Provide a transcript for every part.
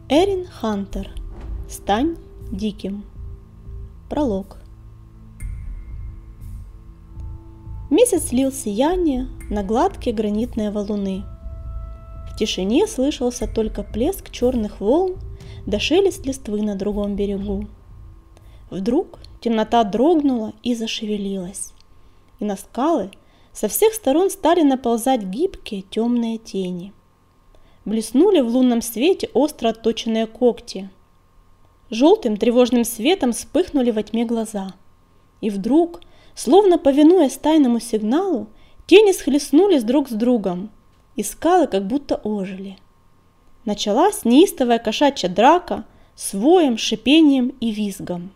Эрин Хантер. Стань диким. Пролог. Месяц лил сияние на гладкие гранитные валуны. В тишине слышался только плеск черных волн да шелест листвы на другом берегу. Вдруг темнота дрогнула и зашевелилась, и на скалы со всех сторон стали наползать гибкие темные тени. Блеснули в лунном свете остро отточенные когти. Желтым тревожным светом вспыхнули во тьме глаза. И вдруг, словно повинуясь тайному сигналу, тени схлестнулись друг с другом, и скалы как будто ожили. Началась неистовая кошачья драка с воем, шипением и визгом.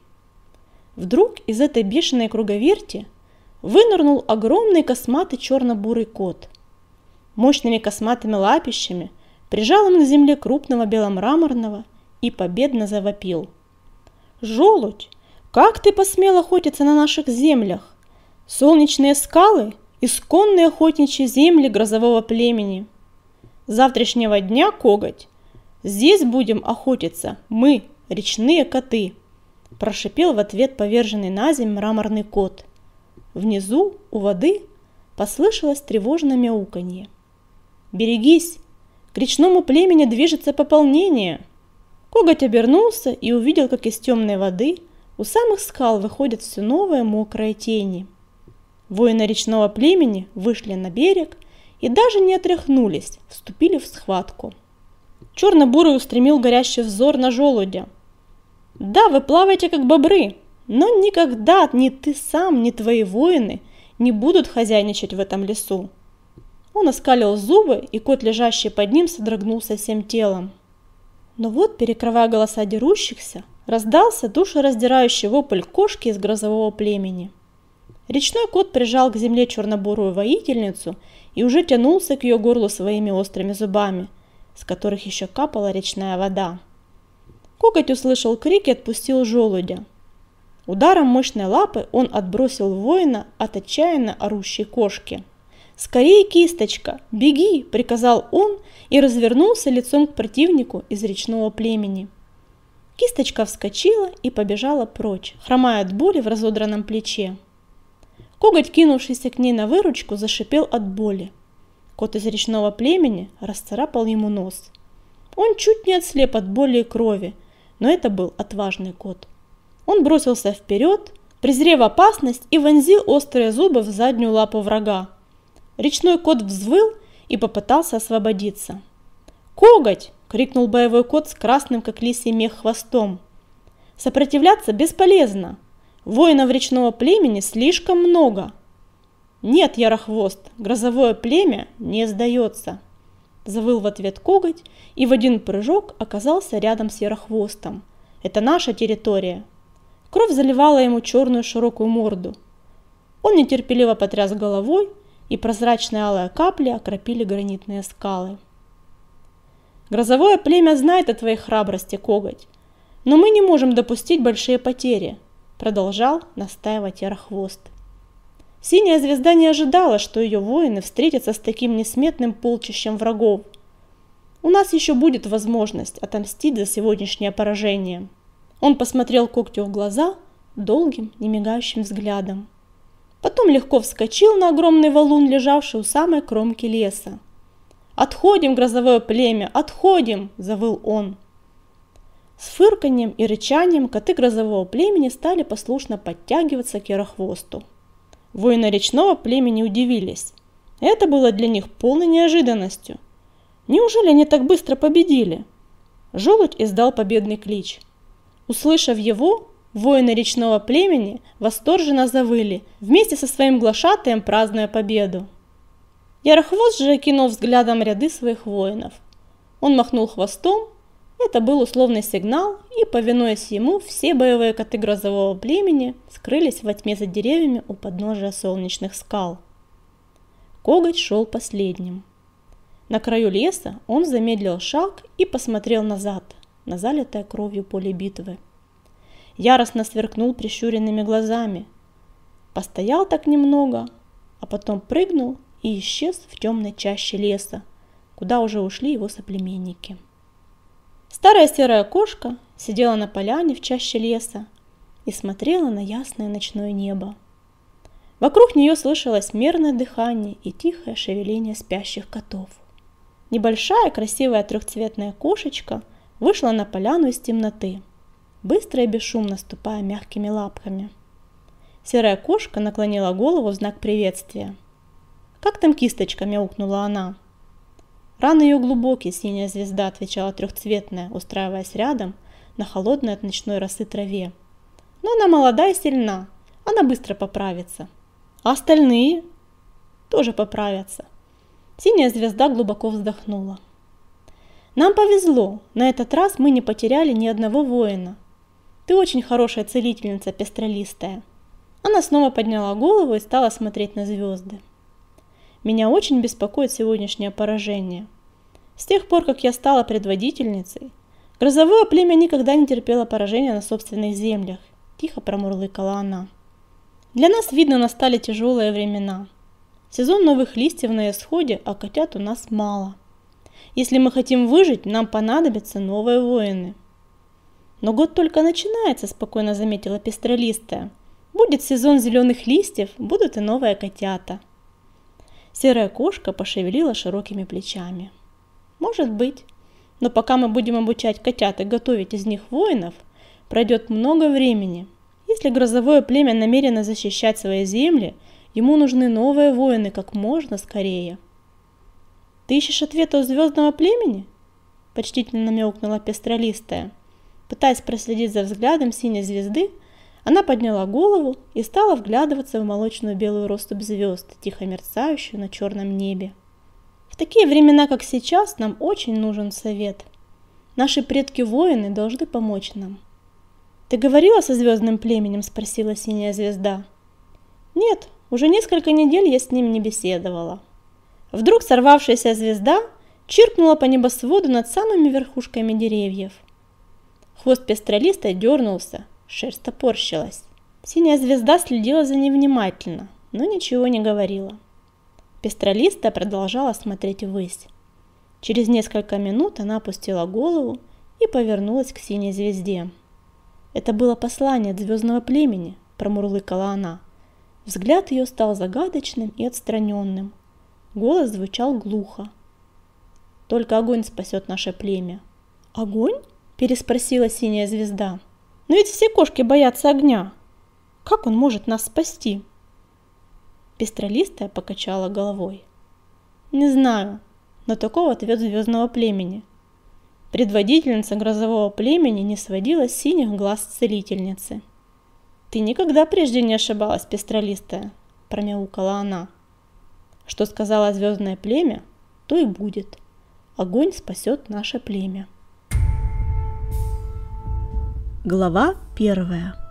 Вдруг из этой бешеной круговерти вынырнул огромный косматый черно-бурый кот. Мощными косматыми лапищами прижал он к земле крупного беломраморного и победно завопил: «Желудь, как ты посмел охотиться на наших землях? Солнечные скалы – исконные охотничьи земли грозового племени. С завтрашнего дня, коготь, здесь будем охотиться мы, речные коты», – прошипел в ответ поверженный наземь мраморный кот. Внизу, у воды, послышалось тревожное мяуканье. «Берегись! К речному племени движется пополнение!» Коготь обернулся и увидел, как из темной воды у самых скал выходят все новые мокрые тени. Воины речного племени вышли на берег и даже не отряхнулись, вступили в схватку. Черно-бурый устремил горящий взор на желудя. «Да, вы плаваете как бобры, но никогда ни ты сам, ни твои воины не будут хозяйничать в этом лесу». Он оскалил зубы, и кот, лежащий под ним, содрогнулся всем телом. Но вот, перекрывая голоса дерущихся, раздался душераздирающий вопль кошки из грозового племени. Речной кот прижал к земле чернобурую воительницу и уже тянулся к ее горлу своими острыми зубами, с которых еще капала речная вода. Коготь услышал крик и отпустил желудя. Ударом мощной лапы он отбросил воина от отчаянно орущей кошки. «Скорее, кисточка, беги!» – приказал он и развернулся лицом к противнику из речного племени. Кисточка вскочила и побежала прочь, хромая от боли в разодранном плече. Коготь, кинувшийся к ней на выручку, зашипел от боли. Кот из речного племени расцарапал ему нос. Он чуть не отслеп от боли и крови, но это был отважный кот. Он бросился вперед, презрев опасность, и вонзил острые зубы в заднюю лапу врага. Речной кот взвыл и попытался освободиться. «Коготь!» – крикнул боевой кот с красным, как лисий мех, хвостом. «Сопротивляться бесполезно. Воинов речного племени слишком много». «Нет, Ярохвост, грозовое племя не сдается», – завыл в ответ Коготь и в один прыжок оказался рядом с Ярохвостом. «Это наша территория». Кровь заливала ему черную широкую морду. Он нетерпеливо потряс головой, и прозрачные алые капли окропили гранитные скалы. «Грозовое племя знает о твоей храбрости, Коготь, но мы не можем допустить большие потери», – продолжал настаивать Ярохвост. «Синяя звезда не ожидала, что ее воины встретятся с таким несметным полчищем врагов. У нас еще будет возможность отомстить за сегодняшнее поражение». Он посмотрел Когтю в глаза долгим, немигающим взглядом. Потом легко вскочил на огромный валун, лежавший у самой кромки леса. «Отходим, грозовое племя, отходим!» – завыл он. С фырканьем и рычанием коты грозового племени стали послушно подтягиваться к Ярохвосту. Воины речного племени удивились. Это было для них полной неожиданностью. Неужели они так быстро победили? Желудь издал победный клич. Услышав его, воины речного племени восторженно завыли, вместе со своим глашатаем празднуя победу. Ярохвост же окинул взглядом ряды своих воинов. Он махнул хвостом, это был условный сигнал, и, повинуясь ему, все боевые коты грозового племени скрылись во тьме за деревьями у подножия солнечных скал. Коготь шел последним. На краю леса он замедлил шаг и посмотрел назад, на залитое кровью поле битвы. Яростно сверкнул прищуренными глазами. Постоял так немного, а потом прыгнул и исчез в темной чаще леса, куда уже ушли его соплеменники. Старая серая кошка сидела на поляне в чаще леса и смотрела на ясное ночное небо. Вокруг нее слышалось мерное дыхание и тихое шевеление спящих котов. Небольшая красивая трехцветная кошечка вышла на поляну из темноты, быстро и бесшумно ступая мягкими лапками. Серая кошка наклонила голову в знак приветствия. «Как там кисточка?» – мяукнула она. «Раны ее глубокие, синяя звезда», – отвечала трехцветная, устраиваясь рядом на холодной от ночной росы траве. «Но она молода и сильна, она быстро поправится. А остальные тоже поправятся». Синяя звезда глубоко вздохнула. «Нам повезло, на этот раз мы не потеряли ни одного воина. Ты очень хорошая целительница, пестролистая». Она снова подняла голову и стала смотреть на звезды. «Меня очень беспокоит сегодняшнее поражение. С тех пор, как я стала предводительницей, грозовое племя никогда не терпело поражения на собственных землях», – тихо промурлыкала она. «Для нас, видно, настали тяжелые времена. Сезон новых листьев на исходе, а котят у нас мало. Если мы хотим выжить, нам понадобятся новые воины». «Но год только начинается», – спокойно заметила пестролистая. «Будет сезон зеленых листьев, будут и новые котята». Серая кошка пошевелила широкими плечами. «Может быть, но пока мы будем обучать котят и готовить из них воинов, пройдет много времени. Если грозовое племя намерено защищать свои земли, ему нужны новые воины как можно скорее». «Ты ищешь ответа у звездного племени?» – почтительно мяукнула пестролистая. Пытаясь проследить за взглядом синей звезды, она подняла голову и стала вглядываться в молочную белую россыпь звезд, тихо мерцающую на черном небе. «В такие времена, как сейчас, нам очень нужен совет. Наши предки-воины должны помочь нам». «Ты говорила со звездным племенем?» – спросила синяя звезда. «Нет, уже несколько недель я с ним не беседовала». Вдруг сорвавшаяся звезда чиркнула по небосводу над самыми верхушками деревьев. Хвост пестролиста дернулся, шерсть топорщилась. Синяя звезда следила за ней внимательно, но ничего не говорила. Пестролистая продолжала смотреть ввысь. Через несколько минут она опустила голову и повернулась к синей звезде. «Это было послание от звездного племени», – промурлыкала она. Взгляд ее стал загадочным и отстраненным. Голос звучал глухо. «Только огонь спасет наше племя». «Огонь?» – переспросила синяя звезда. «Но ведь все кошки боятся огня. Как он может нас спасти?» Пестролистая покачала головой. «Не знаю, но таков ответ звездного племени». Предводительница грозового племени не сводила с синих глаз целительницы. «Ты никогда прежде не ошибалась, пестролистая», – промяукала она. «Что сказала звездное племя, то и будет. Огонь спасет наше племя». Глава 1.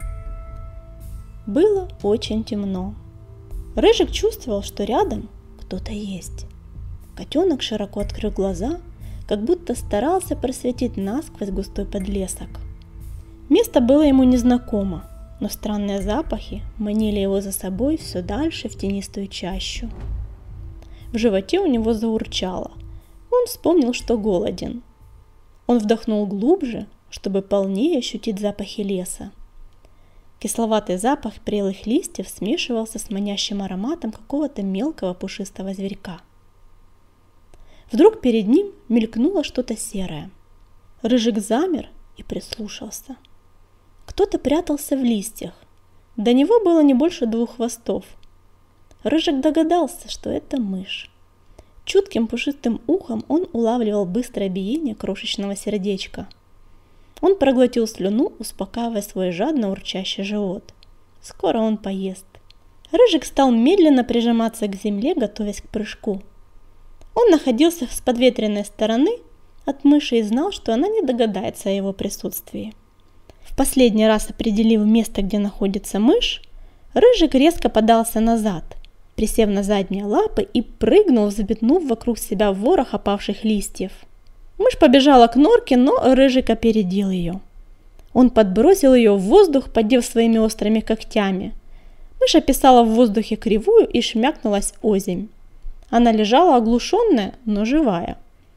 Было очень темно. Рыжик чувствовал, что рядом кто-то есть. Котенок широко открыл глаза, как будто старался просветить насквозь густой подлесок. Место было ему незнакомо, но странные запахи манили его за собой все дальше в тенистую чащу. В животе у него заурчало. Он вспомнил, что голоден. Он вдохнул глубже, чтобы полнее ощутить запахи леса. Кисловатый запах прелых листьев смешивался с манящим ароматом какого-то мелкого пушистого зверька. Вдруг перед ним мелькнуло что-то серое. Рыжик замер и прислушался. Кто-то прятался в листьях. До него было не больше 2 хвостов. Рыжик догадался, что это мышь. Чутким пушистым ухом он улавливал быстрое биение крошечного сердечка. Он проглотил слюну, успокаивая свой жадно урчащий живот. Скоро он поест. Рыжик стал медленно прижиматься к земле, готовясь к прыжку. Он находился с подветренной стороны от мыши и знал, что она не догадается о его присутствии. В последний раз определив место, где находится мышь, Рыжик резко подался назад, присев на задние лапы и прыгнул, взметнув вокруг себя ворох опавших листьев. Мышь побежала к норке, но Рыжик опередил ее. Он подбросил ее в воздух, поддев своими острыми когтями. Мышь описала в воздухе кривую и шмякнулась озимь. Она лежала оглушенная, но живая.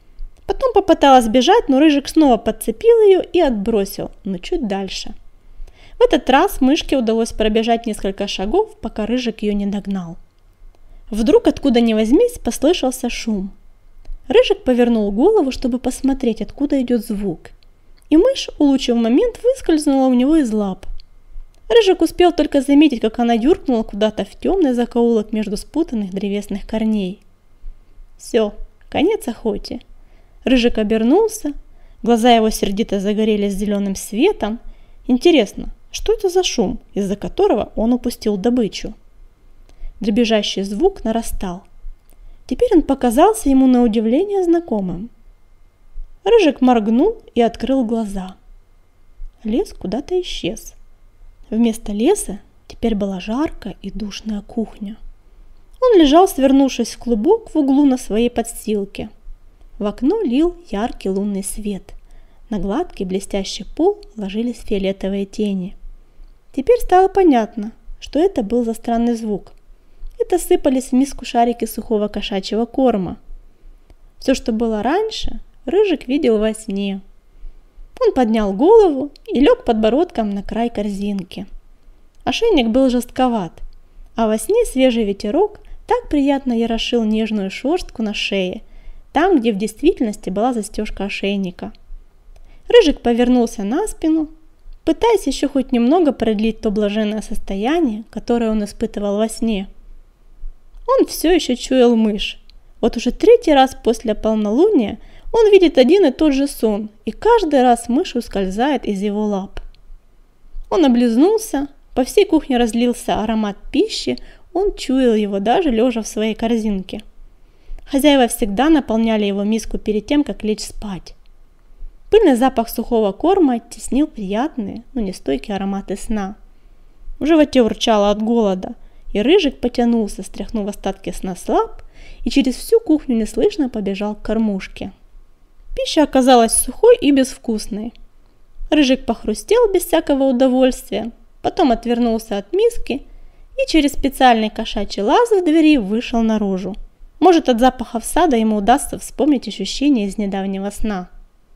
Потом попыталась бежать, но Рыжик снова подцепил ее и отбросил, но чуть дальше. В этот раз мышке удалось пробежать несколько шагов, пока Рыжик ее не догнал. Вдруг, откуда ни возьмись, послышался шум. Рыжик повернул голову, чтобы посмотреть, откуда идет звук. И мышь, улучив момент, выскользнула у него из лап. Рыжик успел только заметить, как она юркнула куда-то в темный закоулок между спутанных древесных корней. Все, конец охоте. Рыжик обернулся, глаза его сердито загорелись зеленым светом. Интересно, что это за шум, из-за которого он упустил добычу? Дребезжащий звук нарастал. Теперь он показался ему на удивление знакомым. Рыжик моргнул и открыл глаза. Лес куда-то исчез. Вместо леса теперь была жаркая и душная кухня. Он лежал, свернувшись в клубок в углу на своей подстилке. В окно лил яркий лунный свет. На гладкий блестящий пол ложились фиолетовые тени. Теперь стало понятно, что это был за странный звук. Это сыпались в миску шарики сухого кошачьего корма. Все, что было раньше, Рыжик видел во сне. Он поднял голову и лег подбородком на край корзинки. Ошейник был жестковат, а во сне свежий ветерок так приятно ерошил нежную шерстку на шее, там, где в действительности была застежка ошейника. Рыжик повернулся на спину, пытаясь еще хоть немного продлить то блаженное состояние, которое он испытывал во сне. Он все еще чуял мышь. Вот уже 3-й раз после полнолуния он видит один и тот же сон, и каждый раз мышь ускользает из его лап. Он облизнулся, по всей кухне разлился аромат пищи, он чуял его даже лежа в своей корзинке. Хозяева всегда наполняли его миску перед тем, как лечь спать. Пыльный запах сухого корма оттеснил приятные, но нестойкие ароматы сна. В животе урчало от голода, и Рыжик потянулся, стряхнув остатки сна с лап, и через всю кухню неслышно побежал к кормушке. Пища оказалась сухой и безвкусной. Рыжик похрустел без всякого удовольствия, потом отвернулся от миски и через специальный кошачий лаз в двери вышел наружу. Может, от запахов сада ему удастся вспомнить ощущения из недавнего сна.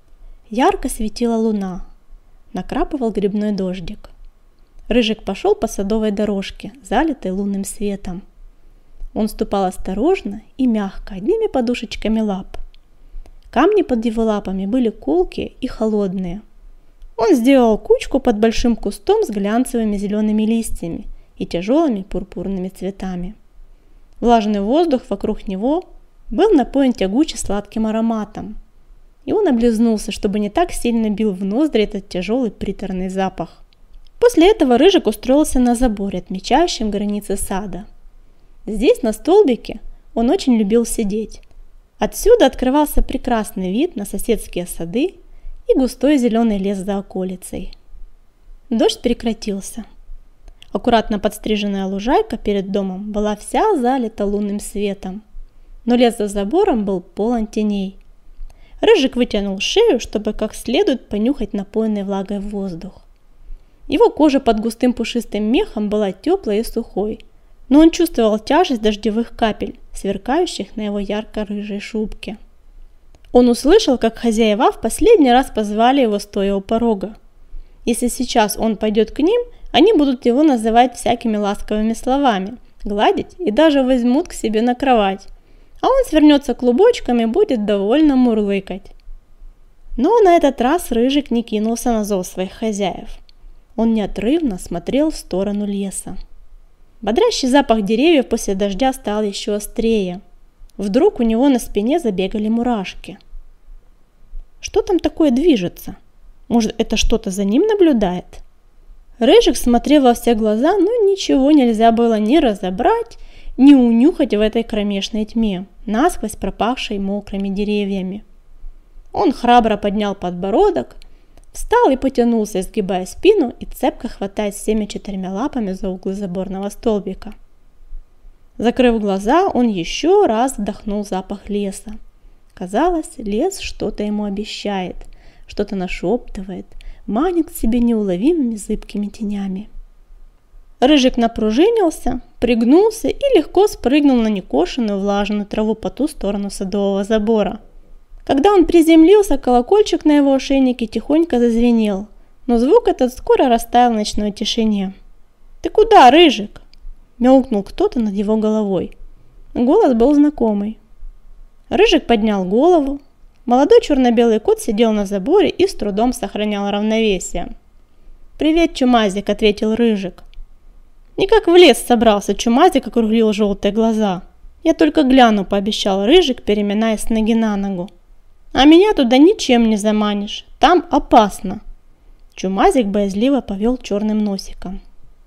Ярко светила луна, накрапывал грибной дождик. Рыжик пошел по садовой дорожке, залитой лунным светом. Он ступал осторожно и мягко, одними подушечками лап. Камни под его лапами были колкие и холодные. Он сделал кучку под большим кустом с глянцевыми зелеными листьями и тяжелыми пурпурными цветами. Влажный воздух вокруг него был напоен тягуче-сладким ароматом, и он облизнулся, чтобы не так сильно бил в ноздри этот тяжелый приторный запах. После этого Рыжик устроился на заборе, отмечающем границы сада. Здесь, на столбике, он очень любил сидеть. Отсюда открывался прекрасный вид на соседские сады и густой зеленый лес за околицей. Дождь прекратился. Аккуратно подстриженная лужайка перед домом была вся залита лунным светом, но лес за забором был полон теней. Рыжик вытянул шею, чтобы как следует понюхать напоенный влагой воздух. Его кожа под густым пушистым мехом была теплой и сухой, но он чувствовал тяжесть дождевых капель, сверкающих на его ярко-рыжей шубке. Он услышал, как хозяева в последний раз позвали его, стоя у порога. Если сейчас он пойдет к ним, они будут его называть всякими ласковыми словами, гладить и даже возьмут к себе на кровать, а он свернется клубочком и будет довольно мурлыкать. Но на этот раз Рыжик не кинулся на зов своих хозяев. Он неотрывно смотрел в сторону леса. Бодрящий запах деревьев после дождя стал еще острее. Вдруг у него на спине забегали мурашки. Что там такое движется? Может, это что-то за ним наблюдает? Рыжик смотрел во все глаза, но ничего нельзя было ни разобрать, ни унюхать в этой кромешной тьме, насквозь пропахшей мокрыми деревьями. Он храбро поднял подбородок, встал и потянулся, изгибая спину и цепко хватаясь всеми 4 лапами за углы заборного столбика. Закрыв глаза, он еще раз вдохнул запах леса. Казалось, лес что-то ему обещает, что-то нашептывает, манит к себе неуловимыми зыбкими тенями. Рыжик напружинился, пригнулся и легко спрыгнул на некошенную влажную траву по ту сторону садового забора. Когда он приземлился, колокольчик на его ошейнике тихонько зазвенел, но звук этот скоро растаял в ночной тишине. «Ты куда, Рыжик?» – мяукнул кто-то над его головой. Голос был знакомый. Рыжик поднял голову. Молодой черно-белый кот сидел на заборе и с трудом сохранял равновесие. «Привет, Чумазик», – ответил Рыжик. «Никак в лес собрался», – Чумазик округлил желтые глаза. «Я только гляну», – пообещал Рыжик, переминаясь с ноги на ногу. «А меня туда ничем не заманишь, там опасно». Чумазик боязливо повел черным носиком.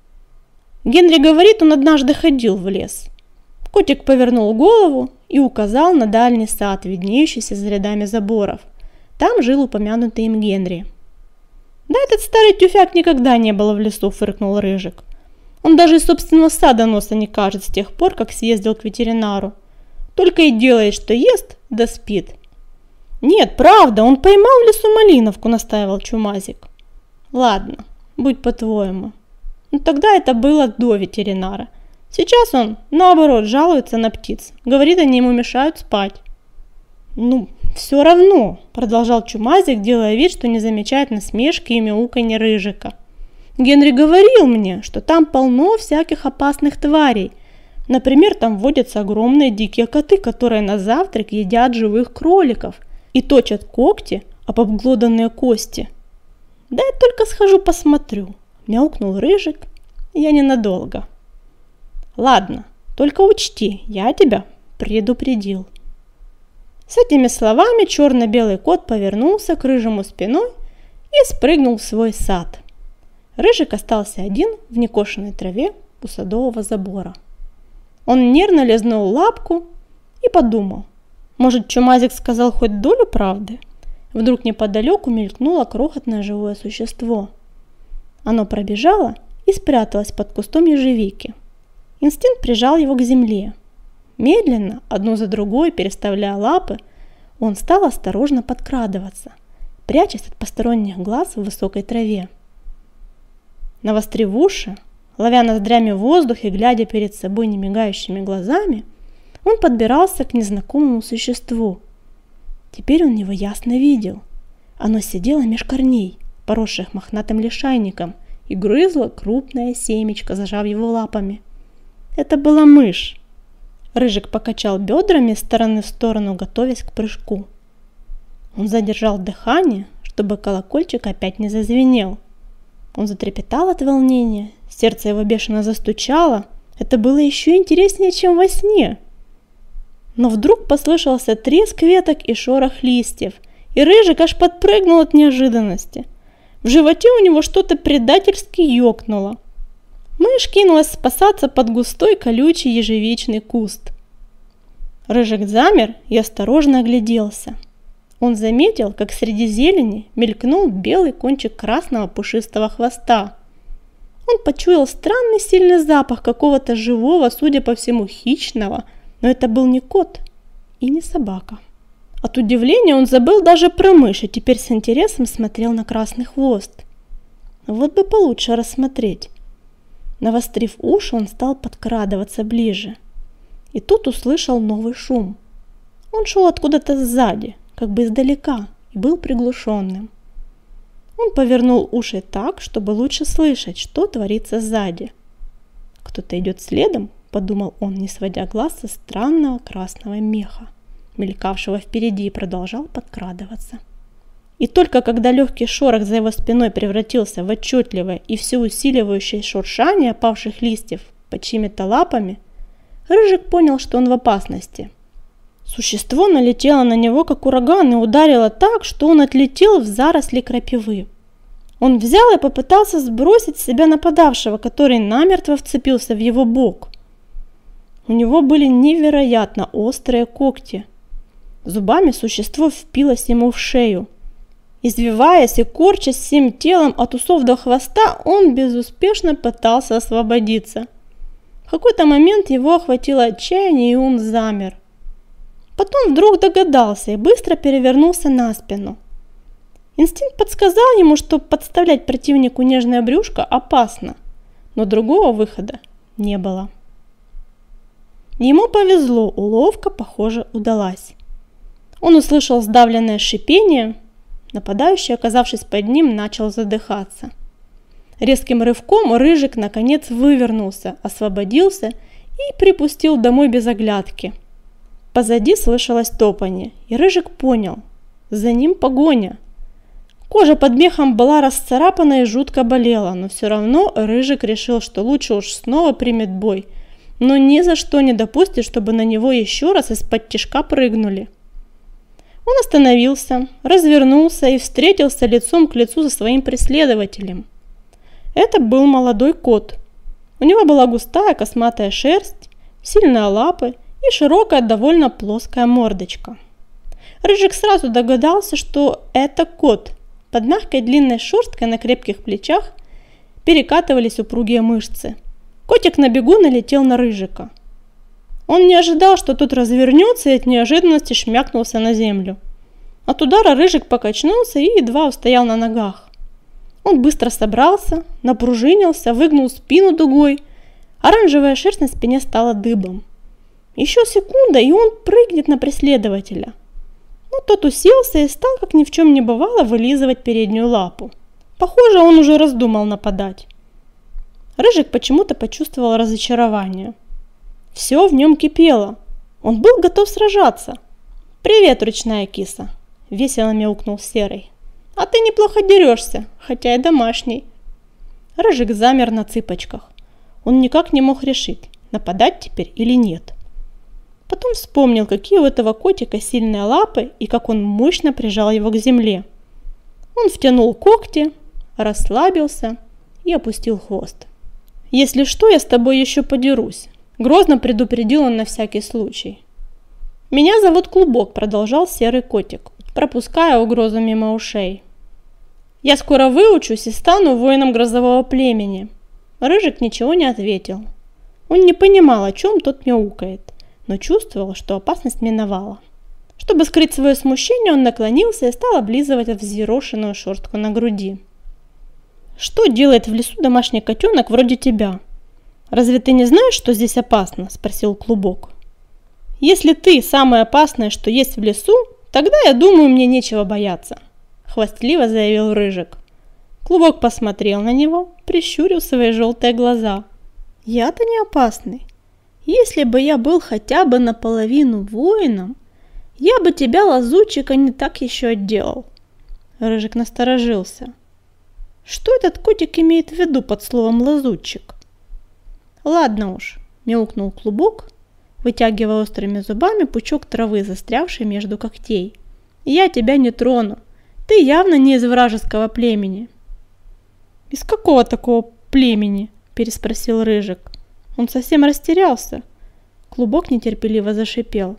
«Генри говорит, он однажды ходил в лес». Котик повернул голову и указал на дальний сад, виднеющийся за рядами заборов. Там жил упомянутый им Генри. «Да этот старый тюфяк никогда не был в лесу», – фыркнул Рыжик. «Он даже из собственного сада носа не кажет с тех пор, как съездил к ветеринару. Только и делает, что ест да спит». «Нет, правда, он поймал в лесу малиновку», – настаивал Чумазик. «Ладно, будь по-твоему. Но тогда это было до ветеринара. Сейчас он, наоборот, жалуется на птиц. Говорит, они ему мешают спать». «Ну, все равно», – продолжал Чумазик, делая вид, что не замечает насмешки и мяуканья Рыжика. «Генри говорил мне, что там полно всяких опасных тварей. Например, там водятся огромные дикие коты, которые на завтрак едят живых кроликов и точат когти об обглоданные кости». «Да я только схожу посмотрю», – мяукнул Рыжик. «Я ненадолго». «Ладно, только учти, я тебя предупредил». С этими словами черно-белый кот повернулся к Рыжему спиной и спрыгнул в свой сад. Рыжик остался один в некошенной траве у садового забора. Он нервно лизнул лапку и подумал, может, Чумазик сказал хоть долю правды? Вдруг неподалеку мелькнуло крохотное живое существо. Оно пробежало и спряталось под кустом ежевики. Инстинкт прижал его к земле. Медленно, одну за другой, переставляя лапы, он стал осторожно подкрадываться, прячась от посторонних глаз в высокой траве. Навострив уши, ловя ноздрями воздух и глядя перед собой немигающими глазами, он подбирался к незнакомому существу. Теперь он его ясно видел. Оно сидело меж корней, поросших мохнатым лишайником, и грызло крупное семечко, зажав его лапами. Это была мышь. Рыжик покачал бедрами из стороны в сторону, готовясь к прыжку. Он задержал дыхание, чтобы колокольчик опять не зазвенел. Он затрепетал от волнения, сердце его бешено застучало. Это было еще интереснее, чем во сне. Но вдруг послышался треск веток и шорох листьев, и Рыжик аж подпрыгнул от неожиданности. В животе у него что-то предательски ёкнуло. Мышь кинулась спасаться под густой колючий ежевичный куст. Рыжик замер и осторожно огляделся. Он заметил, как среди зелени мелькнул белый кончик красного пушистого хвоста. Он почуял странный сильный запах какого-то живого, судя по всему, хищного, но это был не кот и не собака. От удивления он забыл даже про мышь и теперь с интересом смотрел на красный хвост. Вот бы получше рассмотреть. Навострив уши, он стал подкрадываться ближе. И тут услышал новый шум. Он шел откуда-то сзади, как бы издалека, и был приглушенным. Он повернул уши так, чтобы лучше слышать, что творится сзади. «Кто-то идет следом», — подумал он, не сводя глаз со странного красного меха, мелькавшего впереди, и продолжал подкрадываться. И только когда легкий шорох за его спиной превратился в отчетливое и все усиливающее шуршание опавших листьев под чьими-то лапами, Рыжик понял, что он в опасности. Существо налетело на него, как ураган, и ударило так, что он отлетел в заросли крапивы. Он взял и попытался сбросить с себя нападавшего, который намертво вцепился в его бок. У него были невероятно острые когти. Зубами существо впилось ему в шею. Извиваясь и корчась всем телом от усов до хвоста, он безуспешно пытался освободиться. В какой-то момент его охватило отчаяние, и он замер. Потом вдруг догадался и быстро перевернулся на спину. Инстинкт подсказал ему, что подставлять противнику нежное брюшко опасно, но другого выхода не было. Ему повезло, уловка, похоже, удалась. Он услышал сдавленное шипение. Нападающий, оказавшись под ним, начал задыхаться. Резким рывком Рыжик наконец вывернулся, освободился и припустил домой без оглядки. Позади слышалось топанье, и Рыжик понял – за ним погоня. Кожа под мехом была расцарапана и жутко болела, но все равно Рыжик решил, что лучше уж снова примет бой, но ни за что не допустит, чтобы на него еще раз из-под тишка прыгнули. Он остановился, развернулся и встретился лицом к лицу со своим преследователем. Это был молодой кот. У него была густая косматая шерсть, сильные лапы и широкая, довольно плоская мордочка. Рыжик сразу догадался, что это кот. Под мягкой длинной шерсткой на крепких плечах перекатывались упругие мышцы. Котик на бегу налетел на Рыжика. Он не ожидал, что тот развернется, и от неожиданности шмякнулся на землю. От удара Рыжик покачнулся и едва устоял на ногах. Он быстро собрался, напружинился, выгнул спину дугой. Оранжевая шерсть на спине стала дыбом. Еще секунда, и он прыгнет на преследователя. Но тот уселся и стал, как ни в чем не бывало, вылизывать переднюю лапу. Похоже, он уже раздумал нападать. Рыжик почему-то почувствовал разочарование. Все в нем кипело. Он был готов сражаться. «Привет, ручная киса!» – весело мяукнул Серый. «А ты неплохо дерешься, хотя и домашний». Рыжик замер на цыпочках. Он никак не мог решить, нападать теперь или нет. Потом вспомнил, какие у этого котика сильные лапы и как он мощно прижал его к земле. Он втянул когти, расслабился и опустил хвост. «Если что, я с тобой еще подерусь», – грозно предупредил он на всякий случай. «Меня зовут Клубок», – продолжал серый котик, пропуская угрозу мимо ушей. «Я скоро выучусь и стану воином грозового племени». Рыжик ничего не ответил. Он не понимал, о чем тот мяукает, но чувствовал, что опасность миновала. Чтобы скрыть свое смущение, он наклонился и стал облизывать взъерошенную шерстку на груди. «Что делает в лесу домашний котенок вроде тебя? Разве ты не знаешь, что здесь опасно?» – спросил Клубок. «Если ты самое опасное, что есть в лесу, тогда, я думаю, мне нечего бояться», – хвастливо заявил Рыжик. Клубок посмотрел на него, прищурил свои желтые глаза. «Я-то не опасный. Если бы я был хотя бы наполовину воином, я бы тебя, лазутчика, не так еще отделал». Рыжик насторожился. Что этот котик имеет в виду под словом «лазутчик»? «Ладно уж», – мяукнул Клубок, вытягивая острыми зубами пучок травы, застрявший между когтей. «Я тебя не трону. Ты явно не из вражеского племени». «Из какого такого племени?» – переспросил Рыжик. Он совсем растерялся. Клубок нетерпеливо зашипел.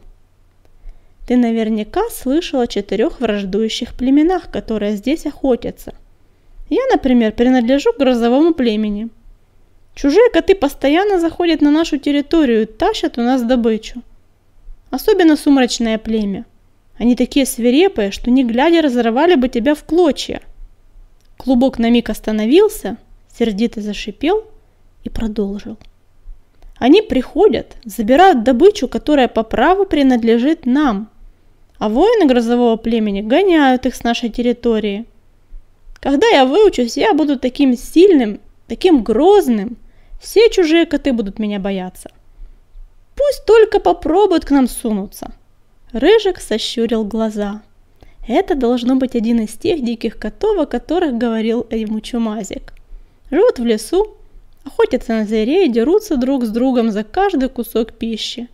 «Ты наверняка слышал о 4 враждующих племенах, которые здесь охотятся. Я, например, принадлежу к грозовому племени. Чужие коты постоянно заходят на нашу территорию и тащат у нас добычу. Особенно сумрачное племя. Они такие свирепые, что не глядя разорвали бы тебя в клочья». Клубок на миг остановился, сердито зашипел и продолжил. «Они приходят, забирают добычу, которая по праву принадлежит нам, а воины грозового племени гоняют их с нашей территории. Когда я выучусь, я буду таким сильным, таким грозным, все чужие коты будут меня бояться. Пусть только попробуют к нам сунуться». Рыжик сощурил глаза. Это должно быть один из тех диких котов, о которых говорил ему Чумазик. Живут в лесу, охотятся на зверей и дерутся друг с другом за каждый кусок пищи.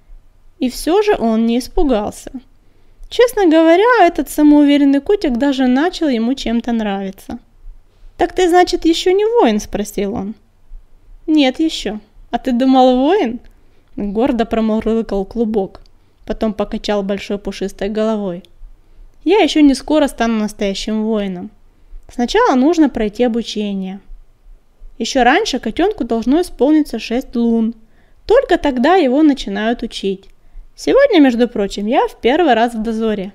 И все же он не испугался. Честно говоря, этот самоуверенный котик даже начал ему чем-то нравиться. «Так ты, значит, еще не воин?» – спросил он. «Нет еще. А ты думал, воин?» – гордо промурлыкал Клубок. Потом покачал большой пушистой головой. «Я еще не скоро стану настоящим воином. Сначала нужно пройти обучение. Еще раньше котенку должно исполниться 6 лун. Только тогда его начинают учить. Сегодня, между прочим, я в первый раз в дозоре».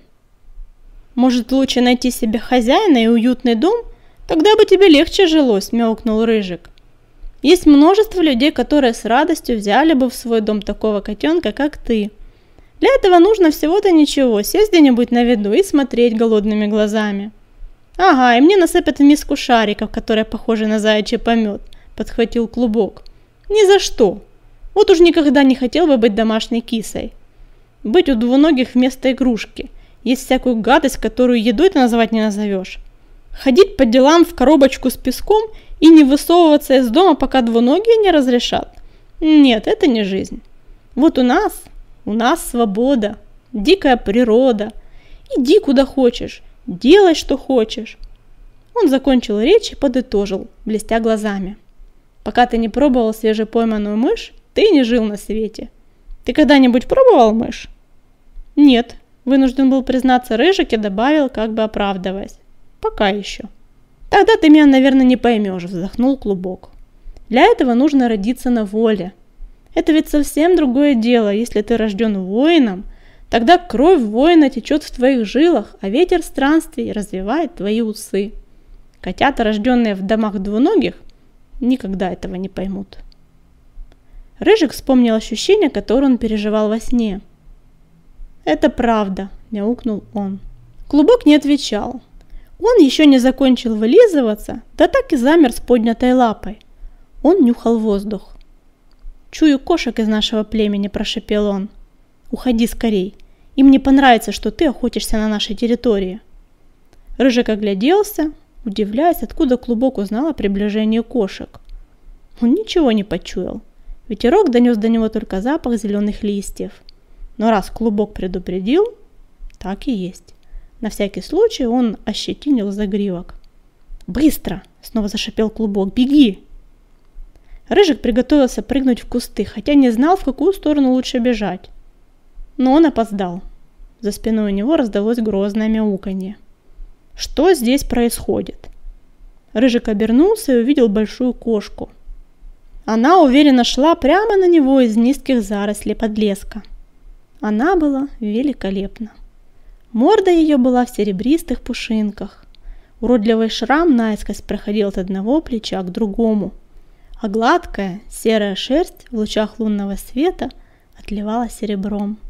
«Может, лучше найти себе хозяина и уютный дом? Тогда бы тебе легче жилось», – мяукнул Рыжик. «Есть множество людей, которые с радостью взяли бы в свой дом такого котенка, как ты. Для этого нужно всего-то ничего, сесть где-нибудь на виду и смотреть голодными глазами. Ага, и мне насыпят в миску шариков, которые похожи на заячий помет, подхватил Клубок. Ни за что. Вот уж никогда не хотел бы быть домашней кисой. Быть у двуногих вместо игрушки. Есть всякую гадость, которую едой ты назвать не назовешь. Ходить по делам в коробочку с песком и не высовываться из дома, пока двуногие не разрешат. Нет, это не жизнь. Вот у нас свобода, дикая природа. Иди куда хочешь, делай что хочешь. Он закончил речь и подытожил, блестя глазами. Пока ты не пробовал свежепойманную мышь, ты не жил на свете. Ты когда-нибудь пробовал мышь? Нет, вынужден был признаться Рыжик и добавил, как бы оправдываясь. Пока еще. Тогда ты меня, наверное, не поймешь, вздохнул Клубок. Для этого нужно родиться на воле. Это ведь совсем другое дело. Если ты рожден воином, тогда кровь воина течет в твоих жилах, а ветер странствий развивает твои усы. Котята, рожденные в домах двуногих, никогда этого не поймут. Рыжик вспомнил ощущение, которое он переживал во сне. «Это правда», – мяукнул он. Клубок не отвечал. Он еще не закончил вылизываться, да так и замер с поднятой лапой. Он нюхал воздух. «Чую кошек из нашего племени», – прошепел он. «Уходи скорей. Им не понравится, что ты охотишься на нашей территории». Рыжик огляделся, удивляясь, откуда Клубок узнал о приближении кошек. Он ничего не почуял. Ветерок донес до него только запах зеленых листьев. Но раз Клубок предупредил, так и есть. На всякий случай он ощетинил загривок. «Быстро!» – снова зашипел Клубок. «Беги!» Рыжик приготовился прыгнуть в кусты, хотя не знал, в какую сторону лучше бежать. Но он опоздал. За спиной у него раздалось грозное мяуканье. Что здесь происходит? Рыжик обернулся и увидел большую кошку. Она уверенно шла прямо на него из низких зарослей подлеска. Она была великолепна. Морда ее была в серебристых пушинках. Уродливый шрам наискось проходил от одного плеча к другому, а гладкая серая шерсть в лучах лунного света отливала серебром.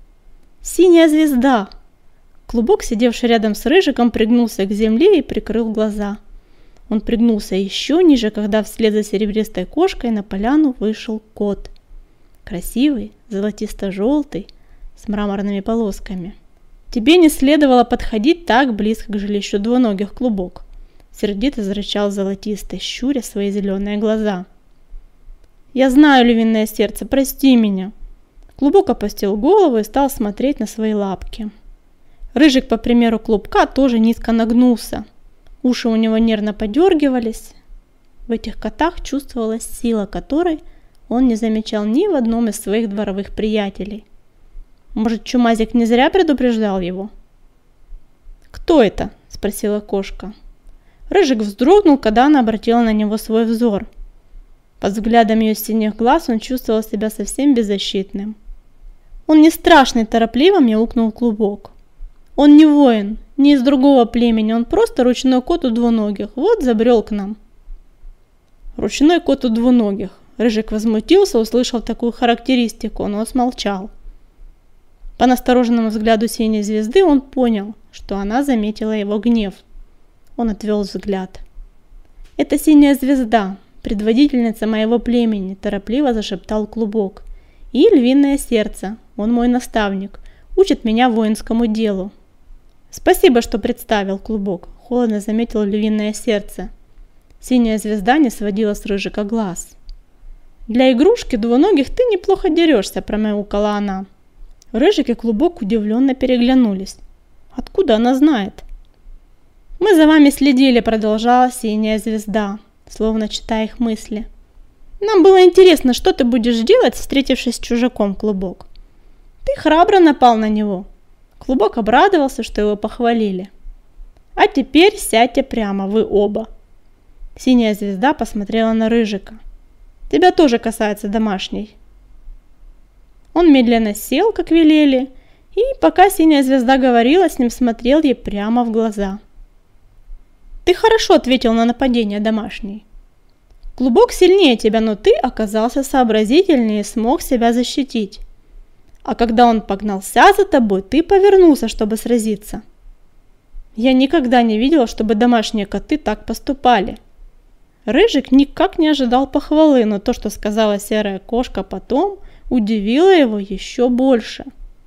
«Синяя звезда!» Клубок, сидевший рядом с Рыжиком, пригнулся к земле и прикрыл глаза. Он пригнулся еще ниже, когда вслед за серебристой кошкой на поляну вышел кот. Красивый, золотисто-желтый, с мраморными полосками. «Тебе не следовало подходить так близко к жилищу двуногих, Клубок», — сердито зарычал золотистый, щуря свои зеленые глаза. «Я знаю, львиное сердце, прости меня». Клубок опустил голову и стал смотреть на свои лапки. Рыжик, по примеру Клубка, тоже низко нагнулся. Уши у него нервно подергивались. В этих котах чувствовалась сила, которой он не замечал ни в одном из своих дворовых приятелей. Может, Чумазик не зря предупреждал его? «Кто это?» – спросила кошка. Рыжик вздрогнул, когда она обратила на него свой взор. Под взглядом ее синих глаз он чувствовал себя совсем беззащитным. «Он не страшный», – торопливо мяукнул Клубок. «Он не воин, не из другого племени, он просто ручной кот у двуногих, вот забрел к нам». «Ручной кот у двуногих», – Рыжик возмутился, услышав такую характеристику, но смолчал. По настороженному взгляду синей звезды он понял, что она заметила его гнев. Он отвел взгляд. «Это синяя звезда, предводительница моего племени», – торопливо зашептал Клубок. «И львиное сердце, он мой наставник, учит меня воинскому делу». «Спасибо, что представил, Клубок», – холодно заметил львиное сердце. Синяя звезда не сводила с Рыжика глаз. «Для игрушки двуногих ты неплохо дерешься», – промяукала она. Рыжик и Клубок удивленно переглянулись. Откуда она знает? «Мы за вами следили», – продолжала синяя звезда, словно читая их мысли. «Нам было интересно, что ты будешь делать, встретившись с чужаком, Клубок. Ты храбро напал на него». Клубок обрадовался, что его похвалили. «А теперь сядьте прямо, вы оба». Синяя звезда посмотрела на Рыжика. «Тебя тоже касается, домашний». Он медленно сел, как велели, и, пока синяя звезда говорила, с ним смотрел ей прямо в глаза. «Ты хорошо ответил на нападение, домашний. Клубок сильнее тебя, но ты оказался сообразительнее и смог себя защитить. А когда он погнался за тобой, ты повернулся, чтобы сразиться. Я никогда не видела, чтобы домашние коты так поступали. Рыжик никак не ожидал похвалы, но то, что сказала серая кошка потом, удивило его еще больше.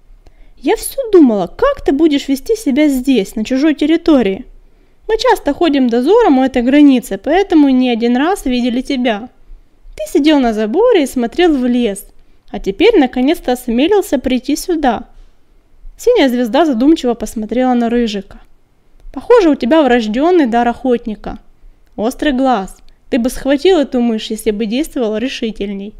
Я все думала, как ты будешь вести себя здесь, на чужой территории. Мы часто ходим дозором у этой границы, поэтому не один раз видели тебя. Ты сидел на заборе и смотрел в лес, а теперь наконец-то осмелился прийти сюда. Синяя звезда задумчиво посмотрела на Рыжика. Похоже, у тебя врожденный дар охотника. Острый глаз. Ты бы схватил эту мышь, если бы действовал решительней.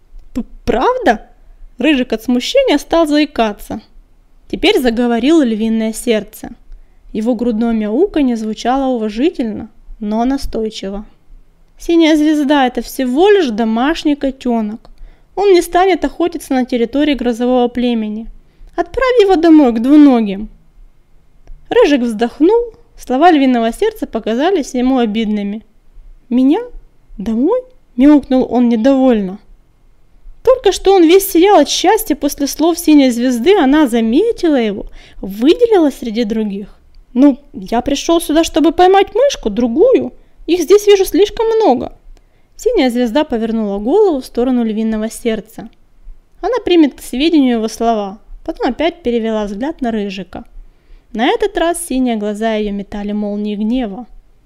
Правда? Рыжик от смущения стал заикаться. Теперь заговорило львиное сердце. Его грудное мяуканье звучало уважительно, но настойчиво. Синяя звезда – это всего лишь домашний котенок. Он не станет охотиться на территории грозового племени. Отправь его домой к двуногим. Рыжик вздохнул, слова львиного сердца показались ему обидными. «Меня? Домой?» – мяукнул он недовольно. Только что он весь сиял от счастья после слов синей звезды, она заметила его, выделила среди других. «Ну, я пришел сюда, чтобы поймать мышку, другую. Их здесь вижу слишком много». Синяя звезда повернула голову в сторону львиного сердца. Она примет к сведению его слова, потом опять перевела взгляд на Рыжика. На этот раз синие глаза ее метали молнии гнева.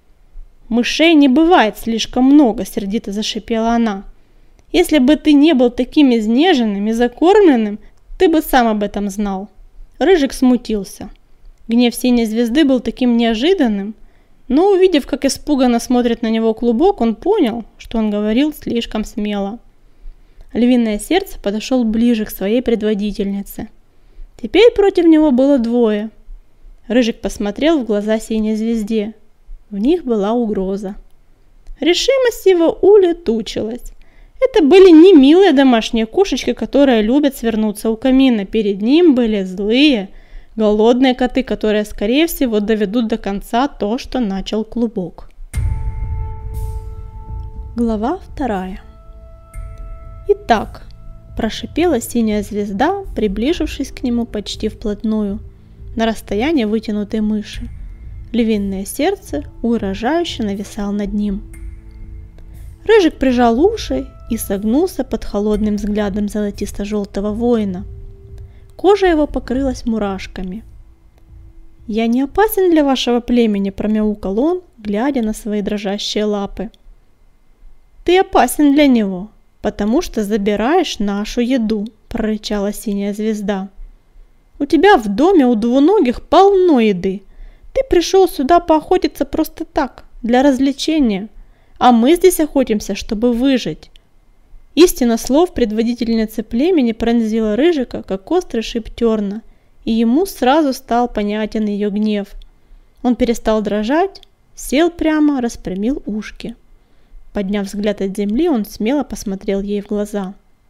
«Мышей не бывает слишком много», — сердито зашипела она. «Если бы ты не был таким изнеженным и закормленным, ты бы сам об этом знал». Рыжик смутился. Гнев синей звезды был таким неожиданным, но, увидев, как испуганно смотрит на него клубок, он понял, что он говорил слишком смело. Львиное сердце подошел ближе к своей предводительнице. Теперь против него было двое. Рыжик посмотрел в глаза синей звезде. В них была угроза. Решимость его улетучилась. Это были не милые домашние кошечки, которые любят свернуться у камина. Перед ним были злые, голодные коты, которые, скорее всего, доведут до конца то, что начал клубок. Глава 2. «Итак», – прошипела синяя звезда, приближившись к нему почти вплотную, на расстояние вытянутой мыши. Львиное сердце угрожающе нависал над ним. Рыжик прижал уши и согнулся под холодным взглядом золотисто-желтого воина. Кожа его покрылась мурашками. «Я не опасен для вашего племени», – промяукал он, глядя на свои дрожащие лапы. «Ты опасен для него, потому что забираешь нашу еду», – прорычала синяя звезда. «У тебя в доме у двуногих полно еды. Ты пришел сюда поохотиться просто так, для развлечения, а мы здесь охотимся, чтобы выжить». Истина слов предводительницы племени пронзила Рыжика, как острый шип терна, и ему сразу стал понятен ее гнев. Он перестал дрожать, сел прямо, распрямил ушки. Подняв взгляд от земли, он смело посмотрел ей в глаза.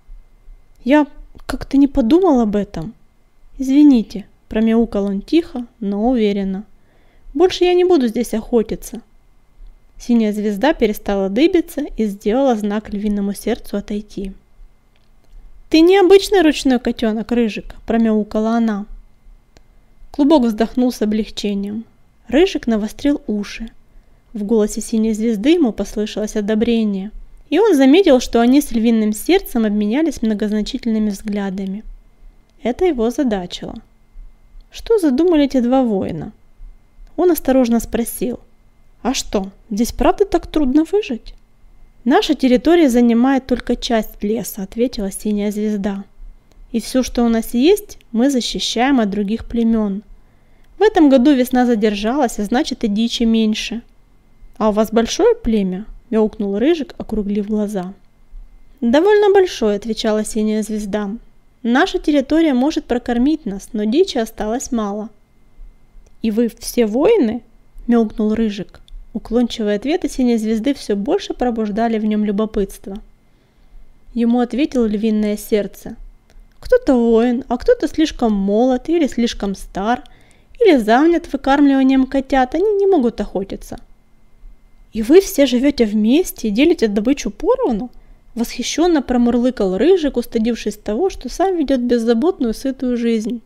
«Я как-то не подумал об этом. Извините», – промяукал он тихо, но уверенно. «Больше я не буду здесь охотиться». Синяя звезда перестала дыбиться и сделала знак львиному сердцу отойти. «Ты необычный ручной котенок, Рыжик», – промяукала она. Клубок вздохнул с облегчением. Рыжик навострил уши. В голосе синей звезды ему послышалось одобрение, и он заметил, что они с львиным сердцем обменялись многозначительными взглядами. Это его озадачило. Что задумали эти два воина? Он осторожно спросил: «А что, здесь правда так трудно выжить?» «Наша территория занимает только часть леса», — ответила синяя звезда. «И все, что у нас есть, мы защищаем от других племен. В этом году весна задержалась, а значит и дичи меньше». «А у вас большое племя?» — мяукнул Рыжик, округлив глаза. «Довольно большое», — отвечала синяя звезда. «Наша территория может прокормить нас, но дичи осталось мало». «И вы все воины?» — мяукнул Рыжик. Уклончивые ответы синей звезды все больше пробуждали в нем любопытство. Ему ответило львиное сердце. «Кто-то воин, а кто-то слишком молод или слишком стар, или занят выкармливанием котят, они не могут охотиться». «И вы все живете вместе и делите добычу поровну?» Восхищенно промурлыкал Рыжик, устыдившись того, что сам ведет беззаботную, сытую жизнь.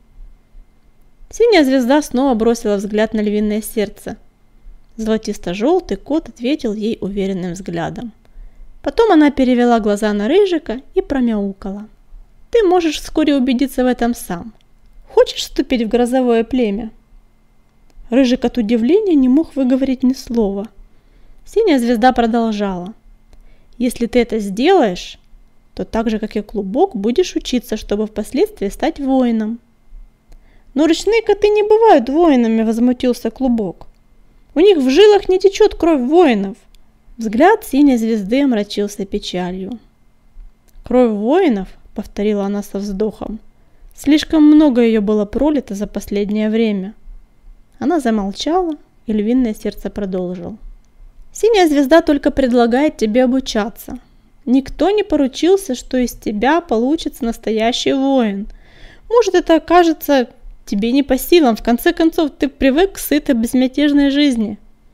Синяя звезда снова бросила взгляд на львиное сердце. Золотисто-желтый кот ответил ей уверенным взглядом. Потом она перевела глаза на Рыжика и промяукала. «Ты можешь вскоре убедиться в этом сам. Хочешь вступить в грозовое племя?» Рыжик от удивления не мог выговорить ни слова. Синяя звезда продолжала. «Если ты это сделаешь, то так же, как и Клубок, будешь учиться, чтобы впоследствии стать воином». «Но ручные коты не бывают воинами», — возмутился Клубок. «У них в жилах не течет кровь воинов». Взгляд синей звезды омрачился печалью. «Кровь воинов?» — повторила она со вздохом. «Слишком много ее было пролито за последнее время». Она замолчала, и львиное сердце продолжил. «Синяя звезда только предлагает тебе обучаться. Никто не поручился, что из тебя получится настоящий воин. Может, это окажется тебе не по силам, в конце концов ты привык к сытой безмятежной жизни».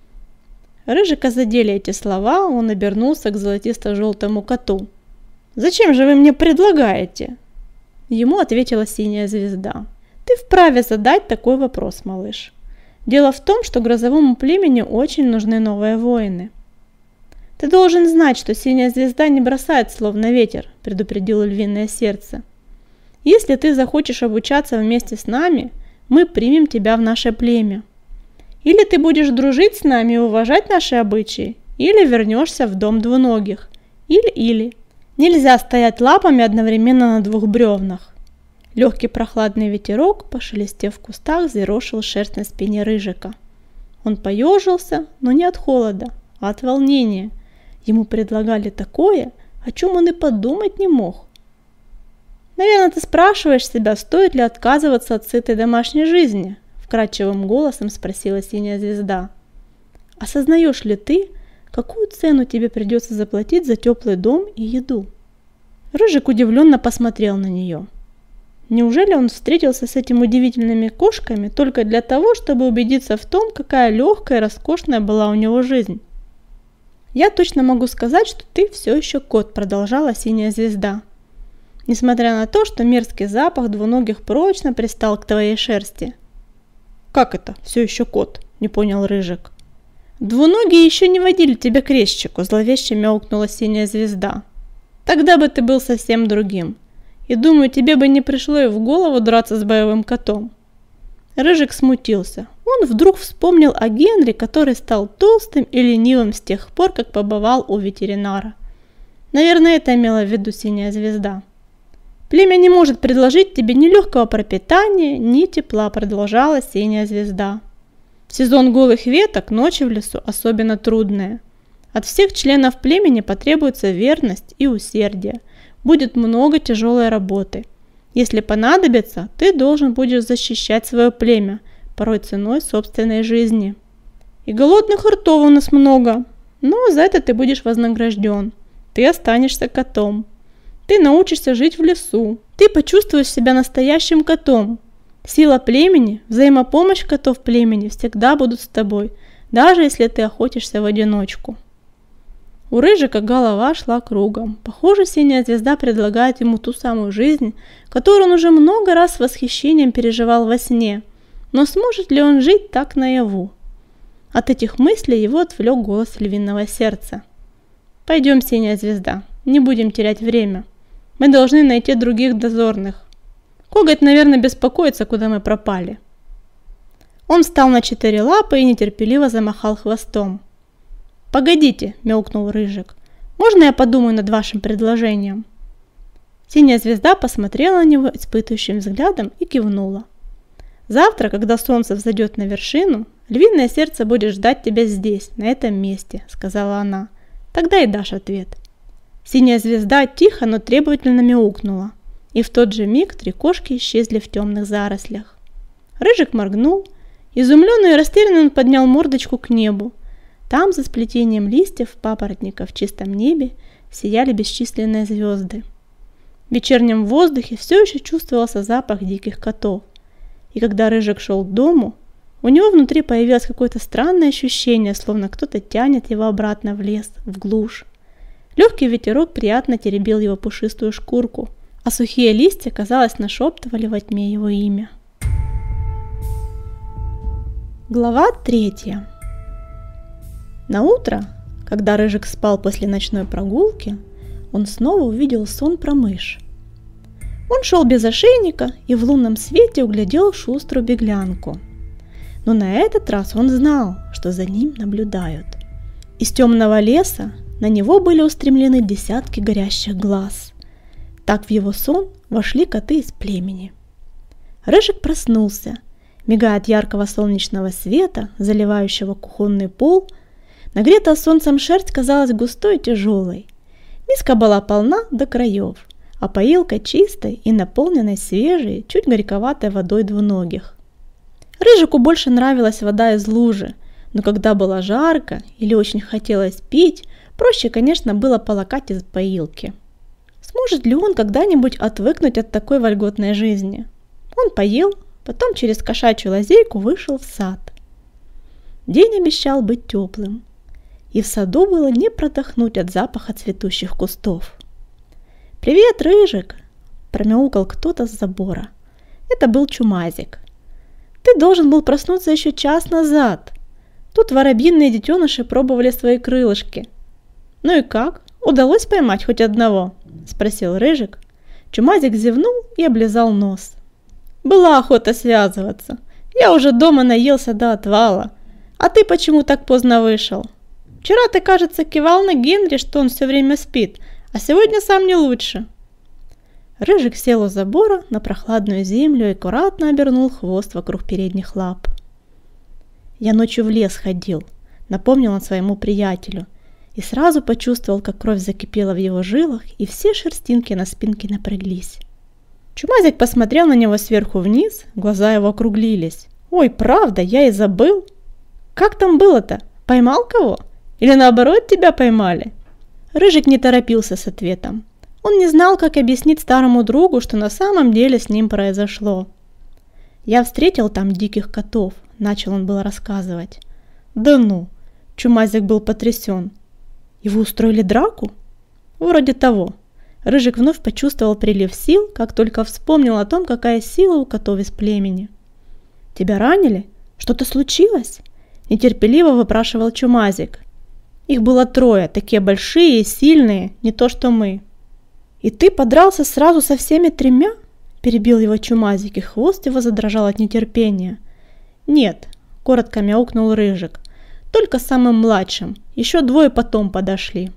Рыжика задели эти слова, он обернулся к золотисто-желтому коту. «Зачем же вы мне предлагаете?» Ему ответила синяя звезда. «Ты вправе задать такой вопрос, малыш. Дело в том, что грозовому племени очень нужны новые воины». «Ты должен знать, что синяя звезда не бросает слов на ветер», — предупредило львиное сердце. «Если ты захочешь обучаться вместе с нами, мы примем тебя в наше племя. Или ты будешь дружить с нами и уважать наши обычаи, или вернешься в дом двуногих. Или. Нельзя стоять лапами одновременно на двух бревнах». Легкий прохладный ветерок, пошелестев в кустах, взъерошил шерсть на спине Рыжика. Он поежился, но не от холода, а от волнения. Ему предлагали такое, о чем он и подумать не мог. «Наверное, ты спрашиваешь себя, стоит ли отказываться от сытой домашней жизни?» — вкрадчивым голосом спросила синяя звезда. «Осознаешь ли ты, какую цену тебе придется заплатить за теплый дом и еду?» Рыжик удивленно посмотрел на нее. Неужели он встретился с этими удивительными кошками только для того, чтобы убедиться в том, какая легкая и роскошная была у него жизнь? «Я точно могу сказать, что ты все еще кот», — продолжала синяя звезда. «Несмотря на то, что мерзкий запах двуногих прочно пристал к твоей шерсти». «Как это? Все еще кот?» — не понял Рыжик. «Двуногие еще не водили тебя к резчику», — зловеще мяукнула синяя звезда. «Тогда бы ты был совсем другим. И думаю, тебе бы не пришло и в голову драться с боевым котом». Рыжик смутился. Он вдруг вспомнил о Генри, который стал толстым и ленивым с тех пор, как побывал у ветеринара. Наверное, это имела в виду синяя звезда. «Племя не может предложить тебе ни легкого пропитания, ни тепла», — продолжала синяя звезда. «В сезон голых веток ночи в лесу особенно трудные. От всех членов племени потребуется верность и усердие. Будет много тяжелой работы. Если понадобится, ты должен будешь защищать свое племя, порой ценой собственной жизни. И голодных ртов у нас много, но за это ты будешь вознагражден. Ты останешься котом. Ты научишься жить в лесу. Ты почувствуешь себя настоящим котом. Сила племени, взаимопомощь котов племени всегда будут с тобой, даже если ты охотишься в одиночку». У Рыжика голова шла кругом. Похоже, синяя звезда предлагает ему ту самую жизнь, которую он уже много раз с восхищением переживал во сне. Но сможет ли он жить так наяву? От этих мыслей его отвлек голос львиного сердца. «Пойдем, синяя звезда, не будем терять время. Мы должны найти других дозорных. Коготь, наверное, беспокоится, куда мы пропали». Он встал на 4 лапы и нетерпеливо замахал хвостом. «Погодите», — мяукнул Рыжик, — «можно я подумаю над вашим предложением?» Синяя звезда посмотрела на него испытывающим взглядом и кивнула. «Завтра, когда солнце взойдет на вершину, львиное сердце будет ждать тебя здесь, на этом месте», — сказала она. «Тогда и дашь ответ». Синяя звезда тихо, но требовательно мяукнула, и в тот же миг 3 кошки исчезли в темных зарослях. Рыжик моргнул. Изумленный и растерянный он поднял мордочку к небу. Там, за сплетением листьев папоротника в чистом небе, сияли бесчисленные звезды. В вечернем воздухе все еще чувствовался запах диких котов. И когда Рыжик шел к дому, у него внутри появилось какое-то странное ощущение, словно кто-то тянет его обратно в лес, в глушь. Легкий ветерок приятно теребил его пушистую шкурку, а сухие листья, казалось, нашептывали во тьме его имя. Глава 3. Наутро, когда Рыжик спал после ночной прогулки, он снова увидел сон про мышь. Он шел без ошейника и в лунном свете углядел шуструю беглянку. Но на этот раз он знал, что за ним наблюдают. Из темного леса на него были устремлены десятки горящих глаз. Так в его сон вошли коты из племени. Рыжик проснулся. Мигая от яркого солнечного света, заливающего кухонный пол, нагретая солнцем шерсть казалась густой и тяжелой. Миска была полна до краев, а поилка чистой и наполненной свежей, чуть горьковатой водой двуногих. Рыжику больше нравилась вода из лужи, но когда было жарко или очень хотелось пить, проще, конечно, было полакать из поилки. Сможет ли он когда-нибудь отвыкнуть от такой вольготной жизни? Он поел, потом через кошачью лазейку вышел в сад. День обещал быть теплым, и в саду было не продохнуть от запаха цветущих кустов. «Привет, Рыжик!» – промяукал кто-то с забора. Это был Чумазик. «Ты должен был проснуться еще час назад. Тут воробьиные детеныши пробовали свои крылышки». «Ну и как? Удалось поймать хоть одного?» – спросил Рыжик. Чумазик зевнул и облизал нос. «Была охота связываться. Я уже дома наелся до отвала. А ты почему так поздно вышел? Вчера ты, кажется, кивал на Генри, что он все время спит, а сегодня сам не лучше». Рыжик сел у забора на прохладную землю и аккуратно обернул хвост вокруг передних лап. «Я ночью в лес ходил», — напомнил он своему приятелю, и сразу почувствовал, как кровь закипела в его жилах, и все шерстинки на спинке напряглись. Чумазик посмотрел на него сверху вниз, глаза его округлились. «Ой, правда, я и забыл. Как там было-то? Поймал кого? Или наоборот тебя поймали?» Рыжик не торопился с ответом. Он не знал, как объяснить старому другу, что на самом деле с ним произошло. «Я встретил там диких котов», — начал он было рассказывать. «Да ну!» — Чумазик был потрясен. «И вы устроили драку?» «Вроде того». Рыжик вновь почувствовал прилив сил, как только вспомнил о том, какая сила у котов из племени. «Тебя ранили? Что-то случилось?» – нетерпеливо выпрашивал Чумазик. «Их было 3, такие большие и сильные, не то что мы». «И ты подрался сразу со всеми 3?» – перебил его Чумазик, и хвост его задрожал от нетерпения. «Нет», – коротко мяукнул Рыжик, – «только самым младшим, еще 2 потом подошли».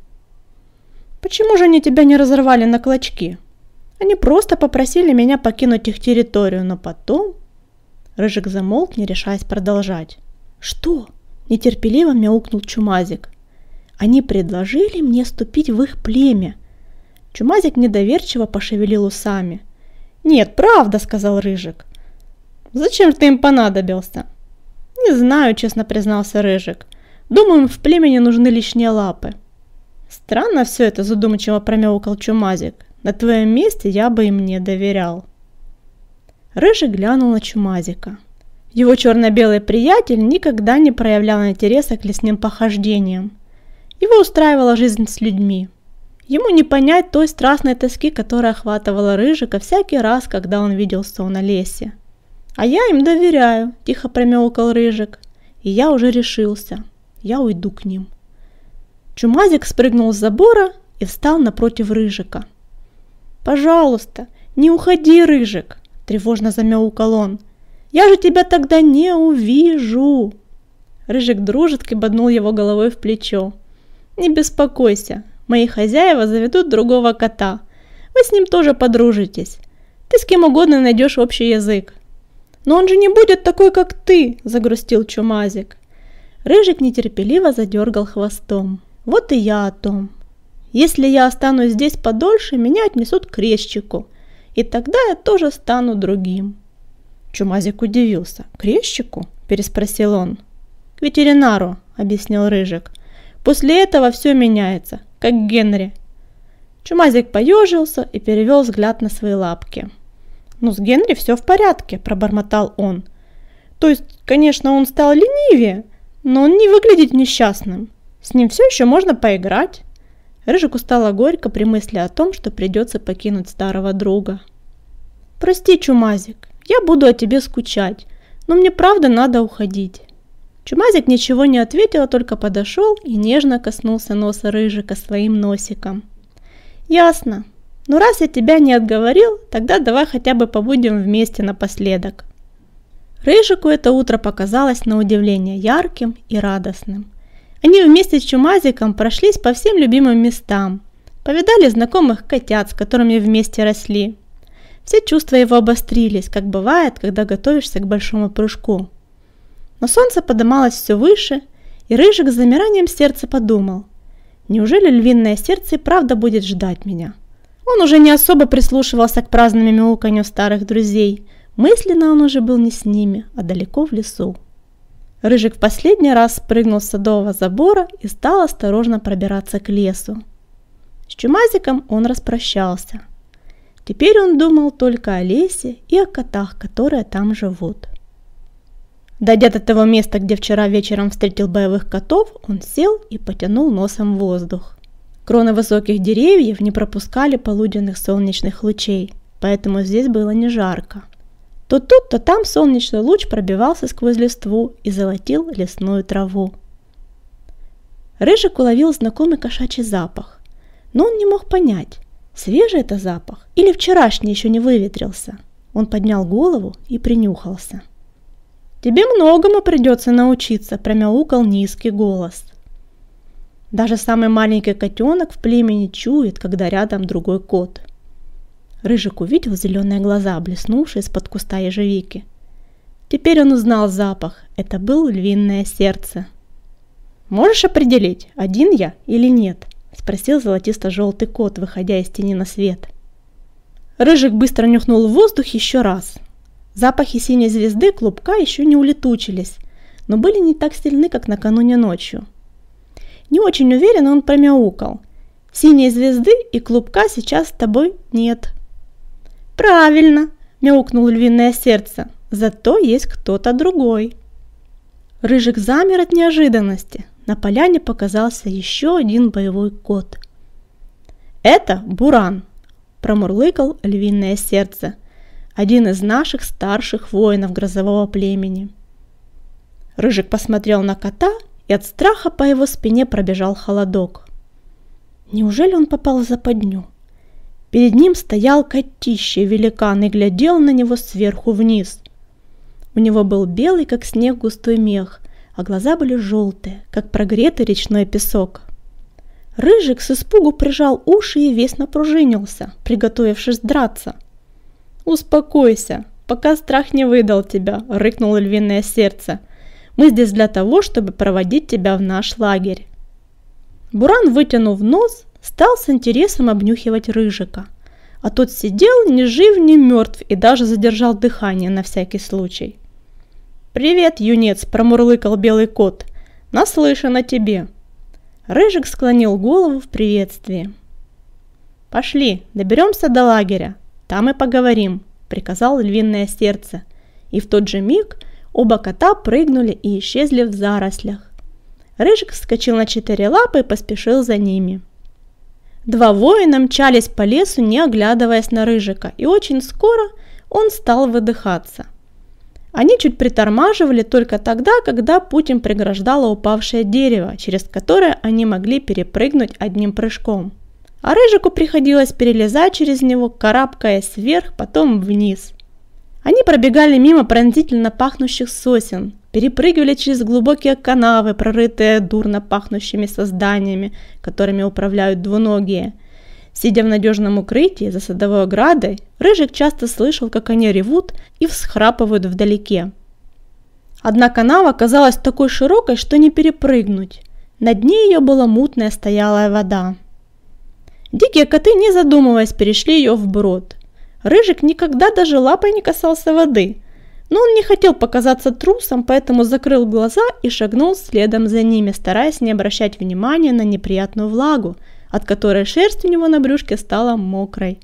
«Почему же они тебя не разорвали на клочки? Они просто попросили меня покинуть их территорию, но потом...» Рыжик замолк, не решаясь продолжать. «Что?» – нетерпеливо мяукнул Чумазик. «Они предложили мне вступить в их племя». Чумазик недоверчиво пошевелил усами. «Нет, правда», – сказал Рыжик. «Зачем ты им понадобился?» «Не знаю», – честно признался Рыжик. «Думаю, им в племени нужны лишние лапы». «Странно все это», – задумчиво промяукал Чумазик. «На твоем месте я бы им не доверял». Рыжик глянул на Чумазика. Его черно-белый приятель никогда не проявлял интереса к лесным похождениям. Его устраивала жизнь с людьми. Ему не понять той страстной тоски, которая охватывала Рыжика всякий раз, когда он видел сон о лесе. «А я им доверяю», – тихо промяукал Рыжик. «И я уже решился. Я уйду к ним». Чумазик спрыгнул с забора и встал напротив Рыжика. «Пожалуйста, не уходи, Рыжик!» – тревожно замяукал он. «Я же тебя тогда не увижу!» Рыжик дружески боднул его головой в плечо. «Не беспокойся, мои хозяева заведут другого кота. Вы с ним тоже подружитесь. Ты с кем угодно найдешь общий язык». «Но он же не будет такой, как ты!» – загрустил Чумазик. Рыжик нетерпеливо задергал хвостом. «Вот и я о том. Если я останусь здесь подольше, меня отнесут к резчику, и тогда я тоже стану другим». Чумазик удивился. «К резчику?» – переспросил он. «К ветеринару», – объяснил Рыжик. «После этого все меняется, как Генри». Чумазик поежился и перевел взгляд на свои лапки. «Ну, с Генри все в порядке», – пробормотал он. «То есть, конечно, он стал ленивее, но он не выглядит несчастным. С ним все еще можно поиграть». Рыжику стало горько при мысли о том, что придется покинуть старого друга. «Прости, Чумазик, я буду о тебе скучать, но мне правда надо уходить». Чумазик ничего не ответил, а только подошел и нежно коснулся носа Рыжика своим носиком. «Ясно. Но раз я тебя не отговорил, тогда давай хотя бы побудем вместе напоследок». Рыжику это утро показалось на удивление ярким и радостным. Они вместе с Чумазиком прошлись по всем любимым местам, повидали знакомых котят, с которыми вместе росли. Все чувства его обострились, как бывает, когда готовишься к большому прыжку. Но солнце подымалось все выше, и Рыжик с замиранием сердца подумал: неужели львиное сердце и правда будет ждать меня? Он уже не особо прислушивался к праздному мяуканью старых друзей. Мысленно он уже был не с ними, а далеко в лесу. Рыжик в последний раз спрыгнул с садового забора и стал осторожно пробираться к лесу. С Чумазиком он распрощался. Теперь он думал только о лесе и о котах, которые там живут. Дойдя до того места, где вчера вечером встретил боевых котов, он сел и потянул носом воздух. Кроны высоких деревьев не пропускали полуденных солнечных лучей, поэтому здесь было не жарко. То тут, то там солнечный луч пробивался сквозь листву и золотил лесную траву. Рыжик уловил знакомый кошачий запах, но он не мог понять, свежий это запах или вчерашний еще не выветрился. Он поднял голову и принюхался. «Тебе многому придется научиться», – промяукал низкий голос. Даже самый маленький котенок в племени чует, когда рядом другой кот. Рыжик увидел зеленые глаза, блеснувшие из-под куста ежевики. Теперь он узнал запах. Это был львиное сердце. «Можешь определить, один я или нет?» – спросил золотисто-желтый кот, выходя из тени на свет. Рыжик быстро нюхнул в воздух еще раз. Запахи синей звезды клубка еще не улетучились, но были не так сильны, как накануне ночью. Не очень уверенно он промяукал. «Синей звезды и клубка сейчас с тобой нет». «Правильно!» – мяукнул львиное сердце. «Зато есть кто-то другой». Рыжик замер от неожиданности. На поляне показался еще один боевой кот. «Это Буран!» – промурлыкал львиное сердце. «Один из наших старших воинов грозового племени». Рыжик посмотрел на кота, и от страха по его спине пробежал холодок. Неужели он попал в западню? Перед ним стоял котище великан и глядел на него сверху вниз. У него был белый, как снег, густой мех, а глаза были желтые, как прогретый речной песок. Рыжик с испугу прижал уши и весь напружинился, приготовившись драться. «Успокойся, пока страх не выдал тебя», – рыкнуло львиное сердце. «Мы здесь для того, чтобы проводить тебя в наш лагерь». Буран, вытянув нос, стал с интересом обнюхивать Рыжика, а тот сидел ни жив, ни мертв и даже задержал дыхание на всякий случай. «Привет, юнец!» – промурлыкал белый кот. «Наслышан о тебе!» Рыжик склонил голову в приветствии. «Пошли, доберемся до лагеря, там и поговорим», – приказал львиное сердце, и в тот же миг оба кота прыгнули и исчезли в зарослях. Рыжик вскочил на 4 лапы и поспешил за ними. Два воина мчались по лесу, не оглядываясь на Рыжика, и очень скоро он стал выдыхаться. Они чуть притормаживали только тогда, когда путь им преграждало упавшее дерево, через которое они могли перепрыгнуть одним прыжком. А Рыжику приходилось перелезать через него, карабкаясь вверх, потом вниз. Они пробегали мимо пронзительно пахнущих сосен, перепрыгивали через глубокие канавы, прорытые дурно пахнущими созданиями, которыми управляют двуногие. Сидя в надежном укрытии за садовой оградой, Рыжик часто слышал, как они ревут и всхрапывают вдалеке. Одна канава казалась такой широкой, что не перепрыгнуть. На дне ее была мутная стоялая вода. Дикие коты, не задумываясь, перешли ее вброд. Рыжик никогда даже лапой не касался воды, но он не хотел показаться трусом, поэтому закрыл глаза и шагнул следом за ними, стараясь не обращать внимания на неприятную влагу, от которой шерсть у него на брюшке стала мокрой.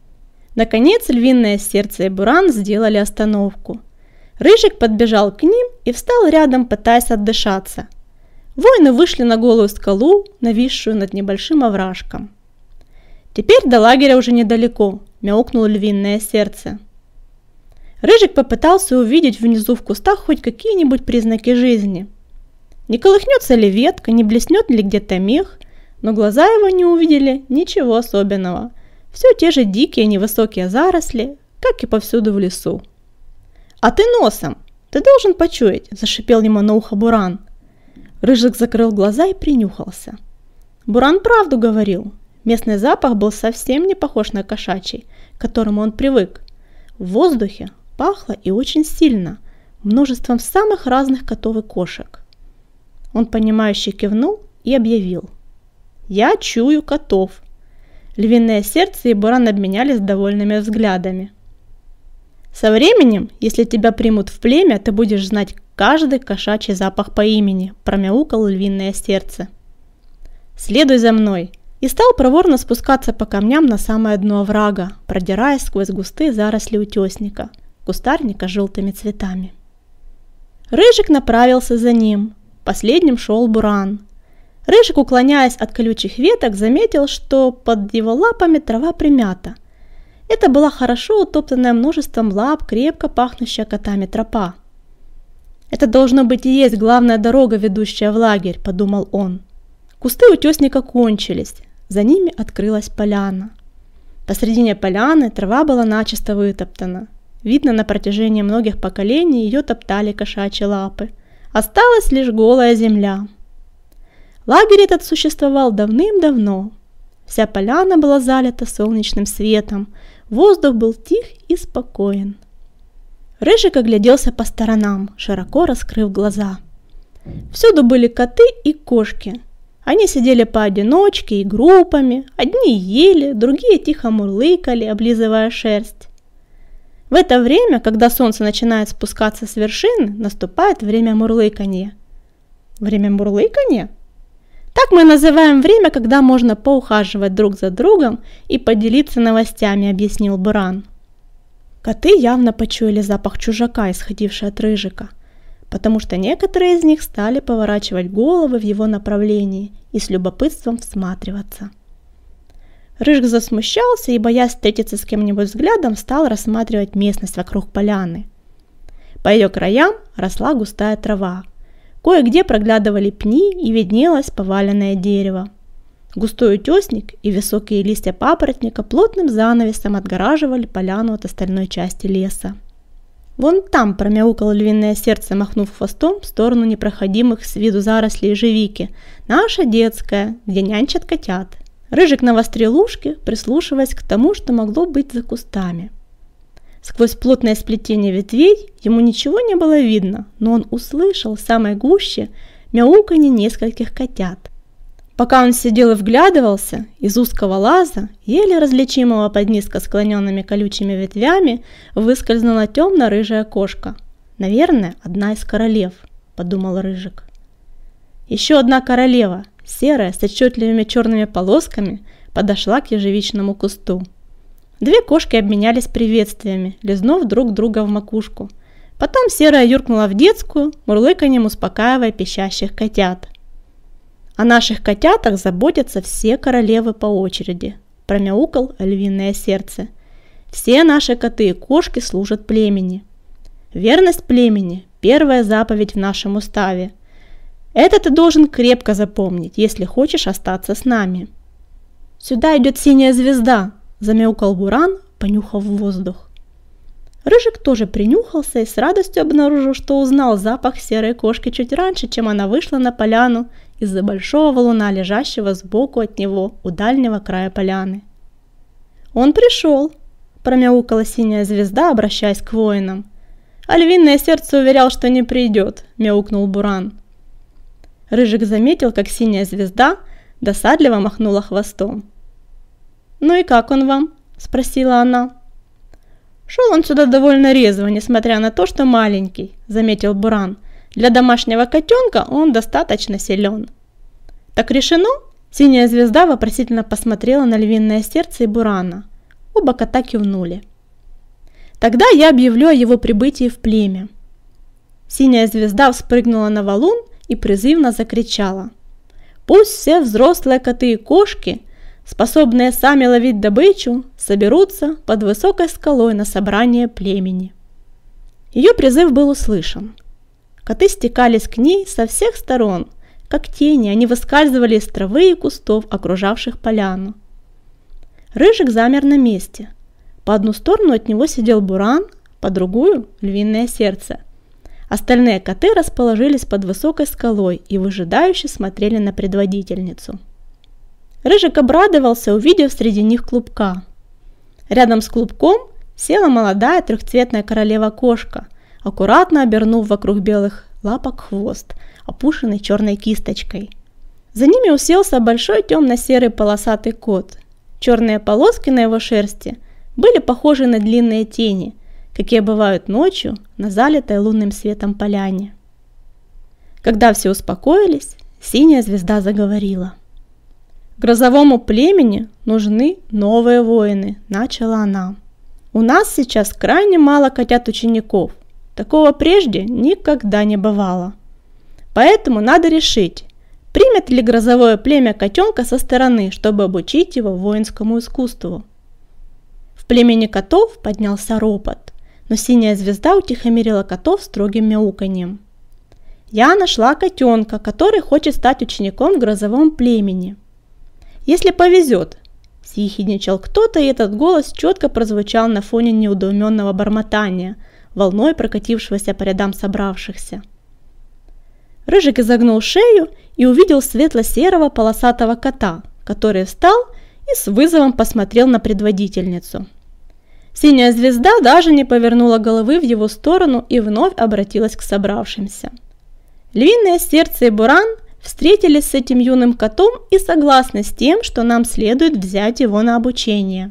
Наконец львиное сердце и Буран сделали остановку. Рыжик подбежал к ним и встал рядом, пытаясь отдышаться. Воины вышли на голую скалу, нависшую над небольшим овражком. «Теперь до лагеря уже недалеко», – мяукнуло львиное сердце. Рыжик попытался увидеть внизу в кустах хоть какие-нибудь признаки жизни. Не колыхнется ли ветка, не блеснет ли где-то мех, но глаза его не увидели ничего особенного. Все те же дикие невысокие заросли, как и повсюду в лесу. «А ты носом! Ты должен почуять!» – зашипел ему на ухо Буран. Рыжик закрыл глаза и принюхался. Буран правду говорил. Местный запах был совсем не похож на кошачий, к которому он привык. В воздухе пахло и очень сильно, множеством самых разных котов и кошек. Он понимающе кивнул и объявил: «Я чую котов». Львиное сердце и Буран обменялись довольными взглядами. «Со временем, если тебя примут в племя, ты будешь знать каждый кошачий запах по имени», – промяукал львиное сердце. «Следуй за мной», и стал проворно спускаться по камням на самое дно оврага, продираясь сквозь густые заросли утесника, кустарника с желтыми цветами. Рыжик направился за ним, последним шел Буран. Рыжик, уклоняясь от колючих веток, заметил, что под его лапами трава примята. Это была хорошо утоптанная множеством лап, крепко пахнущая котами тропа. «Это должно быть и есть главная дорога, ведущая в лагерь», – подумал он. Кусты утесника кончились, за ними открылась поляна. Посредине поляны трава была начисто вытоптана. Видно, на протяжении многих поколений ее топтали кошачьи лапы. Осталась лишь голая земля. Лагерь этот существовал давным-давно. Вся поляна была залита солнечным светом, воздух был тих и спокоен. Рыжик огляделся по сторонам, широко раскрыв глаза. Всюду были коты и кошки. Они сидели поодиночке и группами, одни ели, другие тихо мурлыкали, облизывая шерсть. В это время, когда солнце начинает спускаться с вершины, наступает время мурлыканья. Время мурлыканья? Так мы называем время, когда можно поухаживать друг за другом и поделиться новостями, объяснил Буран. Коты явно почуяли запах чужака, исходивший от Рыжика, потому что некоторые из них стали поворачивать головы в его направлении и с любопытством всматриваться. Рыжик засмущался и, боясь встретиться с кем-нибудь взглядом, стал рассматривать местность вокруг поляны. По ее краям росла густая трава. Кое-где проглядывали пни и виднелось поваленное дерево. Густой утесник и высокие листья папоротника плотным занавесом отгораживали поляну от остальной части леса. «Вон там», – промяукало львиное сердце, махнув хвостом в сторону непроходимых с виду зарослей ежевики. «Наша детская, где нянчат котят». Рыжик навострил ушки, прислушиваясь к тому, что могло быть за кустами. Сквозь плотное сплетение ветвей ему ничего не было видно, но он услышал в самой гуще мяуканье нескольких котят. Пока он сидел и вглядывался, из узкого лаза, еле различимого под низко склоненными колючими ветвями, выскользнула темно-рыжая кошка. «Наверное, одна из королев», – подумал Рыжик. Еще одна королева, серая, с отчетливыми черными полосками, подошла к ежевичному кусту. Две кошки обменялись приветствиями, лизнув друг друга в макушку. Потом серая юркнула в детскую, мурлыканьем успокаивая пищащих котят. «О наших котятах заботятся все королевы по очереди», – промяукал львиное сердце. «Все наши коты и кошки служат племени. Верность племени – первая заповедь в нашем уставе. Это ты должен крепко запомнить, если хочешь остаться с нами». «Сюда идет синяя звезда», – замяукал Буран, понюхав воздух. Рыжик тоже принюхался и с радостью обнаружил, что узнал запах серой кошки чуть раньше, чем она вышла на поляну из-за большого валуна, лежащего сбоку от него у дальнего края поляны. «Он пришел», – промяукала синяя звезда, обращаясь к воинам. «А львиное сердце уверял, что не придет», – мяукнул Буран. Рыжик заметил, как синяя звезда досадливо махнула хвостом. «Ну и как он вам?» – спросила она. «Шел он сюда довольно резво, несмотря на то, что маленький», – заметил Буран. «Для домашнего котенка он достаточно силен». «Так решено?» – синяя звезда вопросительно посмотрела на львиное сердце и Бурана. Оба кота кивнули. «Тогда я объявлю о его прибытии в племя». Синяя звезда вспрыгнула на валун и призывно закричала: «Пусть все взрослые коты и кошки, способные сами ловить добычу, соберутся под высокой скалой на собрание племени». Ее призыв был услышан. Коты стекались к ней со всех сторон, как тени, они выскальзывали из травы и кустов, окружавших поляну. Рыжик замер на месте. По одну сторону от него сидел Буран, по другую – Львиное Сердце. Остальные коты расположились под высокой скалой и выжидающе смотрели на предводительницу. Рыжик обрадовался, увидев среди них клубка. Рядом с клубком села молодая трехцветная королева-кошка, аккуратно обернув вокруг белых лапок хвост, опушенный черной кисточкой. За ними уселся большой темно-серый полосатый кот. Черные полоски на его шерсти были похожи на длинные тени, какие бывают ночью на залитой лунным светом поляне. Когда все успокоились, синяя звезда заговорила. «Грозовому племени нужны новые воины», – начала она. «У нас сейчас крайне мало котят-учеников. Такого прежде никогда не бывало. Поэтому надо решить, примет ли грозовое племя котенка со стороны, чтобы обучить его воинскому искусству». В племени котов поднялся ропот, но синяя звезда утихомирила котов строгим мяуканьем. «Я нашла котенка, который хочет стать учеником в грозовом племени. Если повезет», – съехидничал кто-то, и этот голос четко прозвучал на фоне неудоуменного бормотания, волной прокатившегося по рядам собравшихся. Рыжик изогнул шею и увидел светло-серого полосатого кота, который встал и с вызовом посмотрел на предводительницу. Синяя звезда даже не повернула головы в его сторону и вновь обратилась к собравшимся. Львиное Сердце и Буран встретились с этим юным котом и согласны с тем, что нам следует взять его на обучение.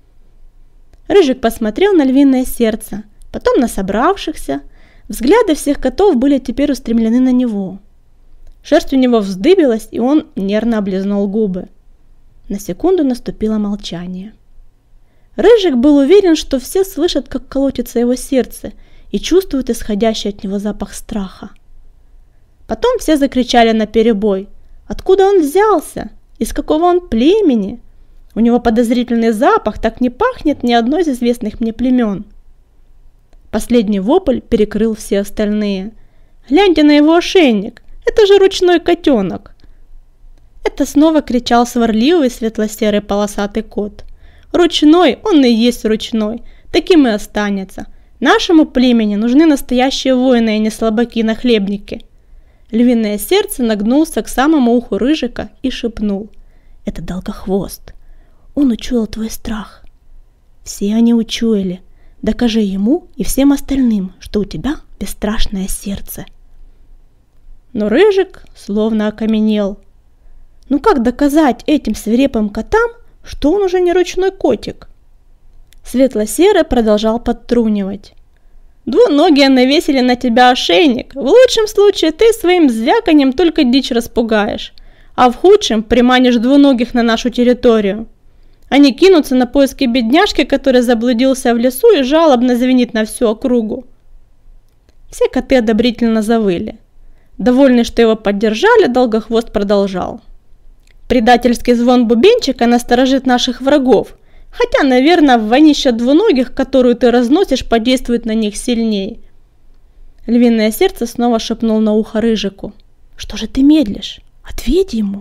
Рыжик посмотрел на Львиное Сердце, потом на собравшихся. Взгляды всех котов были теперь устремлены на него. Шерсть у него вздыбилась, и он нервно облизнул губы. На секунду наступило молчание. Рыжик был уверен, что все слышат, как колотится его сердце, и чувствуют исходящий от него запах страха. Потом все закричали наперебой: «Откуда он взялся? Из какого он племени? У него подозрительный запах, так не пахнет ни одно из известных мне племен». Последний вопль перекрыл все остальные. «Гляньте на его ошейник! Это же ручной котенок!» Это снова кричал сварливый светло-серый полосатый кот. «Ручной, он и есть ручной, таким и останется. Нашему племени нужны настоящие воины, а не слабаки-нахлебники». Львиное Сердце нагнулся к самому уху Рыжика и шепнул: «Это Долгохвост. Он учуял твой страх». «Все они учуяли. Докажи ему и всем остальным, что у тебя бесстрашное сердце». Но Рыжик словно окаменел. Ну как доказать этим свирепым котам, что он уже не ручной котик? Светло-серый продолжал подтрунивать: «Двуногие навесили на тебя ошейник. В лучшем случае ты своим звяканьем только дичь распугаешь, а в худшем приманишь двуногих на нашу территорию. Они кинутся на поиски бедняжки, который заблудился в лесу и жалобно звенит на всю округу». Все коты одобрительно завыли. Довольный, что его поддержали, Долгохвост продолжал: «Предательский звон бубенчика насторожит наших врагов, хотя, наверное, вонища двуногих, которую ты разносишь, подействует на них сильнее». Львиное Сердце снова шепнул на ухо Рыжику: «Что же ты медлишь? Ответь ему».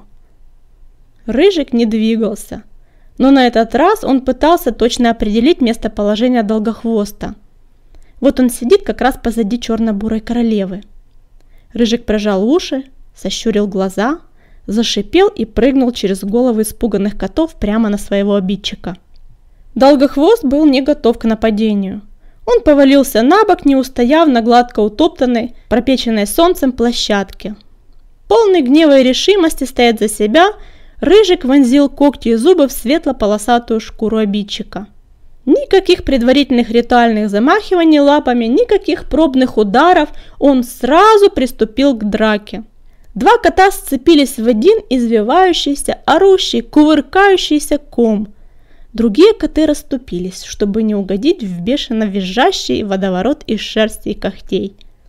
Рыжик не двигался, но на этот раз он пытался точно определить местоположение Долгохвоста. Вот он сидит как раз позади черно-бурой королевы. Рыжик прижал уши, сощурил глаза, зашипел и прыгнул через головы испуганных котов прямо на своего обидчика. Долгохвост был не готов к нападению. Он повалился на бок, не устояв на гладко утоптанной, пропеченной солнцем площадке. Полный гнева и решимости стоять за себя, Рыжик вонзил когти и зубы в светло-полосатую шкуру обидчика. Никаких предварительных ритуальных замахиваний лапами, никаких пробных ударов, он сразу приступил к драке. Два кота сцепились в один извивающийся, орущий, кувыркающийся ком. Другие коты расступились, чтобы не угодить в бешено визжащий водоворот из шерсти и когтей. В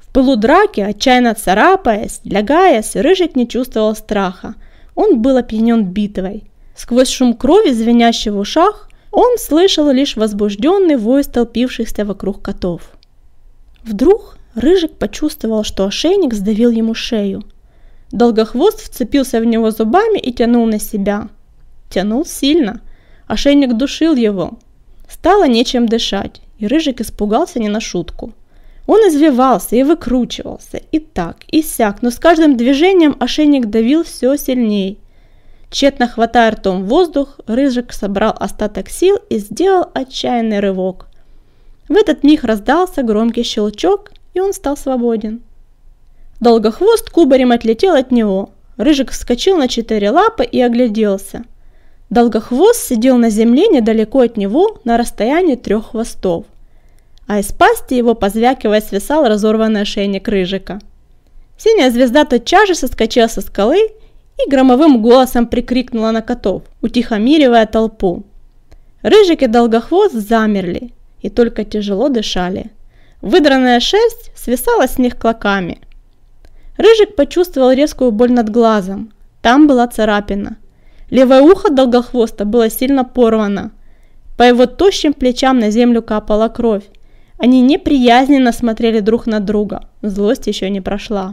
В пылу драки, отчаянно царапаясь, лягаясь, Рыжик не чувствовал страха. Он был опьянен битвой. Сквозь шум крови, звенящий в ушах, он слышал лишь возбужденный вой столпившихся вокруг котов. Вдруг Рыжик почувствовал, что ошейник сдавил ему шею. Долгохвост вцепился в него зубами и тянул на себя. Тянул сильно. Ошейник душил его. Стало нечем дышать, и Рыжик испугался не на шутку. Он извивался и выкручивался, и так, и сяк, но с каждым движением ошейник давил все сильней. Тщетно хватая ртом воздух, Рыжик собрал остаток сил и сделал отчаянный рывок. В этот миг раздался громкий щелчок, и он стал свободен. Долгохвост кубарем отлетел от него. Рыжик вскочил на 4 лапы и огляделся. Долгохвост сидел на земле недалеко от него на расстоянии 3 хвостов, а из пасти его, позвякивая, свисал разорванный ошейник Рыжика. Синяя звезда тотчас же соскочила со скалы и громовым голосом прикрикнула на котов, утихомиривая толпу. Рыжик и Долгохвост замерли и только тяжело дышали. Выдранная шерсть свисала с них клоками. Рыжик почувствовал резкую боль над глазом. Там была царапина. Левое ухо Долгохвоста было сильно порвано. По его тощим плечам на землю капала кровь. Они неприязненно смотрели друг на друга. Злость еще не прошла.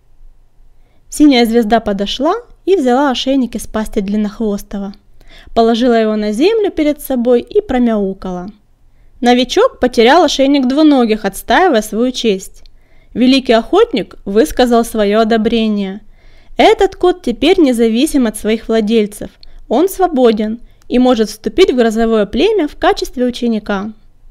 Синяя звезда подошла и взяла ошейник из пасти Длиннохвостого. Положила его на землю перед собой и промяукала. Новичок потерял ошейник двуногих, отстаивая свою честь. Великий охотник высказал свое одобрение. Этот кот теперь независим от своих владельцев. Он свободен и может вступить в грозовое племя в качестве ученика.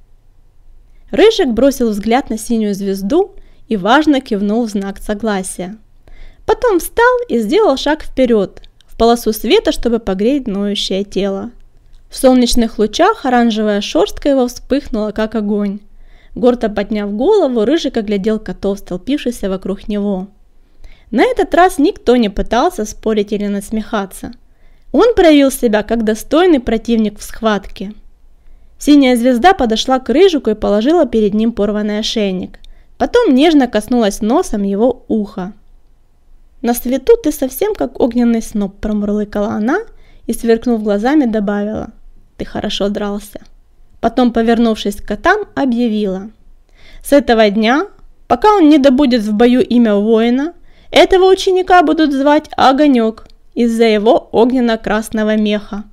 Рыжик бросил взгляд на синюю звезду и важно кивнул в знак согласия. Потом встал и сделал шаг вперед, в полосу света, чтобы погреть ноющее тело. В солнечных лучах оранжевая шерстка его вспыхнула, как огонь. Гордо подняв голову, Рыжик оглядел котов, столпившихся вокруг него. На этот раз никто не пытался спорить или насмехаться. Он проявил себя как достойный противник в схватке. Синяя звезда подошла к Рыжику и положила перед ним порванный ошейник. Потом нежно коснулась носом его уха. «На свету ты совсем как огненный сноп», – промурлыкала она и, сверкнув глазами, добавила: «Ты хорошо дрался». Потом, повернувшись к котам, объявила: «С этого дня, пока он не добудет в бою имя воина, этого ученика будут звать Огонек из-за его огненно-красного меха».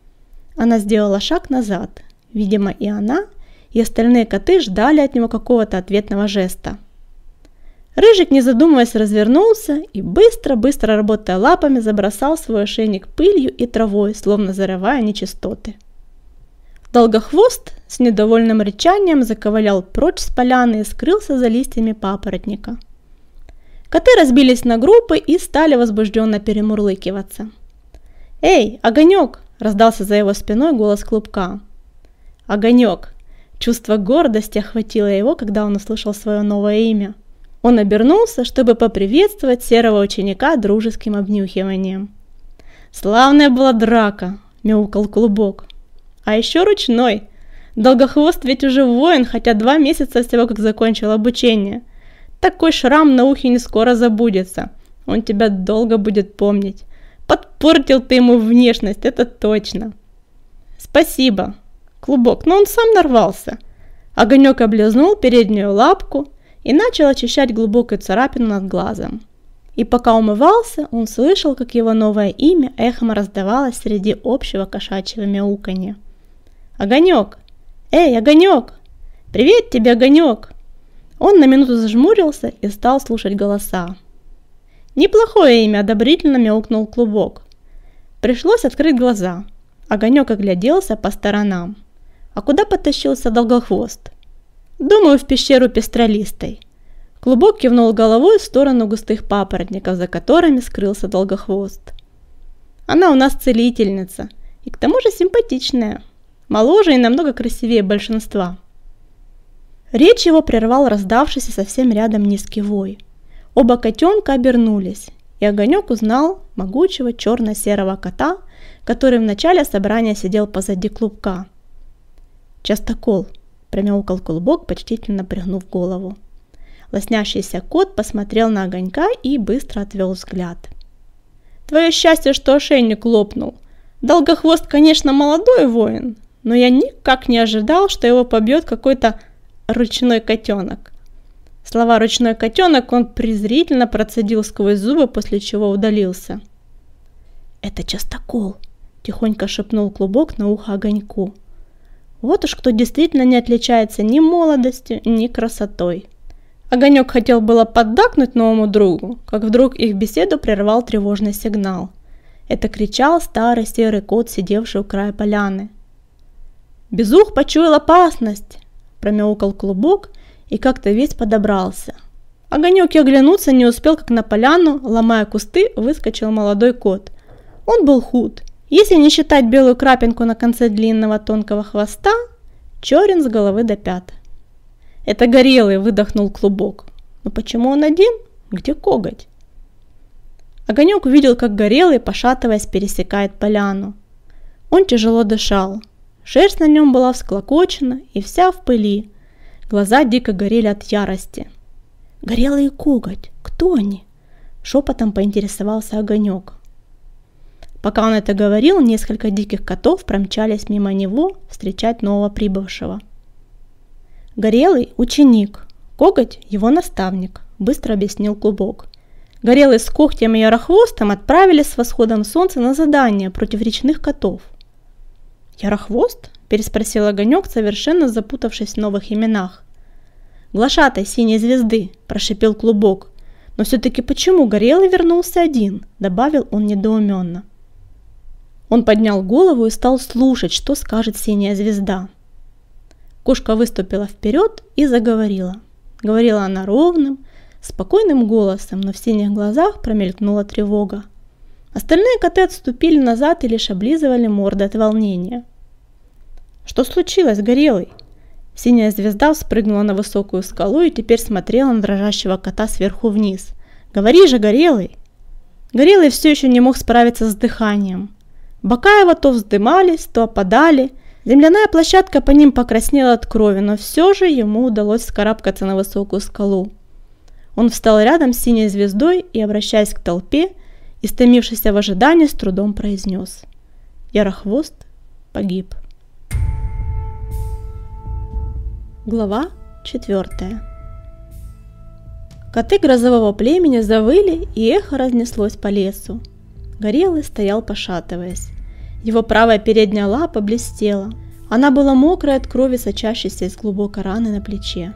Она сделала шаг назад. Видимо, и она, и остальные коты ждали от него какого-то ответного жеста. Рыжик, не задумываясь, развернулся и, быстро-быстро работая лапами, забросал свой ошейник пылью и травой, словно зарывая нечистоты. Долгохвост с недовольным рычанием заковылял прочь с поляны и скрылся за листьями папоротника. Коты разбились на группы и стали возбужденно перемурлыкиваться. «Эй, Огонек!» – раздался за его спиной голос Клубка. Огонек. Чувство гордости охватило его, когда он услышал свое новое имя. Он обернулся, чтобы поприветствовать серого ученика дружеским обнюхиванием. «Славная была драка!» – мяукал Клубок. «А еще ручной! Долгохвост ведь уже воин, хотя 2 месяца всего как закончил обучение. Такой шрам на ухе не скоро забудется. Он тебя долго будет помнить. Подпортил ты ему внешность, это точно!» «Спасибо, Клубок, но он сам нарвался». Огонек облизнул переднюю лапку и начал очищать глубокую царапину над глазом. И пока умывался, он слышал, как его новое имя эхом раздавалось среди общего кошачьего мяуканья. «Огонек! Эй, Огонек! Привет тебе, Огонек!» Он на минуту зажмурился и стал слушать голоса. «Неплохое имя!» – одобрительно мяукнул Клубок. Пришлось открыть глаза. Огонек огляделся по сторонам. А куда потащился Долгохвост? «Думаю, в пещеру Пестролистой». Клубок кивнул головой в сторону густых папоротников, за которыми скрылся Долгохвост. «Она у нас целительница, и к тому же симпатичная, моложе и намного красивее большинства». Речь его прервал раздавшийся совсем рядом низкий вой. Оба котенка обернулись, и Огонек узнал могучего черно-серого кота, который в начале собрания сидел позади Клубка. «Частокол», – промяукал Клубок, почтительно пригнув голову. Лоснящийся кот посмотрел на Огонька и быстро отвел взгляд. «Твое счастье, что ошейник лопнул. Долгохвост, конечно, молодой воин, но я никак не ожидал, что его побьет какой-то ручной котенок». Слова «ручной котенок» он презрительно процедил сквозь зубы, после чего удалился. «Это частокол», – тихонько шепнул Клубок на ухо Огоньку. «Вот уж кто действительно не отличается ни молодостью, ни красотой». Огонек хотел было поддакнуть новому другу, как вдруг их беседу прервал тревожный сигнал. Это кричал старый серый кот, сидевший у края поляны. «Безух почуял опасность!» – промяукал Клубок и как-то весь подобрался. Огонек и оглянуться не успел, как на поляну, ломая кусты, выскочил молодой кот. Он был худ. Если не считать белую крапинку на конце длинного тонкого хвоста, черен с головы до пят. «Это Горелый!» – выдохнул Клубок. «Но почему он один? Где коготь?» Огонек увидел, как Горелый, пошатываясь, пересекает поляну. Он тяжело дышал. Шерсть на нем была всклокочена и вся в пыли. Глаза дико горели от ярости. «Горелый и коготь! Кто они?» – шепотом поинтересовался Огонек. Пока он это говорил, несколько диких котов промчались мимо него встречать нового прибывшего. «Горелый – ученик, коготь – его наставник», – быстро объяснил Клубок. Горелый с когтем и Ярохвостом отправились с восходом солнца на задание против речных котов. «Ярохвост?» – переспросил Огонек, совершенно запутавшись в новых именах. «Глашатай синей звезды», – прошипел Клубок. «Но все-таки почему Горелый вернулся один?» – добавил он недоуменно. Он поднял голову и стал слушать, что скажет синяя звезда. Кошка выступила вперед и заговорила. Говорила она ровным, спокойным голосом, но в синих глазах промелькнула тревога. Остальные коты отступили назад и лишь облизывали морды от волнения. «Что случилось, Горелый?» Синяя звезда вспрыгнула на высокую скалу и теперь смотрела на дрожащего кота сверху вниз. «Говори же, Горелый!» Горелый все еще не мог справиться с дыханием. Бока его то вздымались, то опадали. Земляная площадка по ним покраснела от крови, но все же ему удалось вскарабкаться на высокую скалу. Он встал рядом с синей звездой и, обращаясь к толпе, истомившийся в ожидании, с трудом произнес: «Ярохвост погиб». Глава 4. Коты грозового племени завыли, и эхо разнеслось по лесу. Горелый стоял, пошатываясь. Его правая передняя лапа блестела. Она была мокрая от крови, сочащейся из глубокой раны на плече.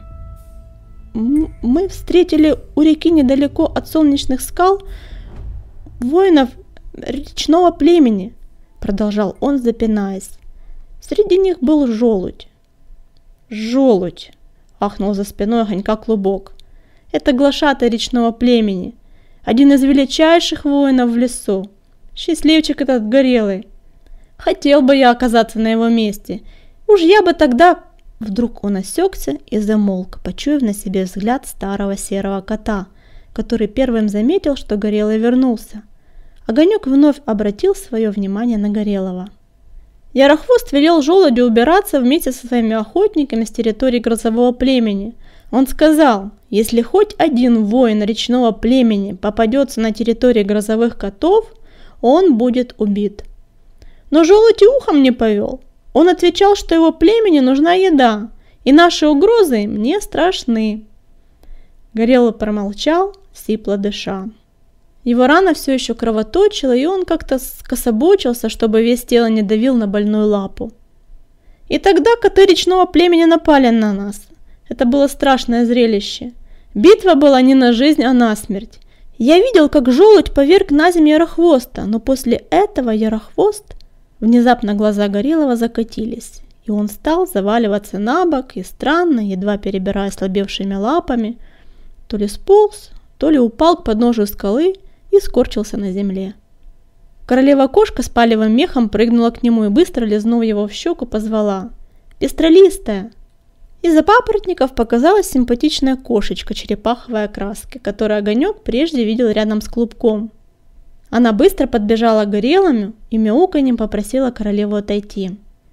«Мы встретили у реки недалеко от солнечных скал воинов речного племени», — продолжал он, запинаясь. «Среди них был желудь». «Желудь!» — ахнул за спиной Огонька Клубок. «Это глашатай речного племени, один из величайших воинов в лесу. Счастливчик этот Горелый. Хотел бы я оказаться на его месте. Уж я бы тогда...» Вдруг он осекся и замолк, почуяв на себе взгляд старого серого кота, который первым заметил, что Горелый вернулся. Огонек вновь обратил свое внимание на Горелого. Ярохвост велел желудю убираться вместе со своими охотниками с территории грозового племени. Он сказал, если хоть один воин речного племени попадется на территории грозовых котов, он будет убит. Но желудь и ухом не повел. Он отвечал, что его племени нужна еда, и наши угрозы им не страшны. Горелый промолчал, сипло дыша. Его рана все еще кровоточила, и он как-то скособочился, чтобы весь тело не давил на больную лапу. И тогда коты речного племени напали на нас. Это было страшное зрелище. Битва была не на жизнь, а на смерть. Я видел, как желудь поверг на землю Ярохвоста, но после этого Ярохвост... Внезапно глаза Горелого закатились, и он стал заваливаться на бок и странно, едва перебирая слабевшими лапами, то ли сполз, то ли упал к подножию скалы и скорчился на земле. Королева-кошка с палевым мехом прыгнула к нему и, быстро лизнув его в щеку, позвала: «Пестролистая!» Из-за папоротников показалась симпатичная кошечка черепаховой окраски, которую Огонек прежде видел рядом с Клубком. Она быстро подбежала к Горелому и мяуканьем попросила королеву отойти.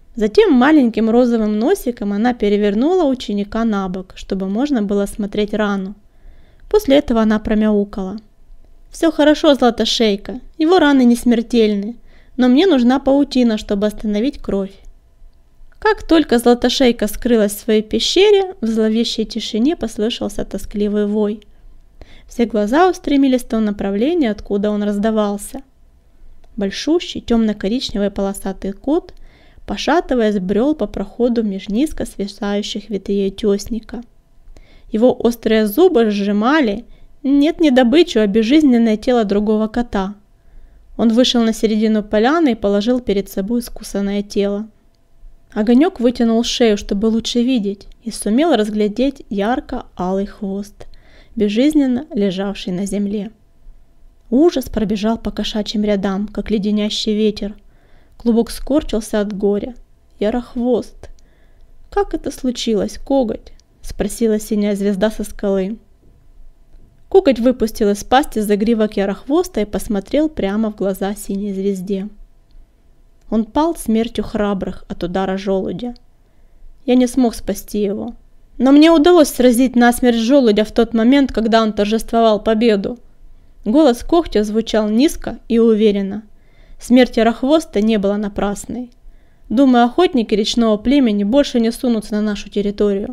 Затем маленьким розовым носиком она перевернула ученика на бок, чтобы можно было смотреть рану. После этого она промяукала. «Все хорошо, Златошейка, его раны не смертельны, но мне нужна паутина, чтобы остановить кровь». Как только Златошейка скрылась в своей пещере, в зловещей тишине послышался тоскливый вой. Все глаза устремились в том направлении, откуда он раздавался. Большущий темно-коричневый полосатый кот, пошатываясь, брел по проходу меж низко свисающих ветвей утесника. Его острые зубы сжимали, нет, не добычу, а безжизненное тело другого кота. Он вышел на середину поляны и положил перед собой искусанное тело. Огонек вытянул шею, чтобы лучше видеть, и сумел разглядеть ярко-алый хвост, безжизненно лежавший на земле. Ужас пробежал по кошачьим рядам, как леденящий ветер. Клубок скорчился от горя. Ярохвост. «Как это случилось, Коготь?» — спросила синяя звезда со скалы. Коготь выпустил из пасти загривок Ярохвоста и посмотрел прямо в глаза синей звезде. Он пал смертью храбрых от удара желудя. Я не смог спасти его. Но мне удалось сразить насмерть желудя в тот момент, когда он торжествовал победу. Голос Когтя звучал низко и уверенно. Смерть Ярохвоста не была напрасной. Думаю, охотники речного племени больше не сунутся на нашу территорию.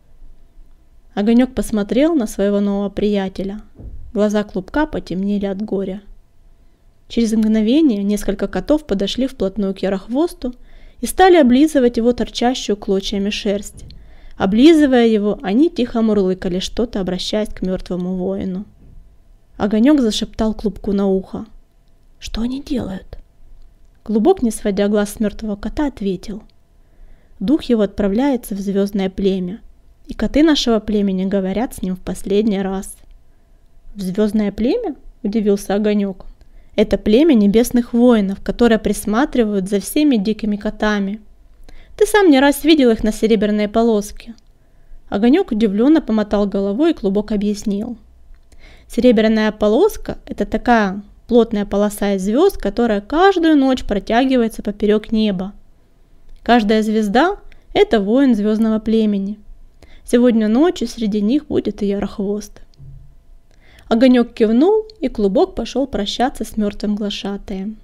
Огонек посмотрел на своего нового приятеля. Глаза клубка потемнели от горя. Через мгновение несколько котов подошли вплотную к Ярохвосту и стали облизывать его торчащую клочьями шерсть. Облизывая его, они тихо мурлыкали что-то, обращаясь к мертвому воину. Огонек зашептал клубку на ухо. «Что они делают?» Клубок, не сводя глаз с мертвого кота, ответил. «Дух его отправляется в звездное племя, и коты нашего племени говорят с ним в последний раз». «В звездное племя?» – удивился Огонек. «Это племя небесных воинов, которые присматривают за всеми дикими котами. Ты сам не раз видел их на серебряной полоске». Огонек удивленно помотал головой, и Клубок объяснил. Серебряная полоска – это такая плотная полоса из звезд, которая каждую ночь протягивается поперек неба. Каждая звезда – это воин звездного племени. Сегодня ночью среди них будет и Ярохвост. Огонек кивнул, и Клубок пошел прощаться с мертвым глашатаем.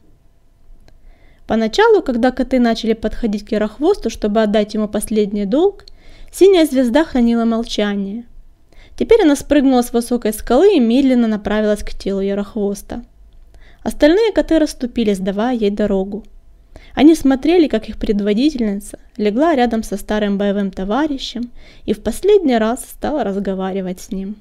Поначалу, когда коты начали подходить к Ярохвосту, чтобы отдать ему последний долг, синяя звезда хранила молчание. Теперь она спрыгнула с высокой скалы и медленно направилась к телу Ярохвоста. Остальные коты расступились, давая ей дорогу. Они смотрели, как их предводительница легла рядом со старым боевым товарищем и в последний раз стала разговаривать с ним.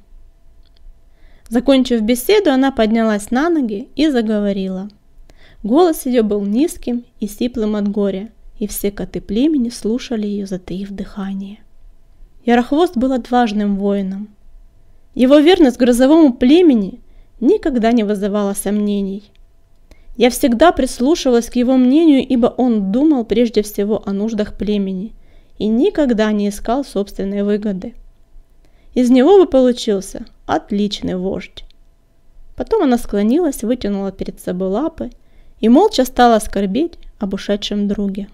Закончив беседу, она поднялась на ноги и заговорила. Голос ее был низким и сиплым от горя, и все коты племени слушали ее, затаив дыхание. Ярохвост был отважным воином. Его верность грозовому племени никогда не вызывала сомнений. Я всегда прислушивалась к его мнению, ибо он думал прежде всего о нуждах племени и никогда не искал собственной выгоды. Из него бы получился отличный вождь. Потом она склонилась, вытянула перед собой лапы и молча стала скорбеть об ушедшем друге.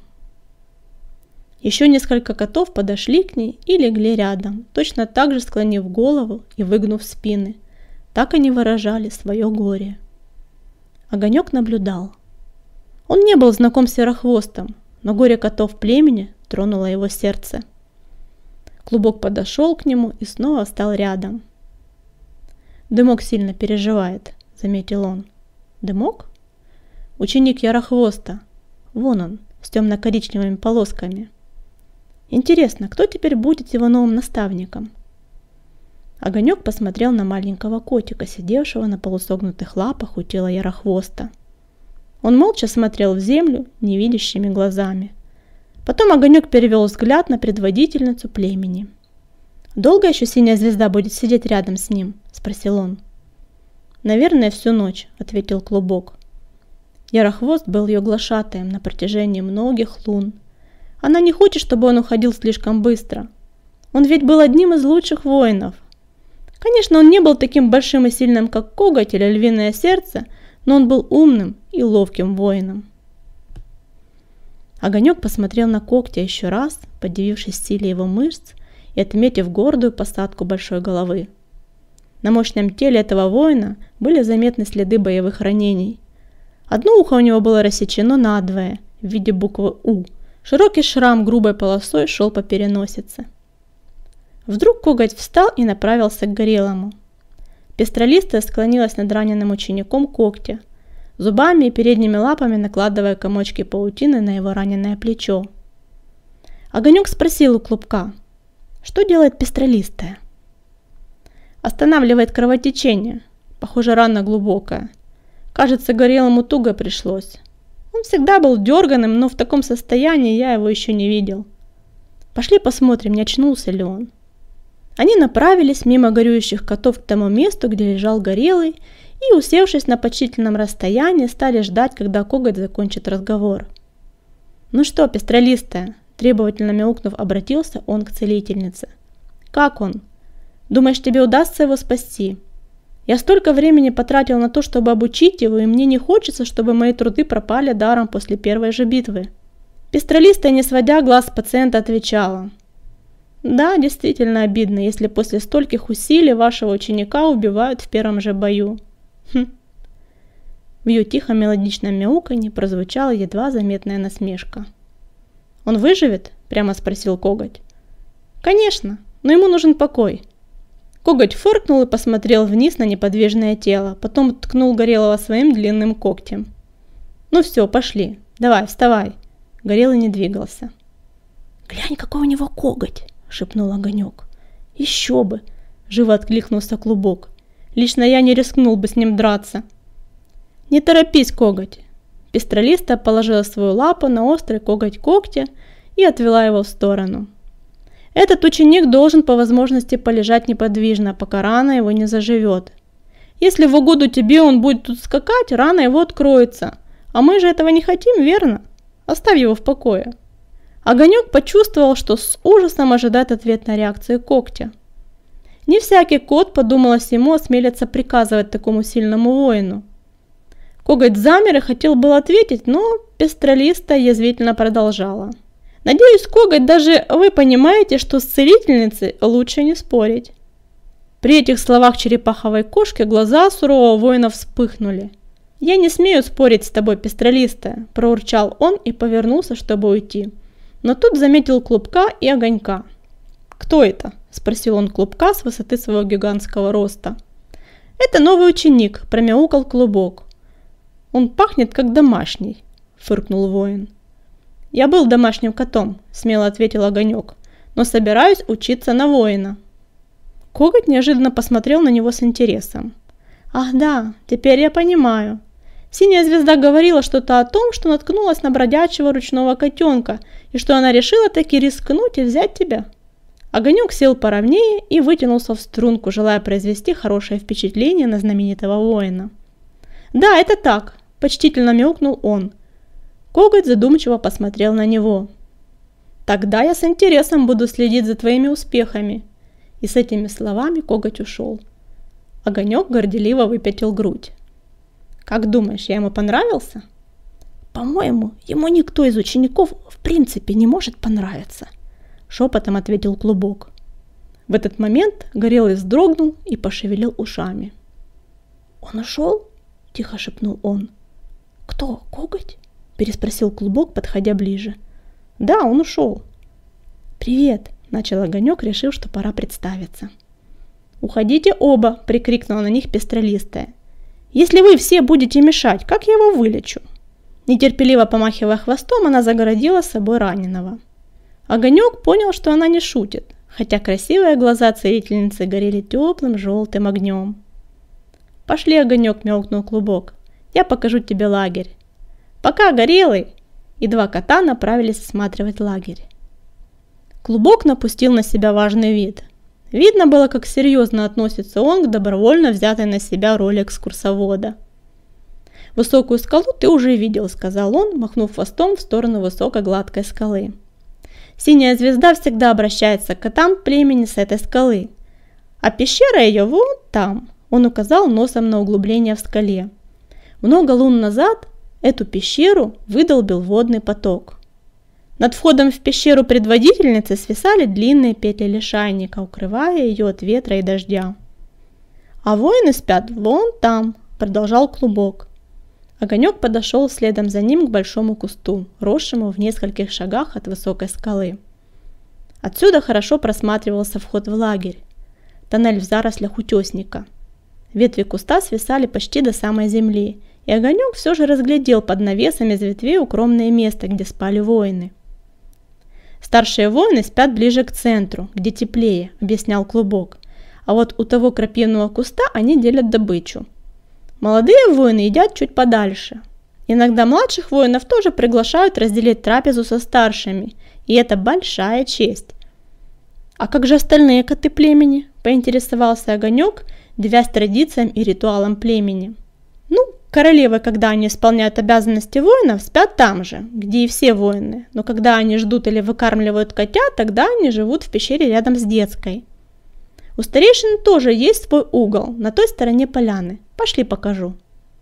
Еще несколько котов подошли к ней и легли рядом, точно так же склонив голову и выгнув спины. Так они выражали свое горе. Огонек наблюдал. Он не был знаком с Ярохвостом, но горе котов племени тронуло его сердце. Клубок подошел к нему и снова встал рядом. «Дымок сильно переживает», — заметил он. «Дымок?» «Ученик Ярохвоста. Вон он, с темно-коричневыми полосками. Интересно, кто теперь будет его новым наставником?» Огонек посмотрел на маленького котика, сидевшего на полусогнутых лапах у тела Ярохвоста. Он молча смотрел в землю невидящими глазами. Потом Огонек перевел взгляд на предводительницу племени. «Долго еще синяя звезда будет сидеть рядом с ним?» – спросил он. «Наверное, всю ночь», – ответил Клубок. Ярохвост был ее глашатаем на протяжении многих лун. Она не хочет, чтобы он уходил слишком быстро. Он ведь был одним из лучших воинов. Конечно, он не был таким большим и сильным, как Коготь или Львиное Сердце, но он был умным и ловким воином. Огонек посмотрел на когтя еще раз, подивившись силе его мышц и отметив гордую посадку большой головы. На мощном теле этого воина были заметны следы боевых ранений. Одно ухо у него было рассечено надвое в виде буквы «У». Широкий шрам грубой полосой шел по переносице. Вдруг коготь встал и направился к Горелому. Пестролистая склонилась над раненым учеником когтя, зубами и передними лапами накладывая комочки паутины на его раненое плечо. Огонек спросил у Клубка, что делает Пестролистая. Останавливает кровотечение. Похоже, рана глубокая. Кажется, Горелому туго пришлось. Он всегда был дерганым, но в таком состоянии я его еще не видел. Пошли посмотрим, не очнулся ли он. Они направились мимо горюющих котов к тому месту, где лежал Горелый, и, усевшись на почтительном расстоянии, стали ждать, когда коготь закончит разговор. «Ну что, Пестролистая?» – требовательно мяукнув, обратился он к целительнице. «Как он? Думаешь, тебе удастся его спасти? Я столько времени потратил на то, чтобы обучить его, и мне не хочется, чтобы мои труды пропали даром после первой же битвы». Пестролистая, не сводя глаз с пациента, отвечала. «Да, действительно обидно, если после стольких усилий вашего ученика убивают в первом же бою». Хм. В ее тихом мелодичном мяуканье прозвучала едва заметная насмешка. «Он выживет?» – прямо спросил коготь. «Конечно, но ему нужен покой». Коготь фыркнул и посмотрел вниз на неподвижное тело, потом ткнул Горелого своим длинным когтем. «Ну все, пошли. Давай, вставай». Горелый не двигался. «Глянь, какой у него коготь!» – шепнул Огонек. «Еще бы!» – живо откликнулся Клубок. «Лично я не рискнул бы с ним драться». «Не торопись, коготь!» Пестролистая положила свою лапу на острый коготь когтя и отвела его в сторону. «Этот ученик должен по возможности полежать неподвижно, пока рана его не заживет. Если в угоду тебе он будет тут скакать, рана его откроется. А мы же этого не хотим, верно? Оставь его в покое». Огонек почувствовал, что с ужасом ожидает ответной реакции когтя. Не всякий кот, подумалось ему, осмелится приказывать такому сильному воину. Коготь замер и хотел было ответить, но Пестролистая язвительно продолжала. «Надеюсь, коготь, даже вы понимаете, что с целительницей лучше не спорить». При этих словах черепаховой кошки глаза сурового воина вспыхнули. «Я не смею спорить с тобой, Пестролистая», – проурчал он и повернулся, чтобы уйти. Но тут заметил Клубка и Огонька. «Кто это?» – спросил он Клубка с высоты своего гигантского роста. «Это новый ученик», – промяукал Клубок. «Он пахнет как домашний», – фыркнул воин. «Я был домашним котом», – смело ответил Огонек, – «но собираюсь учиться на воина». Коготь неожиданно посмотрел на него с интересом. «Ах да, теперь я понимаю. Синяя звезда говорила что-то о том, что наткнулась на бродячего ручного котенка, и что она решила таки рискнуть и взять тебя». Огонек сел поровнее и вытянулся в струнку, желая произвести хорошее впечатление на знаменитого воина. «Да, это так», – почтительно мяукнул он. Коготь задумчиво посмотрел на него. «Тогда я с интересом буду следить за твоими успехами». И с этими словами коготь ушел. Огонек горделиво выпятил грудь. «Как думаешь, я ему понравился?» «По-моему, ему никто из учеников в принципе не может понравиться», – шепотом ответил Клубок. В этот момент Горелый вздрогнул и пошевелил ушами. «Он ушел?» – тихо шепнул он. «Кто, коготь?» – переспросил Клубок, подходя ближе. «Да, он ушел». «Привет», – начал Огонек, решив, что пора представиться. «Уходите оба!» – прикрикнула на них Пестролистая. «Если вы все будете мешать, как я его вылечу?» Нетерпеливо помахивая хвостом, она загородила с собой раненого. Огонек понял, что она не шутит, хотя красивые глаза целительницы горели теплым желтым огнем. «Пошли, Огонек!» – мяукнул Клубок. «Я покажу тебе лагерь». «Пока, Горелый!» И два кота направились осматривать лагерь. Клубок напустил на себя важный вид. Видно было, как серьезно относится он к добровольно взятой на себя роли экскурсовода. «Высокую скалу ты уже видел», – сказал он, махнув хвостом в сторону высокой гладкой скалы. «Синяя звезда всегда обращается к котам племени с этой скалы. А пещера ее вон там», – он указал носом на углубление в скале. «Много лун назад эту пещеру выдолбил водный поток». Над входом в пещеру предводительницы свисали длинные петли лишайника, укрывая ее от ветра и дождя. «А воины спят вон там», — продолжал Клубок. Огонек подошел следом за ним к большому кусту, росшему в нескольких шагах от высокой скалы. Отсюда хорошо просматривался вход в лагерь, тоннель в зарослях утесника. Ветви куста свисали почти до самой земли, и Огонек все же разглядел под навесом из ветвей укромное место, где спали воины. «Старшие воины спят ближе к центру, где теплее», — объяснял Клубок. «А вот у того крапивного куста они делят добычу. Молодые воины едят чуть подальше. Иногда младших воинов тоже приглашают разделить трапезу со старшими, и это большая честь». «А как же остальные коты племени?» – поинтересовался Огонек, девясь традициям и ритуалам племени. «Ну, королевы, когда они исполняют обязанности воинов, спят там же, где и все воины, но когда они ждут или выкармливают котят, тогда они живут в пещере рядом с детской. У старейшин тоже есть свой угол на той стороне поляны. Пошли покажу».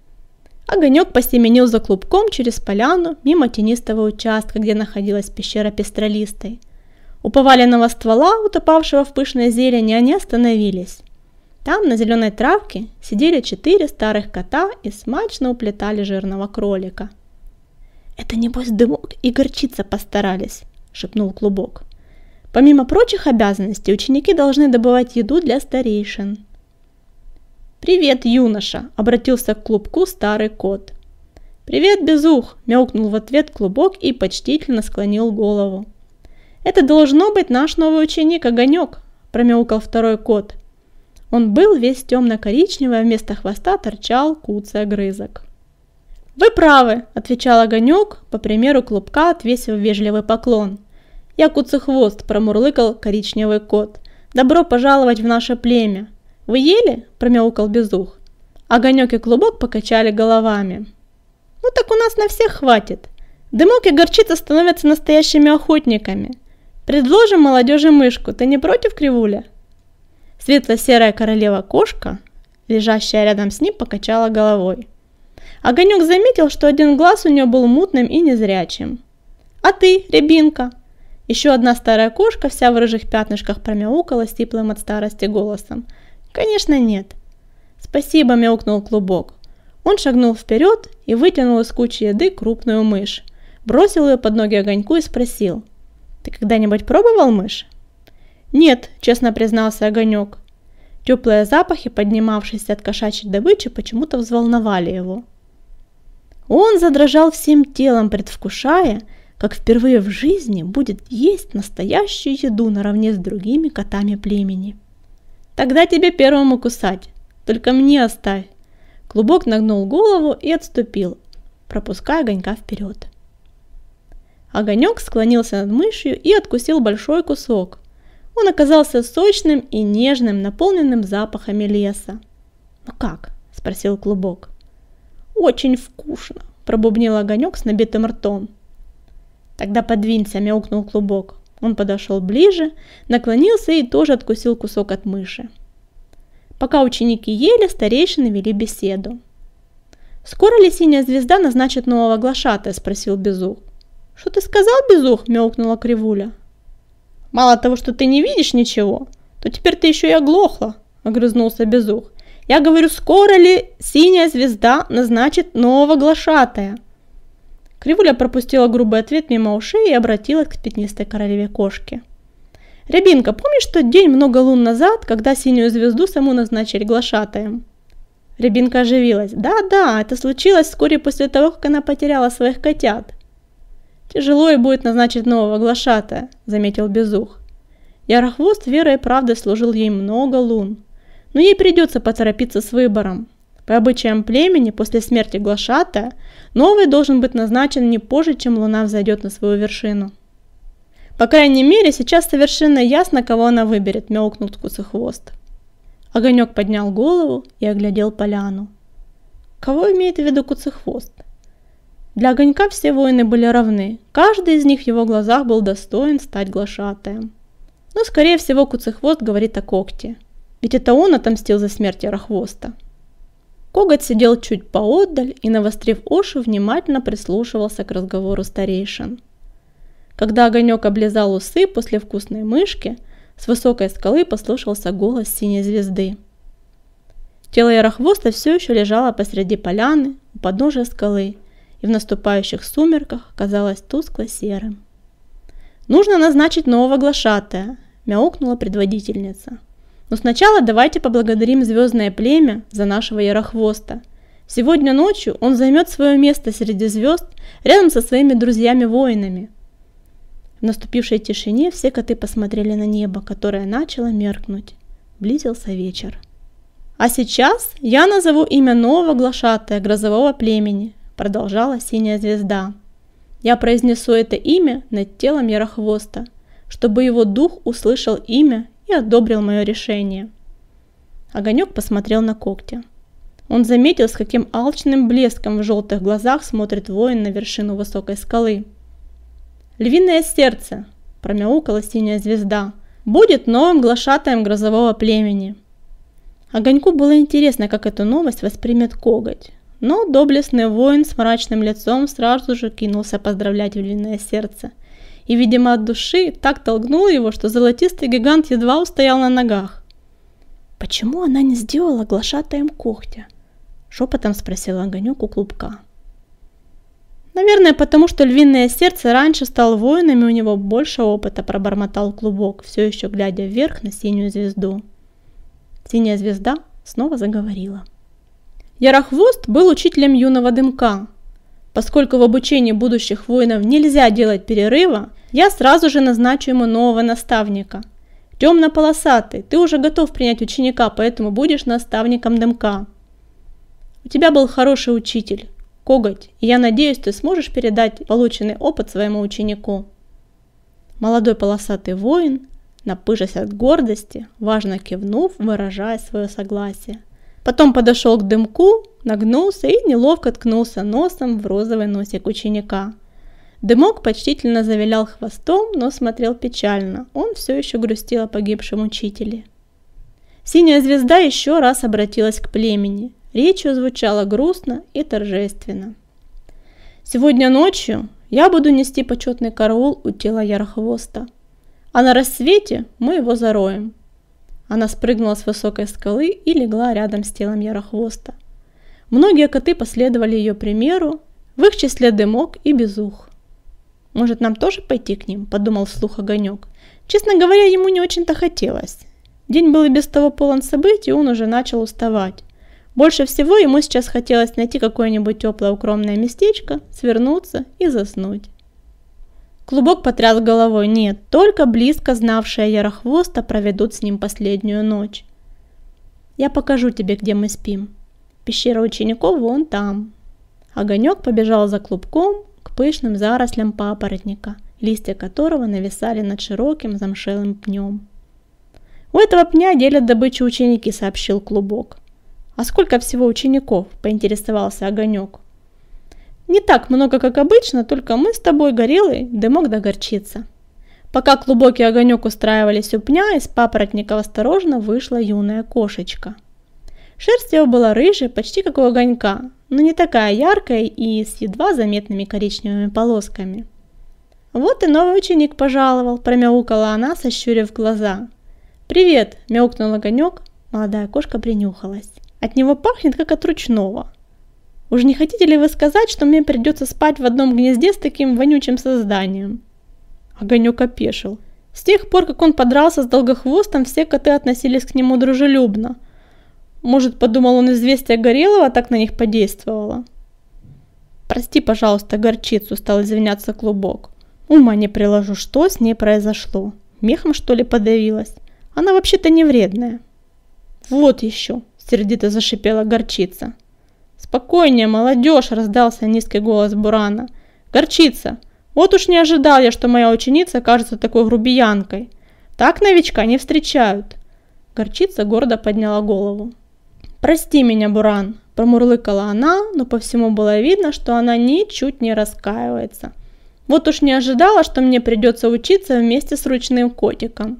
Огонек посеменил за Клубком через поляну, мимо тенистого участка, где находилась пещера пестролистой. У поваленного ствола, утопавшего в пышной зелени, они остановились. Там, на зеленой травке, сидели 4 старых кота и смачно уплетали жирного кролика. «Это, небось, Дымок и Горчица постарались», — шепнул Клубок. «Помимо прочих обязанностей, ученики должны добывать еду для старейшин». «Привет, юноша!» — обратился к Клубку старый кот. «Привет, Безух!» — мяукнул в ответ Клубок и почтительно склонил голову. «Это должно быть наш новый ученик Огонек!» — промяукал второй кот. Он был весь темно-коричневый, а вместо хвоста торчал куцый огрызок. «Вы правы!» — отвечал Огонек, по примеру Клубка, отвесив вежливый поклон. «Я Куцехвост!» — промурлыкал коричневый кот. «Добро пожаловать в наше племя!» «Вы ели?» – промяукал Безух. Огонек и Клубок покачали головами. «Ну так у нас на всех хватит. Дымок и Горчица становятся настоящими охотниками. Предложим молодежи мышку. Ты не против, Кривуля?» Светло-серая королева-кошка, лежащая рядом с ним, покачала головой. Огонек заметил, что один глаз у нее был мутным и незрячим. «А ты, Рябинка?» Еще одна старая кошка, вся в рыжих пятнышках, промяукала сиплым от старости голосом. «Конечно нет». «Спасибо», — мяукнул Клубок. Он шагнул вперед и вытянул из кучи еды крупную мышь, бросил ее под ноги Огоньку и спросил: «Ты когда-нибудь пробовал мышь?» «Нет», — честно признался Огонек. Теплые запахи, поднимавшиеся от кошачьей добычи, почему-то взволновали его. Он задрожал всем телом, предвкушая, как впервые в жизни будет есть настоящую еду наравне с другими котами племени. «Тогда тебе первому кусать, только мне оставь». Клубок нагнул голову и отступил, пропуская Огонька вперед. Огонек склонился над мышью и откусил большой кусок. Он оказался сочным и нежным, наполненным запахами леса. «Ну как?» – спросил Клубок. «Очень вкусно», – пробубнил Огонек с набитым ртом. «Тогда подвинься», – мяукнул Клубок. Он подошел ближе, наклонился и тоже откусил кусок от мыши. Пока ученики ели, старейшины вели беседу. «Скоро ли Синяя Звезда назначит нового глашатая?» – спросил Безух. «Что ты сказал, Безух?» – мяукнула Кривуля. «Мало того, что ты не видишь ничего, то теперь ты еще и оглохла», – огрызнулся Безух. «Я говорю, скоро ли Синяя Звезда назначит нового глашатая?» Кривуля пропустила грубый ответ мимо ушей и обратилась к пятнистой королеве кошки. «Рябинка, помнишь тот день много лун назад, когда Синюю Звезду саму назначили глашатаем?» Рябинка оживилась. «Да, это случилось вскоре после того, как она потеряла своих котят». «Тяжело ей будет назначить нового глашатая», — заметил Безух. «Ярохвост верой и правдой служил ей много лун, но ей придется поторопиться с выбором. По обычаям племени, после смерти глашатая, новый должен быть назначен не позже, чем луна взойдет на свою вершину». «По крайней мере, сейчас совершенно ясно, кого она выберет», — мяукнул Куцехвост. Огонек поднял голову и оглядел поляну. Кого имеет в виду Куцехвост? Для Огонька все воины были равны, каждый из них в его глазах был достоин стать глашатаем. Но, скорее всего, Куцехвост говорит о Когте, ведь это он отомстил за смерть Ярохвоста. Коготь сидел чуть поотдаль и, навострив уши, внимательно прислушивался к разговору старейшин. Когда Огонек облизал усы после вкусной мышки, с высокой скалы послышался голос синей звезды. Тело Ярохвоста все еще лежало посреди поляны у подножия скалы и в наступающих сумерках казалось тускло-серым. «Нужно назначить нового глашатая», – мяукнула предводительница. «Но сначала давайте поблагодарим звездное племя за нашего Ярохвоста. Сегодня ночью он займет свое место среди звезд рядом со своими друзьями-воинами». В наступившей тишине все коты посмотрели на небо, которое начало меркнуть. Близился вечер. «А сейчас я назову имя нового глашатая грозового племени», – продолжала синяя звезда. «Я произнесу это имя над телом Ярохвоста, чтобы его дух услышал имя и одобрил мое решение». Огонек посмотрел на когти. Он заметил, с каким алчным блеском в желтых глазах смотрит воин на вершину высокой скалы. «Львиное сердце», – промяукала синяя звезда, – «будет новым глашатаем грозового племени». Огоньку было интересно, как эту новость воспримет коготь, но доблестный воин с мрачным лицом сразу же кинулся поздравлять Львиное сердце, и, видимо, от души так толкнул его, что золотистый гигант едва устоял на ногах. «Почему она не сделала глашатаем когтя?» – шепотом спросил Огонек у Клубка. «Наверное, потому что Львиное сердце раньше стал воином, и у него больше опыта», – пробормотал Клубок, все еще глядя вверх на синюю звезду. Синяя звезда снова заговорила. «Ярохвост был учителем юного Дымка. Поскольку в обучении будущих воинов нельзя делать перерыва, я сразу же назначу ему нового наставника. Темно-полосатый, ты уже готов принять ученика, поэтому будешь наставником Дымка. У тебя был хороший учитель, Коготь, и я надеюсь, ты сможешь передать полученный опыт своему ученику». Молодой полосатый воин, напыжась от гордости, важно кивнув, выражая свое согласие. Потом подошел к Дымку, нагнулся и неловко ткнулся носом в розовый носик ученика. Дымок почтительно завилял хвостом, но смотрел печально. Он все еще грустил о погибшем учителе. Синяя звезда еще раз обратилась к племени. Речь ее звучала грустно и торжественно. «Сегодня ночью я буду нести почетный караул у тела Ярохвоста, а на рассвете мы его зароем». Она спрыгнула с высокой скалы и легла рядом с телом Ярохвоста. Многие коты последовали ее примеру, в их числе Дымок и Безух. «Может, нам тоже пойти к ним?» – подумал вслух Огонек. Честно говоря, ему не очень-то хотелось. День был и без того полон событий, он уже начал уставать. Больше всего ему сейчас хотелось найти какое-нибудь теплое укромное местечко, свернуться и заснуть. Клубок потряс головой. Нет, только близко знавшие Ярохвоста проведут с ним последнюю ночь. «Я покажу тебе, где мы спим. Пещера учеников вон там». Огонек побежал за Клубком к пышным зарослям папоротника, листья которого нависали над широким замшелым пнем. «У этого пня делят добычу ученики», — сообщил Клубок. «А сколько всего учеников?» — поинтересовался Огонек. «Не так много, как обычно, только мы с тобой, Горелый, Дымок да Горчица». Пока Клубок и Огонек устраивались у пня, из папоротника осторожно вышла юная кошечка. Шерсть его была рыжей, почти как у Огонька, но не такая яркая и с едва заметными коричневыми полосками. «Вот и новый ученик пожаловал», – промяукала она, сощурив глаза. «Привет», – мяукнул Огонек, молодая кошка принюхалась. «От него пахнет, как от ручного. Уж не хотите ли вы сказать, что мне придется спать в одном гнезде с таким вонючим созданием?» Огонек опешил. С тех пор, как он подрался с Долгохвостом, все коты относились к нему дружелюбно. Может, подумал он, известие Горелого так на них подействовало? «Прости, пожалуйста, Горчицу», — стал извиняться Клубок. «Ума не приложу, что с ней произошло. Мехом, что ли, подавилась? Она вообще-то не вредная». «Вот еще», — сердито зашипела Горчица. «Спокойнее, молодежь», — раздался низкий голос Бурана. «Горчица, вот уж не ожидал я, что моя ученица кажется такой грубиянкой. Так новичка не встречают». Горчица гордо подняла голову. «Прости меня, Буран», – промурлыкала она, но по всему было видно, что она ничуть не раскаивается. «Вот уж не ожидала, что мне придется учиться вместе с ручным котиком».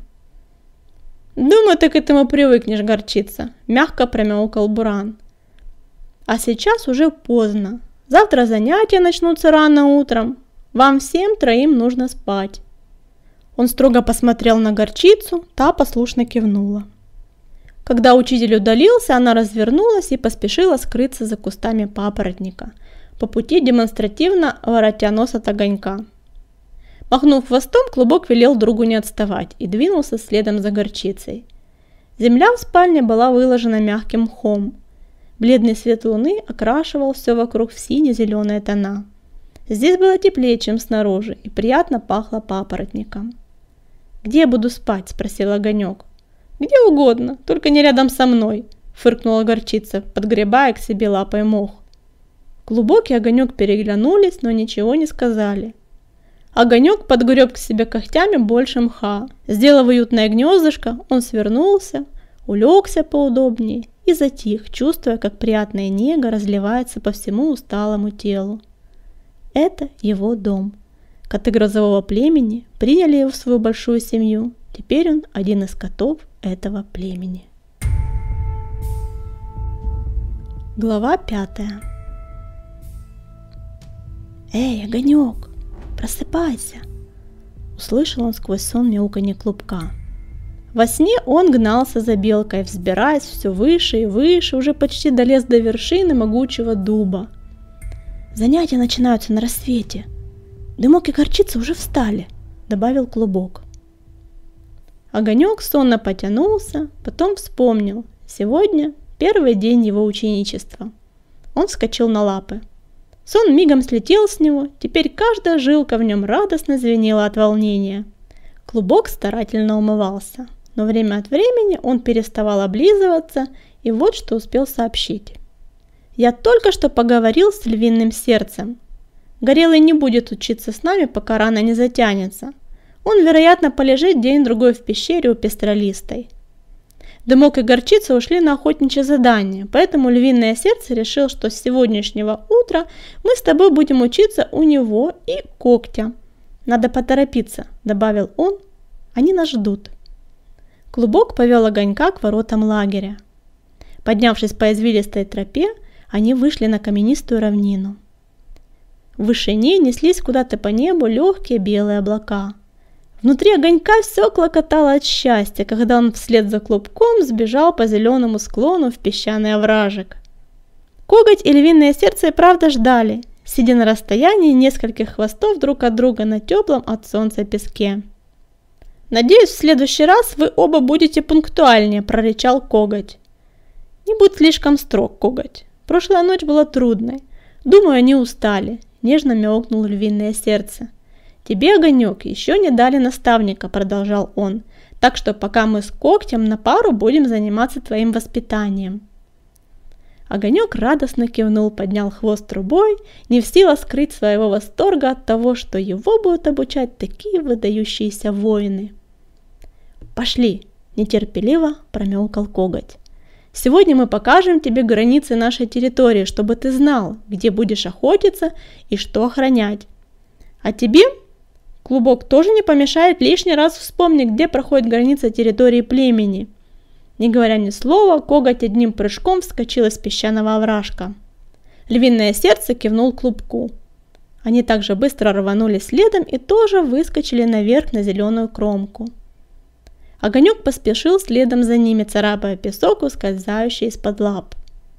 «Думаю, ты к этому привыкнешь, Горчица», – мягко промяукал Буран. «А сейчас уже поздно. Завтра занятия начнутся рано утром. Вам всем троим нужно спать». Он строго посмотрел на горчицу, та послушно кивнула. Когда учитель удалился, она развернулась и поспешила скрыться за кустами папоротника, по пути демонстративно воротя нос от огонька. Махнув хвостом, Клубок велел другу не отставать и двинулся следом за горчицей. Земля в спальне была выложена мягким мхом. Бледный свет луны окрашивал все вокруг в сине-зеленые тона. Здесь было теплее, чем снаружи, и приятно пахло папоротником. «Где я буду спать?» – спросил Огонек. «Где угодно, только не рядом со мной», – фыркнула горчица, подгребая к себе лапой мох. Клубок и Огонек переглянулись, но ничего не сказали. Огонек подгреб к себе когтями больше мха. Сделав уютное гнездышко, он свернулся, улегся поудобнее и затих, чувствуя, как приятная нега разливается по всему усталому телу. Это его дом. Коты грозового племени приняли его в свою большую семью. Теперь он один из котов этого племени. Глава 5. «Эй, Огонек, просыпайся!» Услышал он сквозь сон мяуканье Клубка. Во сне он гнался за белкой, взбираясь все выше и выше, уже почти долез до вершины могучего дуба. «Занятия начинаются на рассвете. Дымок и горчица уже встали», — добавил Клубок. Огонек сонно потянулся, потом вспомнил. Сегодня первый день его ученичества. Он вскочил на лапы. Сон мигом слетел с него, теперь каждая жилка в нем радостно звенела от волнения. Клубок старательно умывался, но время от времени он переставал облизываться, и вот что успел сообщить. «Я только что поговорил с львиным сердцем. Горелый не будет учиться с нами, пока рана не затянется. Он, вероятно, полежит день-другой в пещере у пестролистой». Дымок и горчица ушли на охотничье задание, поэтому львиное сердце решил, что с сегодняшнего утра мы с тобой будем учиться у него и Когтя. «Надо поторопиться», — добавил он, — «они нас ждут». Клубок повел Огонька к воротам лагеря. Поднявшись по извилистой тропе, они вышли на каменистую равнину. В вышине неслись куда-то по небу легкие белые облака. Внутри Огонька все клокотало от счастья, когда он вслед за Клубком сбежал по зеленому склону в песчаный овражек. Коготь и львиное сердце и правда ждали, сидя на расстоянии нескольких хвостов друг от друга на теплом от солнца песке. «Надеюсь, в следующий раз вы оба будете пунктуальнее», – прорычал Коготь. «Не будь слишком строг, Коготь. Прошлая ночь была трудной. Думаю, они устали», – нежно мяукнул львиное сердце. «Тебе, Огонек, еще не дали наставника», – продолжал он, «так что пока мы с Когтем на пару будем заниматься твоим воспитанием». Огонек радостно кивнул, поднял хвост трубой, не в силах скрыть своего восторга от того, что его будут обучать такие выдающиеся воины. «Пошли!» – нетерпеливо промяукал Коготь. «Сегодня мы покажем тебе границы нашей территории, чтобы ты знал, где будешь охотиться и что охранять. А тебе, Клубок, тоже не помешает лишний раз вспомнить, где проходит граница территории племени». Не говоря ни слова, Коготь одним прыжком вскочил из песчаного овражка. Львиное сердце кивнул Клубку. Они также быстро рванули следом и тоже выскочили наверх на зеленую кромку. Огонек поспешил следом за ними, царапая песок, ускользающий из-под лап.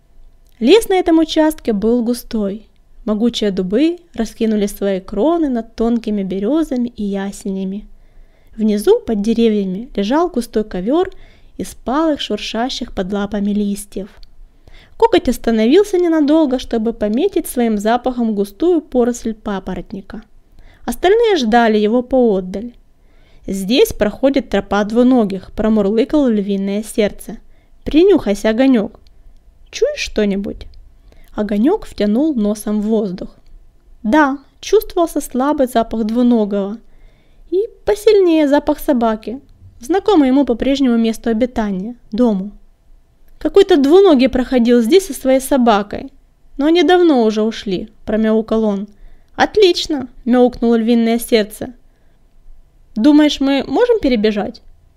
Лес на этом участке был густой. Могучие дубы раскинули свои кроны над тонкими березами и ясенями. Внизу, под деревьями, лежал густой ковер из палых, шуршащих под лапами листьев. Коготь остановился ненадолго, чтобы пометить своим запахом густую поросль папоротника. Остальные ждали его поотдаль. «Здесь проходит тропа двуногих», – промурлыкал львиное сердце. «Принюхайся, Огонек. Чуешь что-нибудь?» Огонек втянул носом в воздух. Да, чувствовался слабый запах двуногого и посильнее запах собаки, знакомый ему по прежнему месту обитания, дому. «Какой-то двуногий проходил здесь со своей собакой, но они давно уже ушли», – промяукал он. «Отлично!» – мяукнуло львиное сердце. «Думаешь, мы можем перебежать?»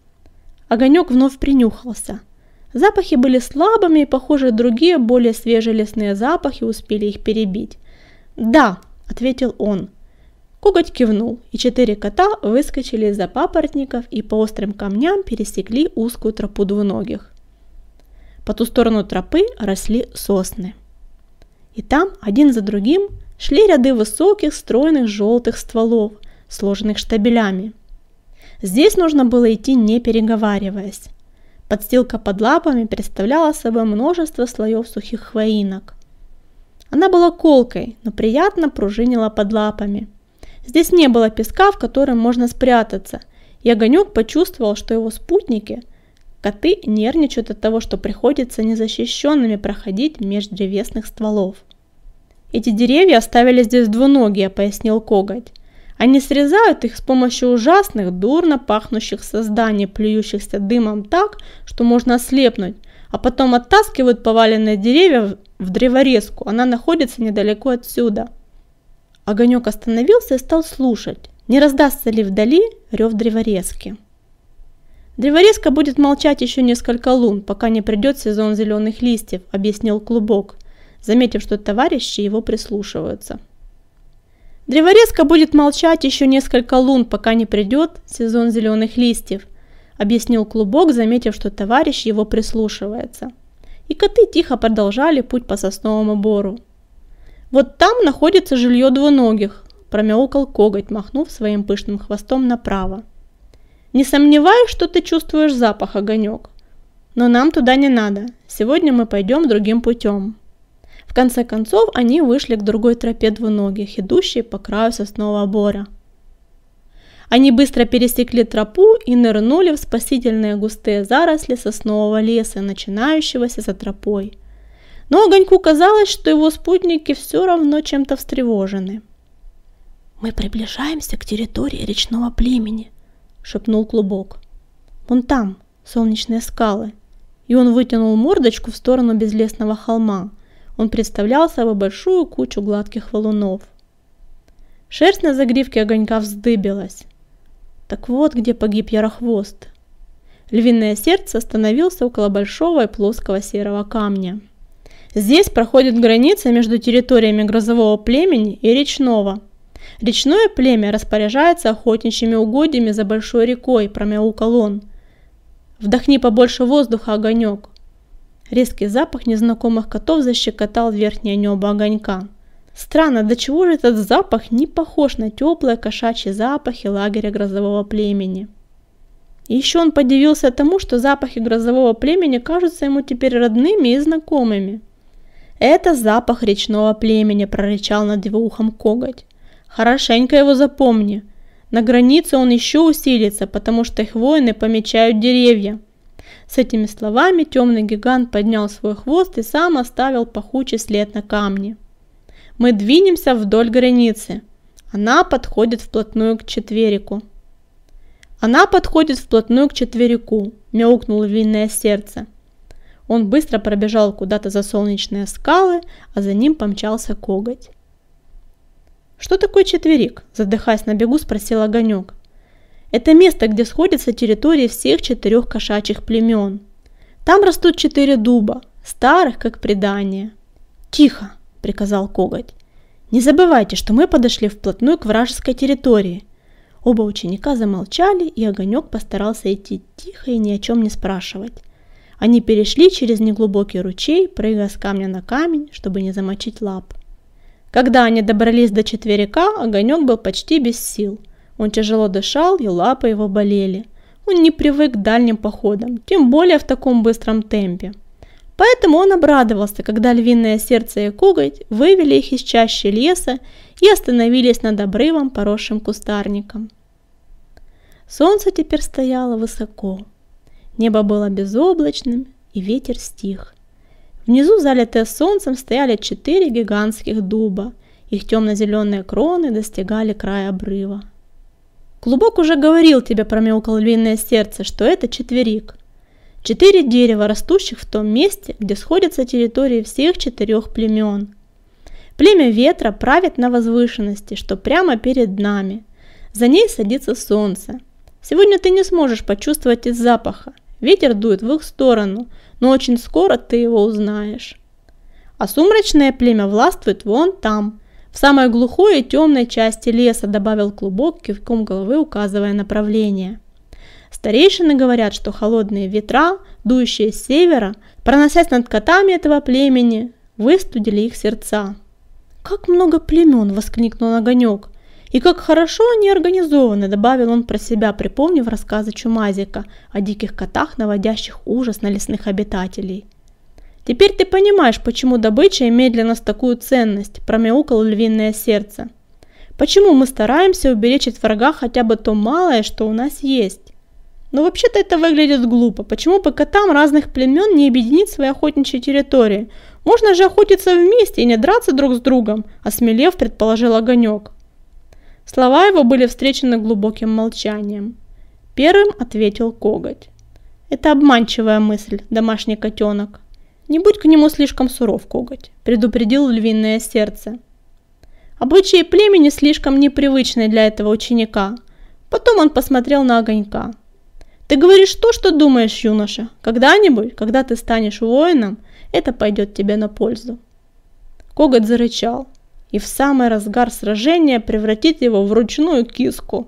Огонек вновь принюхался. Запахи были слабыми, и, похоже, другие, более свежие лесные запахи успели их перебить. «Да», – ответил он. Коготь кивнул, и 4 кота выскочили из-за папоротников и по острым камням пересекли узкую тропу двуногих. По ту сторону тропы росли сосны. И там, один за другим, шли ряды высоких, стройных желтых стволов, сложенных штабелями. Здесь нужно было идти, не переговариваясь. Подстилка под лапами представляла собой множество слоев сухих хвоинок. Она была колкой, но приятно пружинила под лапами. Здесь не было песка, в котором можно спрятаться, и Огонек почувствовал, что его спутники, коты, нервничают от того, что приходится незащищенными проходить меж древесных стволов. «Эти деревья оставили здесь двуногие», — пояснил Коготь. «Они срезают их с помощью ужасных, дурно пахнущих созданий, плюющихся дымом так, что можно ослепнуть, а потом оттаскивают поваленные деревья в древорезку. Она находится недалеко отсюда». Огонек остановился и стал слушать, не раздастся ли вдали рев древорезки. «Древорезка будет молчать еще несколько лун, пока не придет сезон зеленых листьев», — объяснил Клубок, заметив, что товарищи его прислушиваются. «Древорезка будет молчать еще несколько лун, пока не придет сезон зеленых листьев», — объяснил Клубок, заметив, что товарищ его прислушивается. И коты тихо продолжали путь по сосновому бору. «Вот там находится жилье двуногих», — промяукал Коготь, махнув своим пышным хвостом направо. «Не сомневаюсь, что ты чувствуешь запах, Огонек. Но нам туда не надо. Сегодня мы пойдем другим путем». В конце концов, они вышли к другой тропе двуногих, идущей по краю соснового бора. Они быстро пересекли тропу и нырнули в спасительные густые заросли соснового леса, начинающегося за тропой. Но Огоньку казалось, что его спутники все равно чем-то встревожены. «Мы приближаемся к территории речного племени», — шепнул Клубок. «Вон там солнечные скалы». И он вытянул мордочку в сторону безлесного холма. Он представлял собой большую кучу гладких валунов. Шерсть на загривке Огонька вздыбилась. Так вот, где погиб Ярохвост. Львиное сердце остановился около большого и плоского серого камня. Здесь проходит граница между территориями грозового племени и речного. Речное племя распоряжается охотничьими угодьями за большой рекой, промяукал он. «Вдохни побольше воздуха, Огонек». Резкий запах незнакомых котов защекотал верхнее небо Огонька. Странно, до чего же этот запах не похож на теплые кошачьи запахи лагеря грозового племени. И еще он подивился тому, что запахи грозового племени кажутся ему теперь родными и знакомыми. «Это запах речного племени», — прорычал над его ухом Коготь. «Хорошенько его запомни. На границе он еще усилится, потому что их воины помечают деревья». С этими словами темный гигант поднял свой хвост и сам оставил пахучий след на камне. «Мы двинемся вдоль границы. Она подходит вплотную к четверику». «Она подходит вплотную к четверику», — мяукнул львиное сердце. Он быстро пробежал куда-то за солнечные скалы, а за ним помчался Коготь. «Что такое четверик?» – задыхаясь на бегу, спросил Огонек. «Это место, где сходятся территории всех 4 кошачьих племен. Там растут 4 дуба, старых, как предание». «Тихо!» – приказал Коготь. «Не забывайте, что мы подошли вплотную к вражеской территории». Оба ученика замолчали, и Огонек постарался идти тихо и ни о чем не спрашивать. Они перешли через неглубокий ручей, прыгая с камня на камень, чтобы не замочить лап. Когда они добрались до четверика, Огонек был почти без сил. Он тяжело дышал, и лапы его болели. Он не привык к дальним походам, тем более в таком быстром темпе. Поэтому он обрадовался, когда львиное сердце и Коготь вывели их из чащи леса и остановились над обрывом, поросшим кустарником. Солнце теперь стояло высоко. Небо было безоблачным, и ветер стих. Внизу, залитые солнцем, стояли 4 гигантских дуба. Их темно-зеленые кроны достигали края обрыва. «Клубок уже говорил тебе», — промяукал львиное сердце, — что это четверик. 4 дерева, растущих в том месте, где сходятся территории всех 4 племен. Племя ветра правит на возвышенности, что прямо перед нами. За ней садится солнце. Сегодня ты не сможешь почувствовать из запаха. Ветер дует в их сторону, но очень скоро ты его узнаешь. А сумрачное племя властвует вон там, В самой глухой и темной части леса, добавил Клубок, кивком головы указывая направление. Старейшины говорят, что холодные ветра, дующие с севера, проносясь над котами этого племени, выстудили их сердца. «Как много племен!» – воскликнул Огонек. «И как хорошо они организованы!» – добавил он про себя, припомнив рассказы Чумазика о диких котах, наводящих ужас на лесных обитателей. «Теперь ты понимаешь, почему добыча имеет для нас такую ценность», – промяукало львиное сердце. «Почему мы стараемся уберечь от врага хотя бы то малое, что у нас есть? Но вообще-то это выглядит глупо. Почему бы котам разных племен не объединить свои охотничьи территории? Можно же охотиться вместе и не драться друг с другом», – осмелев, предположил Огонек. Слова его были встречены глубоким молчанием. Первым ответил Коготь. «Это обманчивая мысль, домашний котенок. Не будь к нему слишком суров, Коготь», – предупредил львиное сердце. Обычаи племени слишком непривычны для этого ученика. Потом он посмотрел на Огонька. «Ты говоришь то, что думаешь, юноша. Когда-нибудь, когда ты станешь воином, это пойдет тебе на пользу». Коготь зарычал, и в самый разгар сражения превратит его в ручную киску.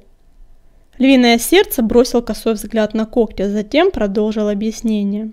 Львиное сердце бросил косой взгляд на Когтя, затем продолжил объяснение.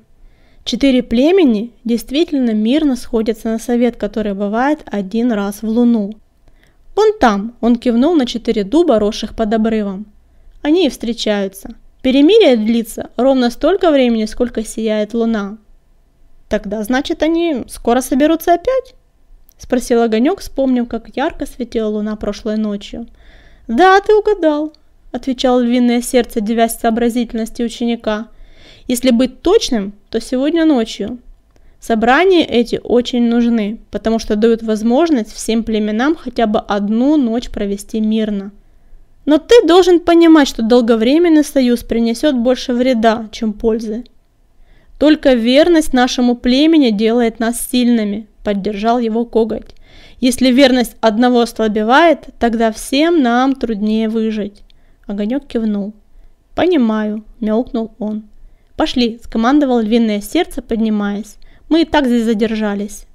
4 племени действительно мирно сходятся на совет, который бывает 1 раз в луну. Вон там, он кивнул на 4 дуба, росших под обрывом. Они и встречаются. Перемирие длится ровно столько времени, сколько сияет луна. «Тогда, значит, они скоро соберутся опять?» – спросил Огонек, вспомнив, как ярко светила луна прошлой ночью. «Да, ты угадал», – отвечал львиное сердце, дивясь сообразительности ученика. «Если быть точным, то сегодня ночью. Собрания эти очень нужны, потому что дают возможность всем племенам хотя бы 1 ночь провести мирно. Но ты должен понимать, что долговременный союз принесет больше вреда, чем пользы. Только верность нашему племени делает нас сильными», – поддержал его Коготь. «Если верность одного ослабевает, тогда всем нам труднее выжить». Огонек кивнул. «Понимаю», – мяукнул он. «Пошли», – скомандовал львиное сердце, поднимаясь. «Мы и так здесь задержались».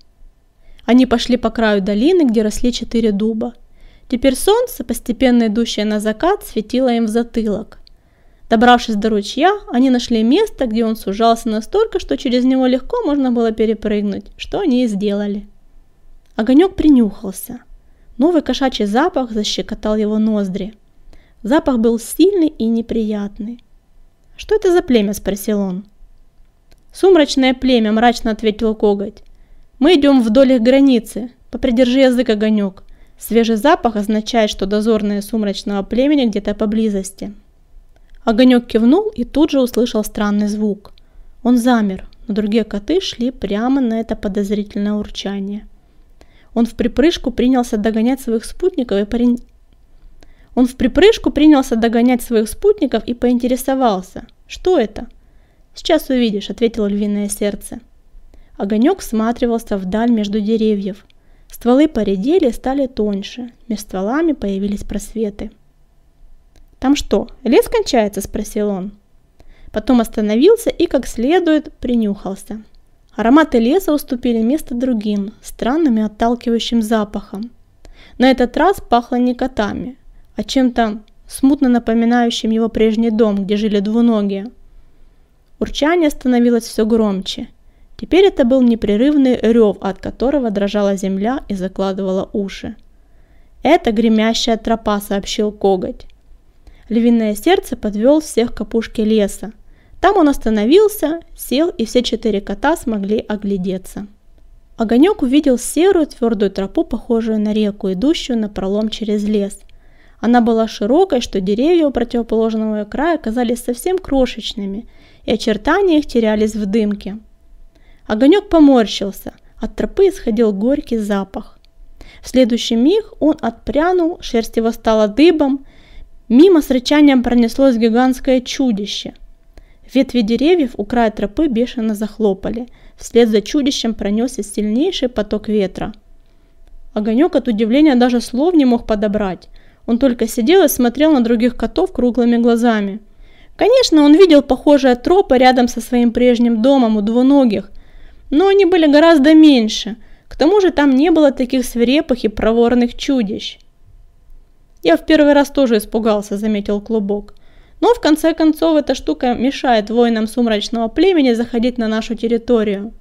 Они пошли по краю долины, где росли 4 дуба. Теперь солнце, постепенно идущее на закат, светило им в затылок. Добравшись до ручья, они нашли место, где он сужался настолько, что через него легко можно было перепрыгнуть, что они и сделали. Огонек принюхался. Новый кошачий запах защекотал его ноздри. Запах был сильный и неприятный. «Что это за племя?» – спросил он. «Сумрачное племя», – мрачно ответил Коготь. «Мы идем вдоль их границы. Попридержи язык, Огонек. Свежий запах означает, что дозорные сумрачного племени где-то поблизости». Огонек кивнул и тут же услышал странный звук. Он замер, но другие коты шли прямо на это подозрительное урчание. Он в припрыжку принялся догонять своих спутников и поинтересовался, что это. «Сейчас увидишь», – ответило львиное сердце. Огонек всматривался вдаль между деревьев. Стволы поредели и стали тоньше, между стволами появились просветы. «Там что, лес кончается?» – спросил он. Потом остановился и как следует принюхался. Ароматы леса уступили место другим, странным и отталкивающим запахам. На этот раз пахло не котами, а чем-то смутно напоминающим его прежний дом, где жили двуногие. Урчание становилось все громче. Теперь это был непрерывный рев, от которого дрожала земля и закладывала уши. «Это гремящая тропа», – сообщил Коготь. Львиное сердце подвел всех к опушке леса. Там он остановился, сел, и все 4 кота смогли оглядеться. Огонек увидел серую твердую тропу, похожую на реку, идущую напролом через лес. Она была широкой, что деревья у противоположного края казались совсем крошечными, и очертания их терялись в дымке. Огонек поморщился, от тропы исходил горький запах. В следующий миг он отпрянул, шерсть его стала дыбом, мимо с рычанием пронеслось гигантское чудище. Ветви деревьев у края тропы бешено захлопали, вслед за чудищем пронесся сильнейший поток ветра. Огонек от удивления даже слов не мог подобрать, он только сидел и смотрел на других котов круглыми глазами. Конечно, он видел похожие тропы рядом со своим прежним домом у двуногих, но они были гораздо меньше. К тому же там не было таких свирепых и проворных чудищ. «Я в первый раз тоже испугался», — заметил Клубок. «Но в конце концов эта штука мешает воинам сумрачного племени заходить на нашу территорию.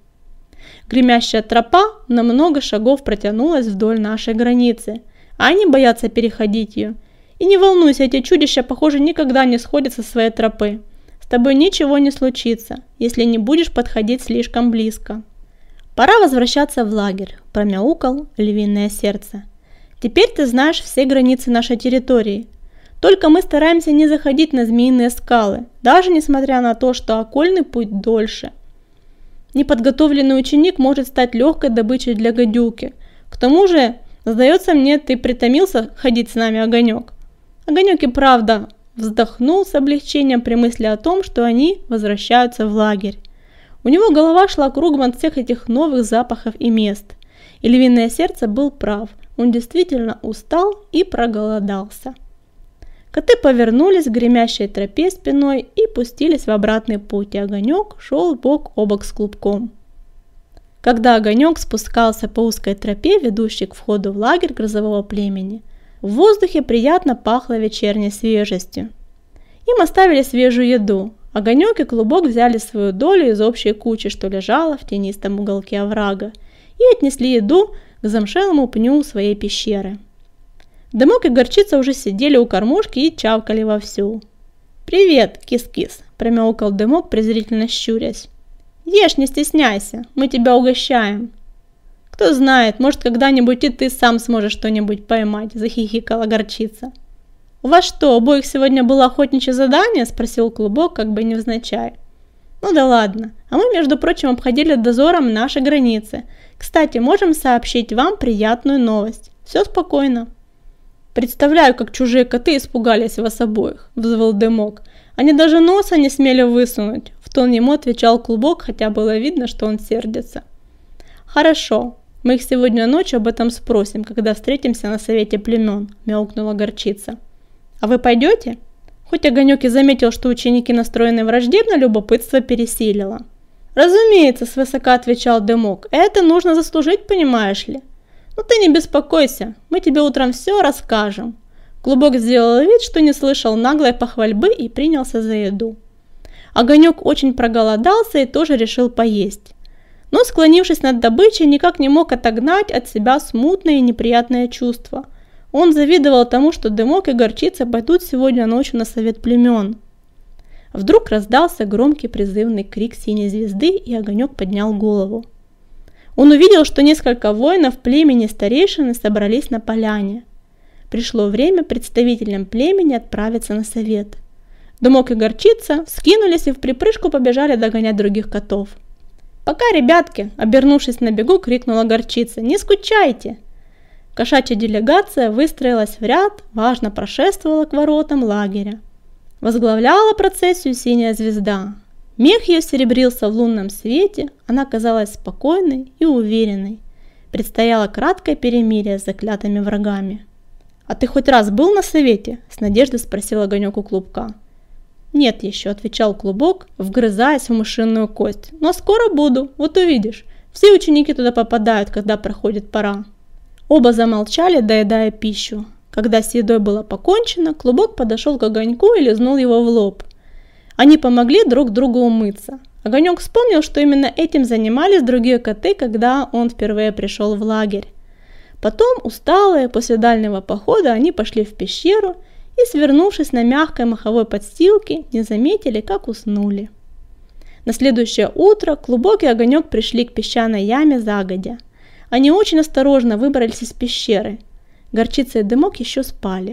Гремящая тропа на много шагов протянулась вдоль нашей границы, а они боятся переходить ее. И не волнуйся, эти чудища, похоже, никогда не сходят со своей тропы. С тобой ничего не случится, если не будешь подходить слишком близко». «Пора возвращаться в лагерь», – промяукал львиное сердце. «Теперь ты знаешь все границы нашей территории. Только мы стараемся не заходить на змеиные скалы, даже несмотря на то, что окольный путь дольше. Неподготовленный ученик может стать легкой добычей для гадюки. К тому же, сдается мне, ты притомился ходить с нами, Огонек». Огонек и правда вздохнул с облегчением при мысли о том, что они возвращаются в лагерь. У него голова шла кругом от всех этих новых запахов и мест. И львиное сердце был прав, он действительно устал и проголодался. Коты повернулись к гремящей тропе спиной и пустились в обратный путь, и Огонек шел бок о бок с Клубком. Когда Огонек спускался по узкой тропе, ведущей к входу в лагерь грозового племени, в воздухе приятно пахло вечерней свежестью. Им оставили свежую еду. Огонек и Клубок взяли свою долю из общей кучи, что лежала в тенистом уголке оврага, и отнесли еду к замшелому пню своей пещеры. Дымок и Горчица уже сидели у кормушки и чавкали вовсю. «Привет, кис-кис!» – промяукал Дымок, презрительно щурясь. «Ешь, не стесняйся, мы тебя угощаем!» «Кто знает, может, когда-нибудь и ты сам сможешь что-нибудь поймать!» – захихикала Горчица. «У вас что, обоих сегодня было охотничье задание?» – спросил Клубок, как бы невзначай. «Ну да ладно, а мы, между прочим, обходили дозором наши границы. Кстати, можем сообщить вам приятную новость. Все спокойно». «Представляю, как чужие коты испугались вас обоих», – взвыл Дымок. «Они даже носа не смели высунуть», – в тон ему отвечал Клубок, хотя было видно, что он сердится. «Хорошо, мы их сегодня ночью об этом спросим, когда встретимся на совете племен», – мяукнула Горчица. «А вы пойдете?» Хоть Огонек и заметил, что ученики настроены враждебно, любопытство пересилило. «Разумеется», – свысока отвечал Дымок, – «это нужно заслужить, понимаешь ли? Ну ты не беспокойся, мы тебе утром все расскажем». Клубок сделал вид, что не слышал наглой похвальбы и принялся за еду. Огонек очень проголодался и тоже решил поесть. Но, склонившись над добычей, никак не мог отогнать от себя смутное и неприятное чувство. Он завидовал тому, что Дымок и Горчица пойдут сегодня ночью на совет племен. Вдруг раздался громкий призывный крик синей звезды, и Огонек поднял голову. Он увидел, что несколько воинов племени старейшины собрались на поляне. Пришло время представителям племени отправиться на совет. Дымок и Горчица вскинулись и вприпрыжку побежали догонять других котов. «Пока, ребятки!» – обернувшись на бегу, крикнула Горчица. «Не скучайте!» Кошачья делегация выстроилась в ряд, важно прошествовала к воротам лагеря. Возглавляла процессию синяя звезда. Мех ее серебрился в лунном свете, она казалась спокойной и уверенной. Предстояло краткое перемирие с заклятыми врагами. «А ты хоть раз был на совете?» – с надеждой спросил Огонек у Клубка. «Нет еще», – отвечал Клубок, вгрызаясь в мышиную кость. «Но скоро буду, вот увидишь. Все ученики туда попадают, когда проходит пора». Оба замолчали, доедая пищу. Когда с едой было покончено, Клубок подошел к Огоньку и лизнул его в лоб. Они помогли друг другу умыться. Огонек вспомнил, что именно этим занимались другие коты, когда он впервые пришел в лагерь. Потом, усталые, после дальнего похода, они пошли в пещеру и, свернувшись на мягкой моховой подстилке, не заметили, как уснули. На следующее утро Клубок и Огонек пришли к песчаной яме загодя. Они очень осторожно выбрались из пещеры. Горчица и Дымок еще спали.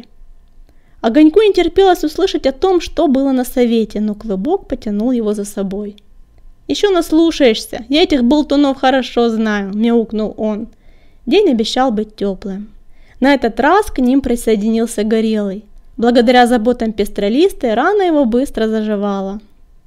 Огоньку не терпелось услышать о том, что было на совете, но Клубок потянул его за собой. «Еще наслушаешься, я этих болтунов хорошо знаю», – мяукнул он. День обещал быть теплым. На этот раз к ним присоединился Горелый. Благодаря заботам пестролистой рана его быстро заживала.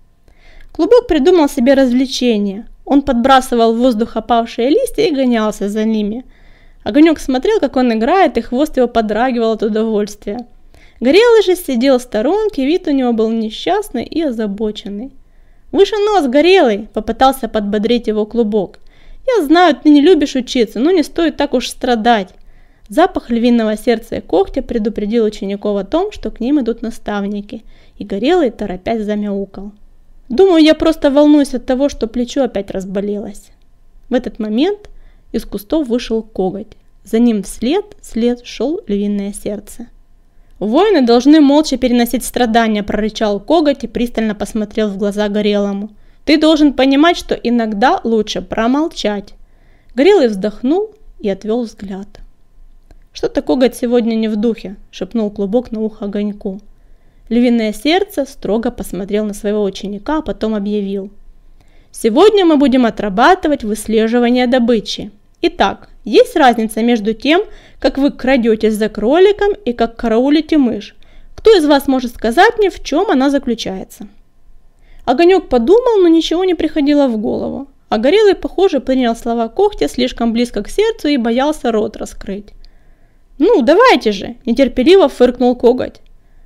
Клубок придумал себе развлечение. Он подбрасывал в воздух опавшие листья и гонялся за ними. Огонек смотрел, как он играет, и хвост его подрагивал от удовольствия. Горелый же сидел в сторонке, вид у него был несчастный и озабоченный. «Выше нос, Горелый!» – попытался подбодрить его Клубок. Я знаю, ты не любишь учиться, но не стоит так уж страдать. Запах львиного сердца и когтя предупредил учеников о том, что к ним идут наставники, и Горелый, торопясь, замяукал. Думаю, я просто волнуюсь от того, что плечо опять разболелось. В этот момент из кустов вышел коготь. За ним вслед шел львиное сердце. «Воины должны молча переносить страдания», – прорычал коготь и пристально посмотрел в глаза Горелому. «Ты должен понимать, что иногда лучше промолчать». Горелый вздохнул и отвел взгляд. «Что-то коготь сегодня не в духе», – шепнул Клубок на ухо Огоньку. Львиное сердце строго посмотрел на своего ученика, а потом объявил. «Сегодня мы будем отрабатывать выслеживание добычи. Итак, есть разница между тем, как вы крадетесь за кроликом и как караулите мышь. Кто из вас может сказать мне, в чем она заключается?» Огонек подумал, но ничего не приходило в голову. А Горелый, похоже, принял слова когтя слишком близко к сердцу и боялся рот раскрыть. «Ну, давайте же!» – нетерпеливо фыркнул коготь.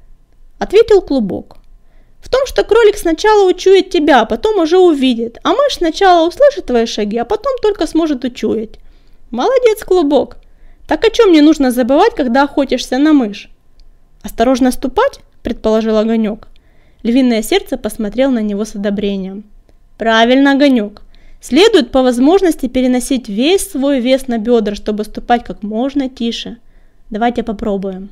Ответил Клубок. «В том, что кролик сначала учует тебя, а потом уже увидит, а мышь сначала услышит твои шаги, а потом только сможет учуять». «Молодец, Клубок! Так о чем не нужно забывать, когда охотишься на мышь?» «Осторожно ступать?» – предположил Огонек. Львиное сердце посмотрел на него с одобрением. «Правильно, Огонек. Следует по возможности переносить весь свой вес на бедра, чтобы ступать как можно тише. Давайте попробуем».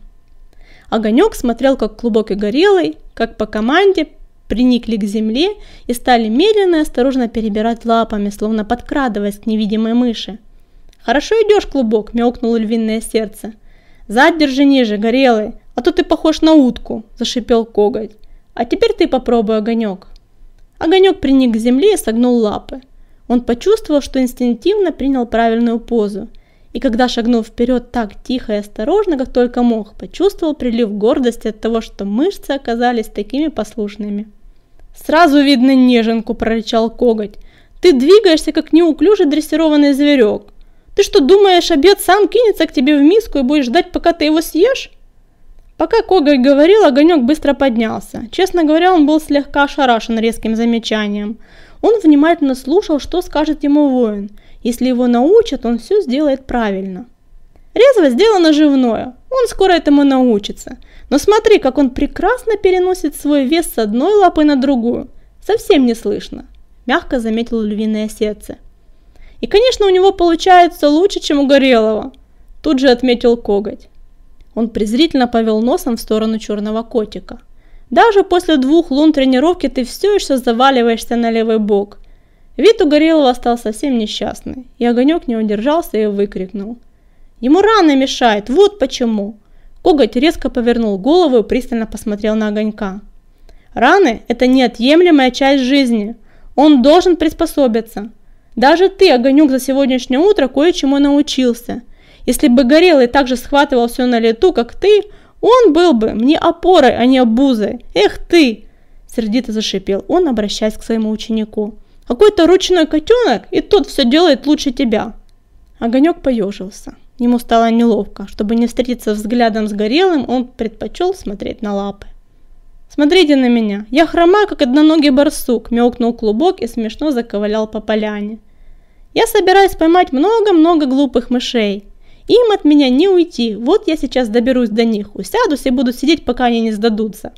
Огонек смотрел, как Клубок и Горелый, как по команде, приникли к земле и стали медленно и осторожно перебирать лапами, словно подкрадываясь к невидимой мыши. «Хорошо идешь, Клубок», – мяукнуло львиное сердце. «Зад держи ниже, Горелый, а то ты похож на утку», – зашипел коготь. «А теперь ты попробуй, Огонек». Огонек приник к земле и согнул лапы. Он почувствовал, что инстинктивно принял правильную позу. И когда шагнул вперед так тихо и осторожно, как только мог, почувствовал прилив гордости от того, что мышцы оказались такими послушными. «Сразу видно неженку», – прорычал коготь. «Ты двигаешься, как неуклюжий дрессированный зверек. Ты что, думаешь, обед сам кинется к тебе в миску и будешь ждать, пока ты его съешь?» Пока коготь говорил, Огонек быстро поднялся. Честно говоря, он был слегка ошарашен резким замечанием. Он внимательно слушал, что скажет ему воин. Если его научат, он все сделает правильно. Резво сделано живное, он скоро этому научится. Но смотри, как он прекрасно переносит свой вес с одной лапы на другую. Совсем не слышно, мягко заметил львиное сердце. И, конечно, у него получается лучше, чем у Горелого, тут же отметил коготь. Он презрительно повел носом в сторону черного котика. Даже после 2 лун тренировки ты все еще заваливаешься на левый бок. Вид у Горелого стал совсем несчастный, и Огонек не удержался и выкрикнул. «Ему рано мешает, вот почему!» Коготь резко повернул голову и пристально посмотрел на Огонька. «Раны – это неотъемлемая часть жизни. Он должен приспособиться. Даже ты, Огонек, за сегодняшнее утро кое-чему научился. Если бы Горелый так же схватывал все на лету, как ты, он был бы мне опорой, а не обузой. Эх ты!» Сердито зашипел он, обращаясь к своему ученику. «Какой-то ручной котенок, и тот все делает лучше тебя». Огонек поежился. Ему стало неловко. Чтобы не встретиться взглядом с Горелым, он предпочел смотреть на лапы. «Смотрите на меня, я хромаю, как одноногий барсук», – мяукнул Клубок и смешно заковылял по поляне. «Я собираюсь поймать много-много глупых мышей. Им от меня не уйти, вот я сейчас доберусь до них, усядусь и буду сидеть, пока они не сдадутся».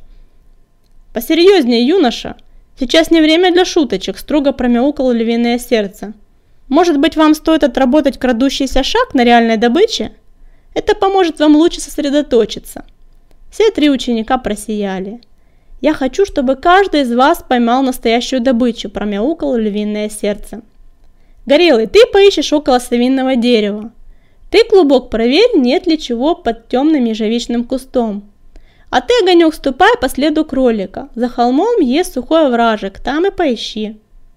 «Посерьезнее, юноша, сейчас не время для шуточек», – строго промяукало львиное сердце. «Может быть, вам стоит отработать крадущийся шаг на реальной добыче? Это поможет вам лучше сосредоточиться». Все 3 ученика просияли. «Я хочу, чтобы каждый из вас поймал настоящую добычу», – промяукало львиное сердце. «Горелый, ты поищешь около совиного дерева. Ты, Клубок, проверь, нет ли чего под темным ежевичным кустом. А ты, Огонек, ступай по следу кролика. За холмом есть сухой овражек, там и поищи».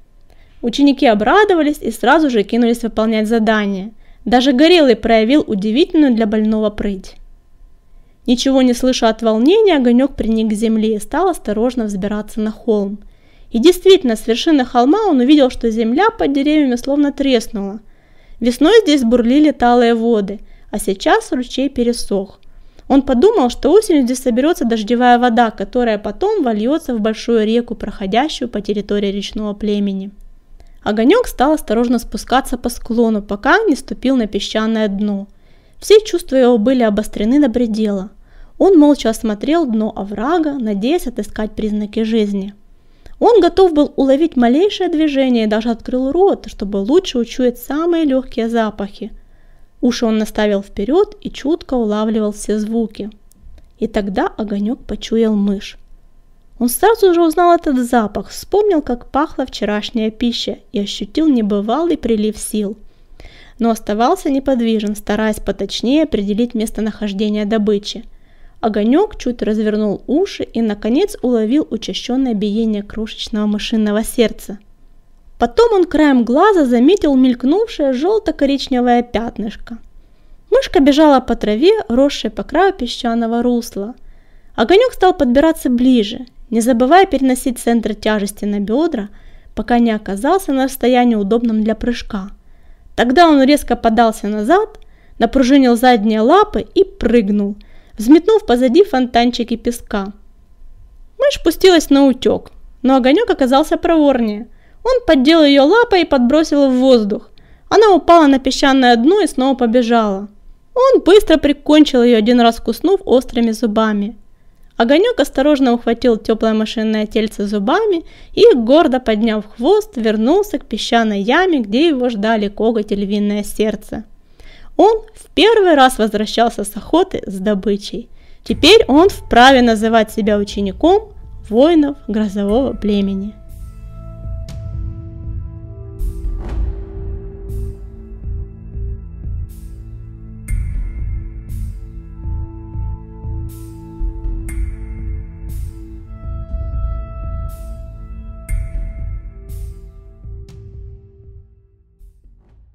Ученики обрадовались и сразу же кинулись выполнять задание. Даже Горелый проявил удивительную для больного прыть. Ничего не слыша от волнения, Огонек приник к земле и стал осторожно взбираться на холм. И действительно, с вершины холма он увидел, что земля под деревьями словно треснула. Весной здесь бурлили талые воды, а сейчас ручей пересох. Он подумал, что осенью здесь соберется дождевая вода, которая потом вольется в большую реку, проходящую по территории речного племени. Огонек стал осторожно спускаться по склону, пока не ступил на песчаное дно. Все чувства его были обострены до предела. Он молча осмотрел дно оврага, надеясь отыскать признаки жизни. Он готов был уловить малейшее движение и даже открыл рот, чтобы лучше учуять самые легкие запахи. Уши он наставил вперед и чутко улавливал все звуки. И тогда Огонек почуял мышь. Он сразу же узнал этот запах, вспомнил, как пахла вчерашняя пища и ощутил небывалый прилив сил. Но оставался неподвижен, стараясь поточнее определить местонахождение добычи. Огонек чуть развернул уши и, наконец, уловил учащенное биение крошечного мышиного сердца. Потом он краем глаза заметил мелькнувшее желто-коричневое пятнышко. Мышка бежала по траве, росшей по краю песчаного русла. Огонек стал подбираться ближе, не забывая переносить центр тяжести на бедра, пока не оказался на расстоянии удобном для прыжка. Тогда он резко подался назад, напружинил задние лапы и прыгнул, взметнув позади фонтанчики песка. Мышь пустилась на утек, но Огонек оказался проворнее. Он поддел ее лапой и подбросил в воздух. Она упала на песчаное дно и снова побежала. Он быстро прикончил ее, один раз куснув острыми зубами. Огонек осторожно ухватил теплое мышиное тельце зубами и, гордо подняв хвост, вернулся к песчаной яме, где его ждали коготь и львиное сердце. Он в первый раз возвращался с охоты с добычей. Теперь он вправе называть себя учеником воинов грозового племени.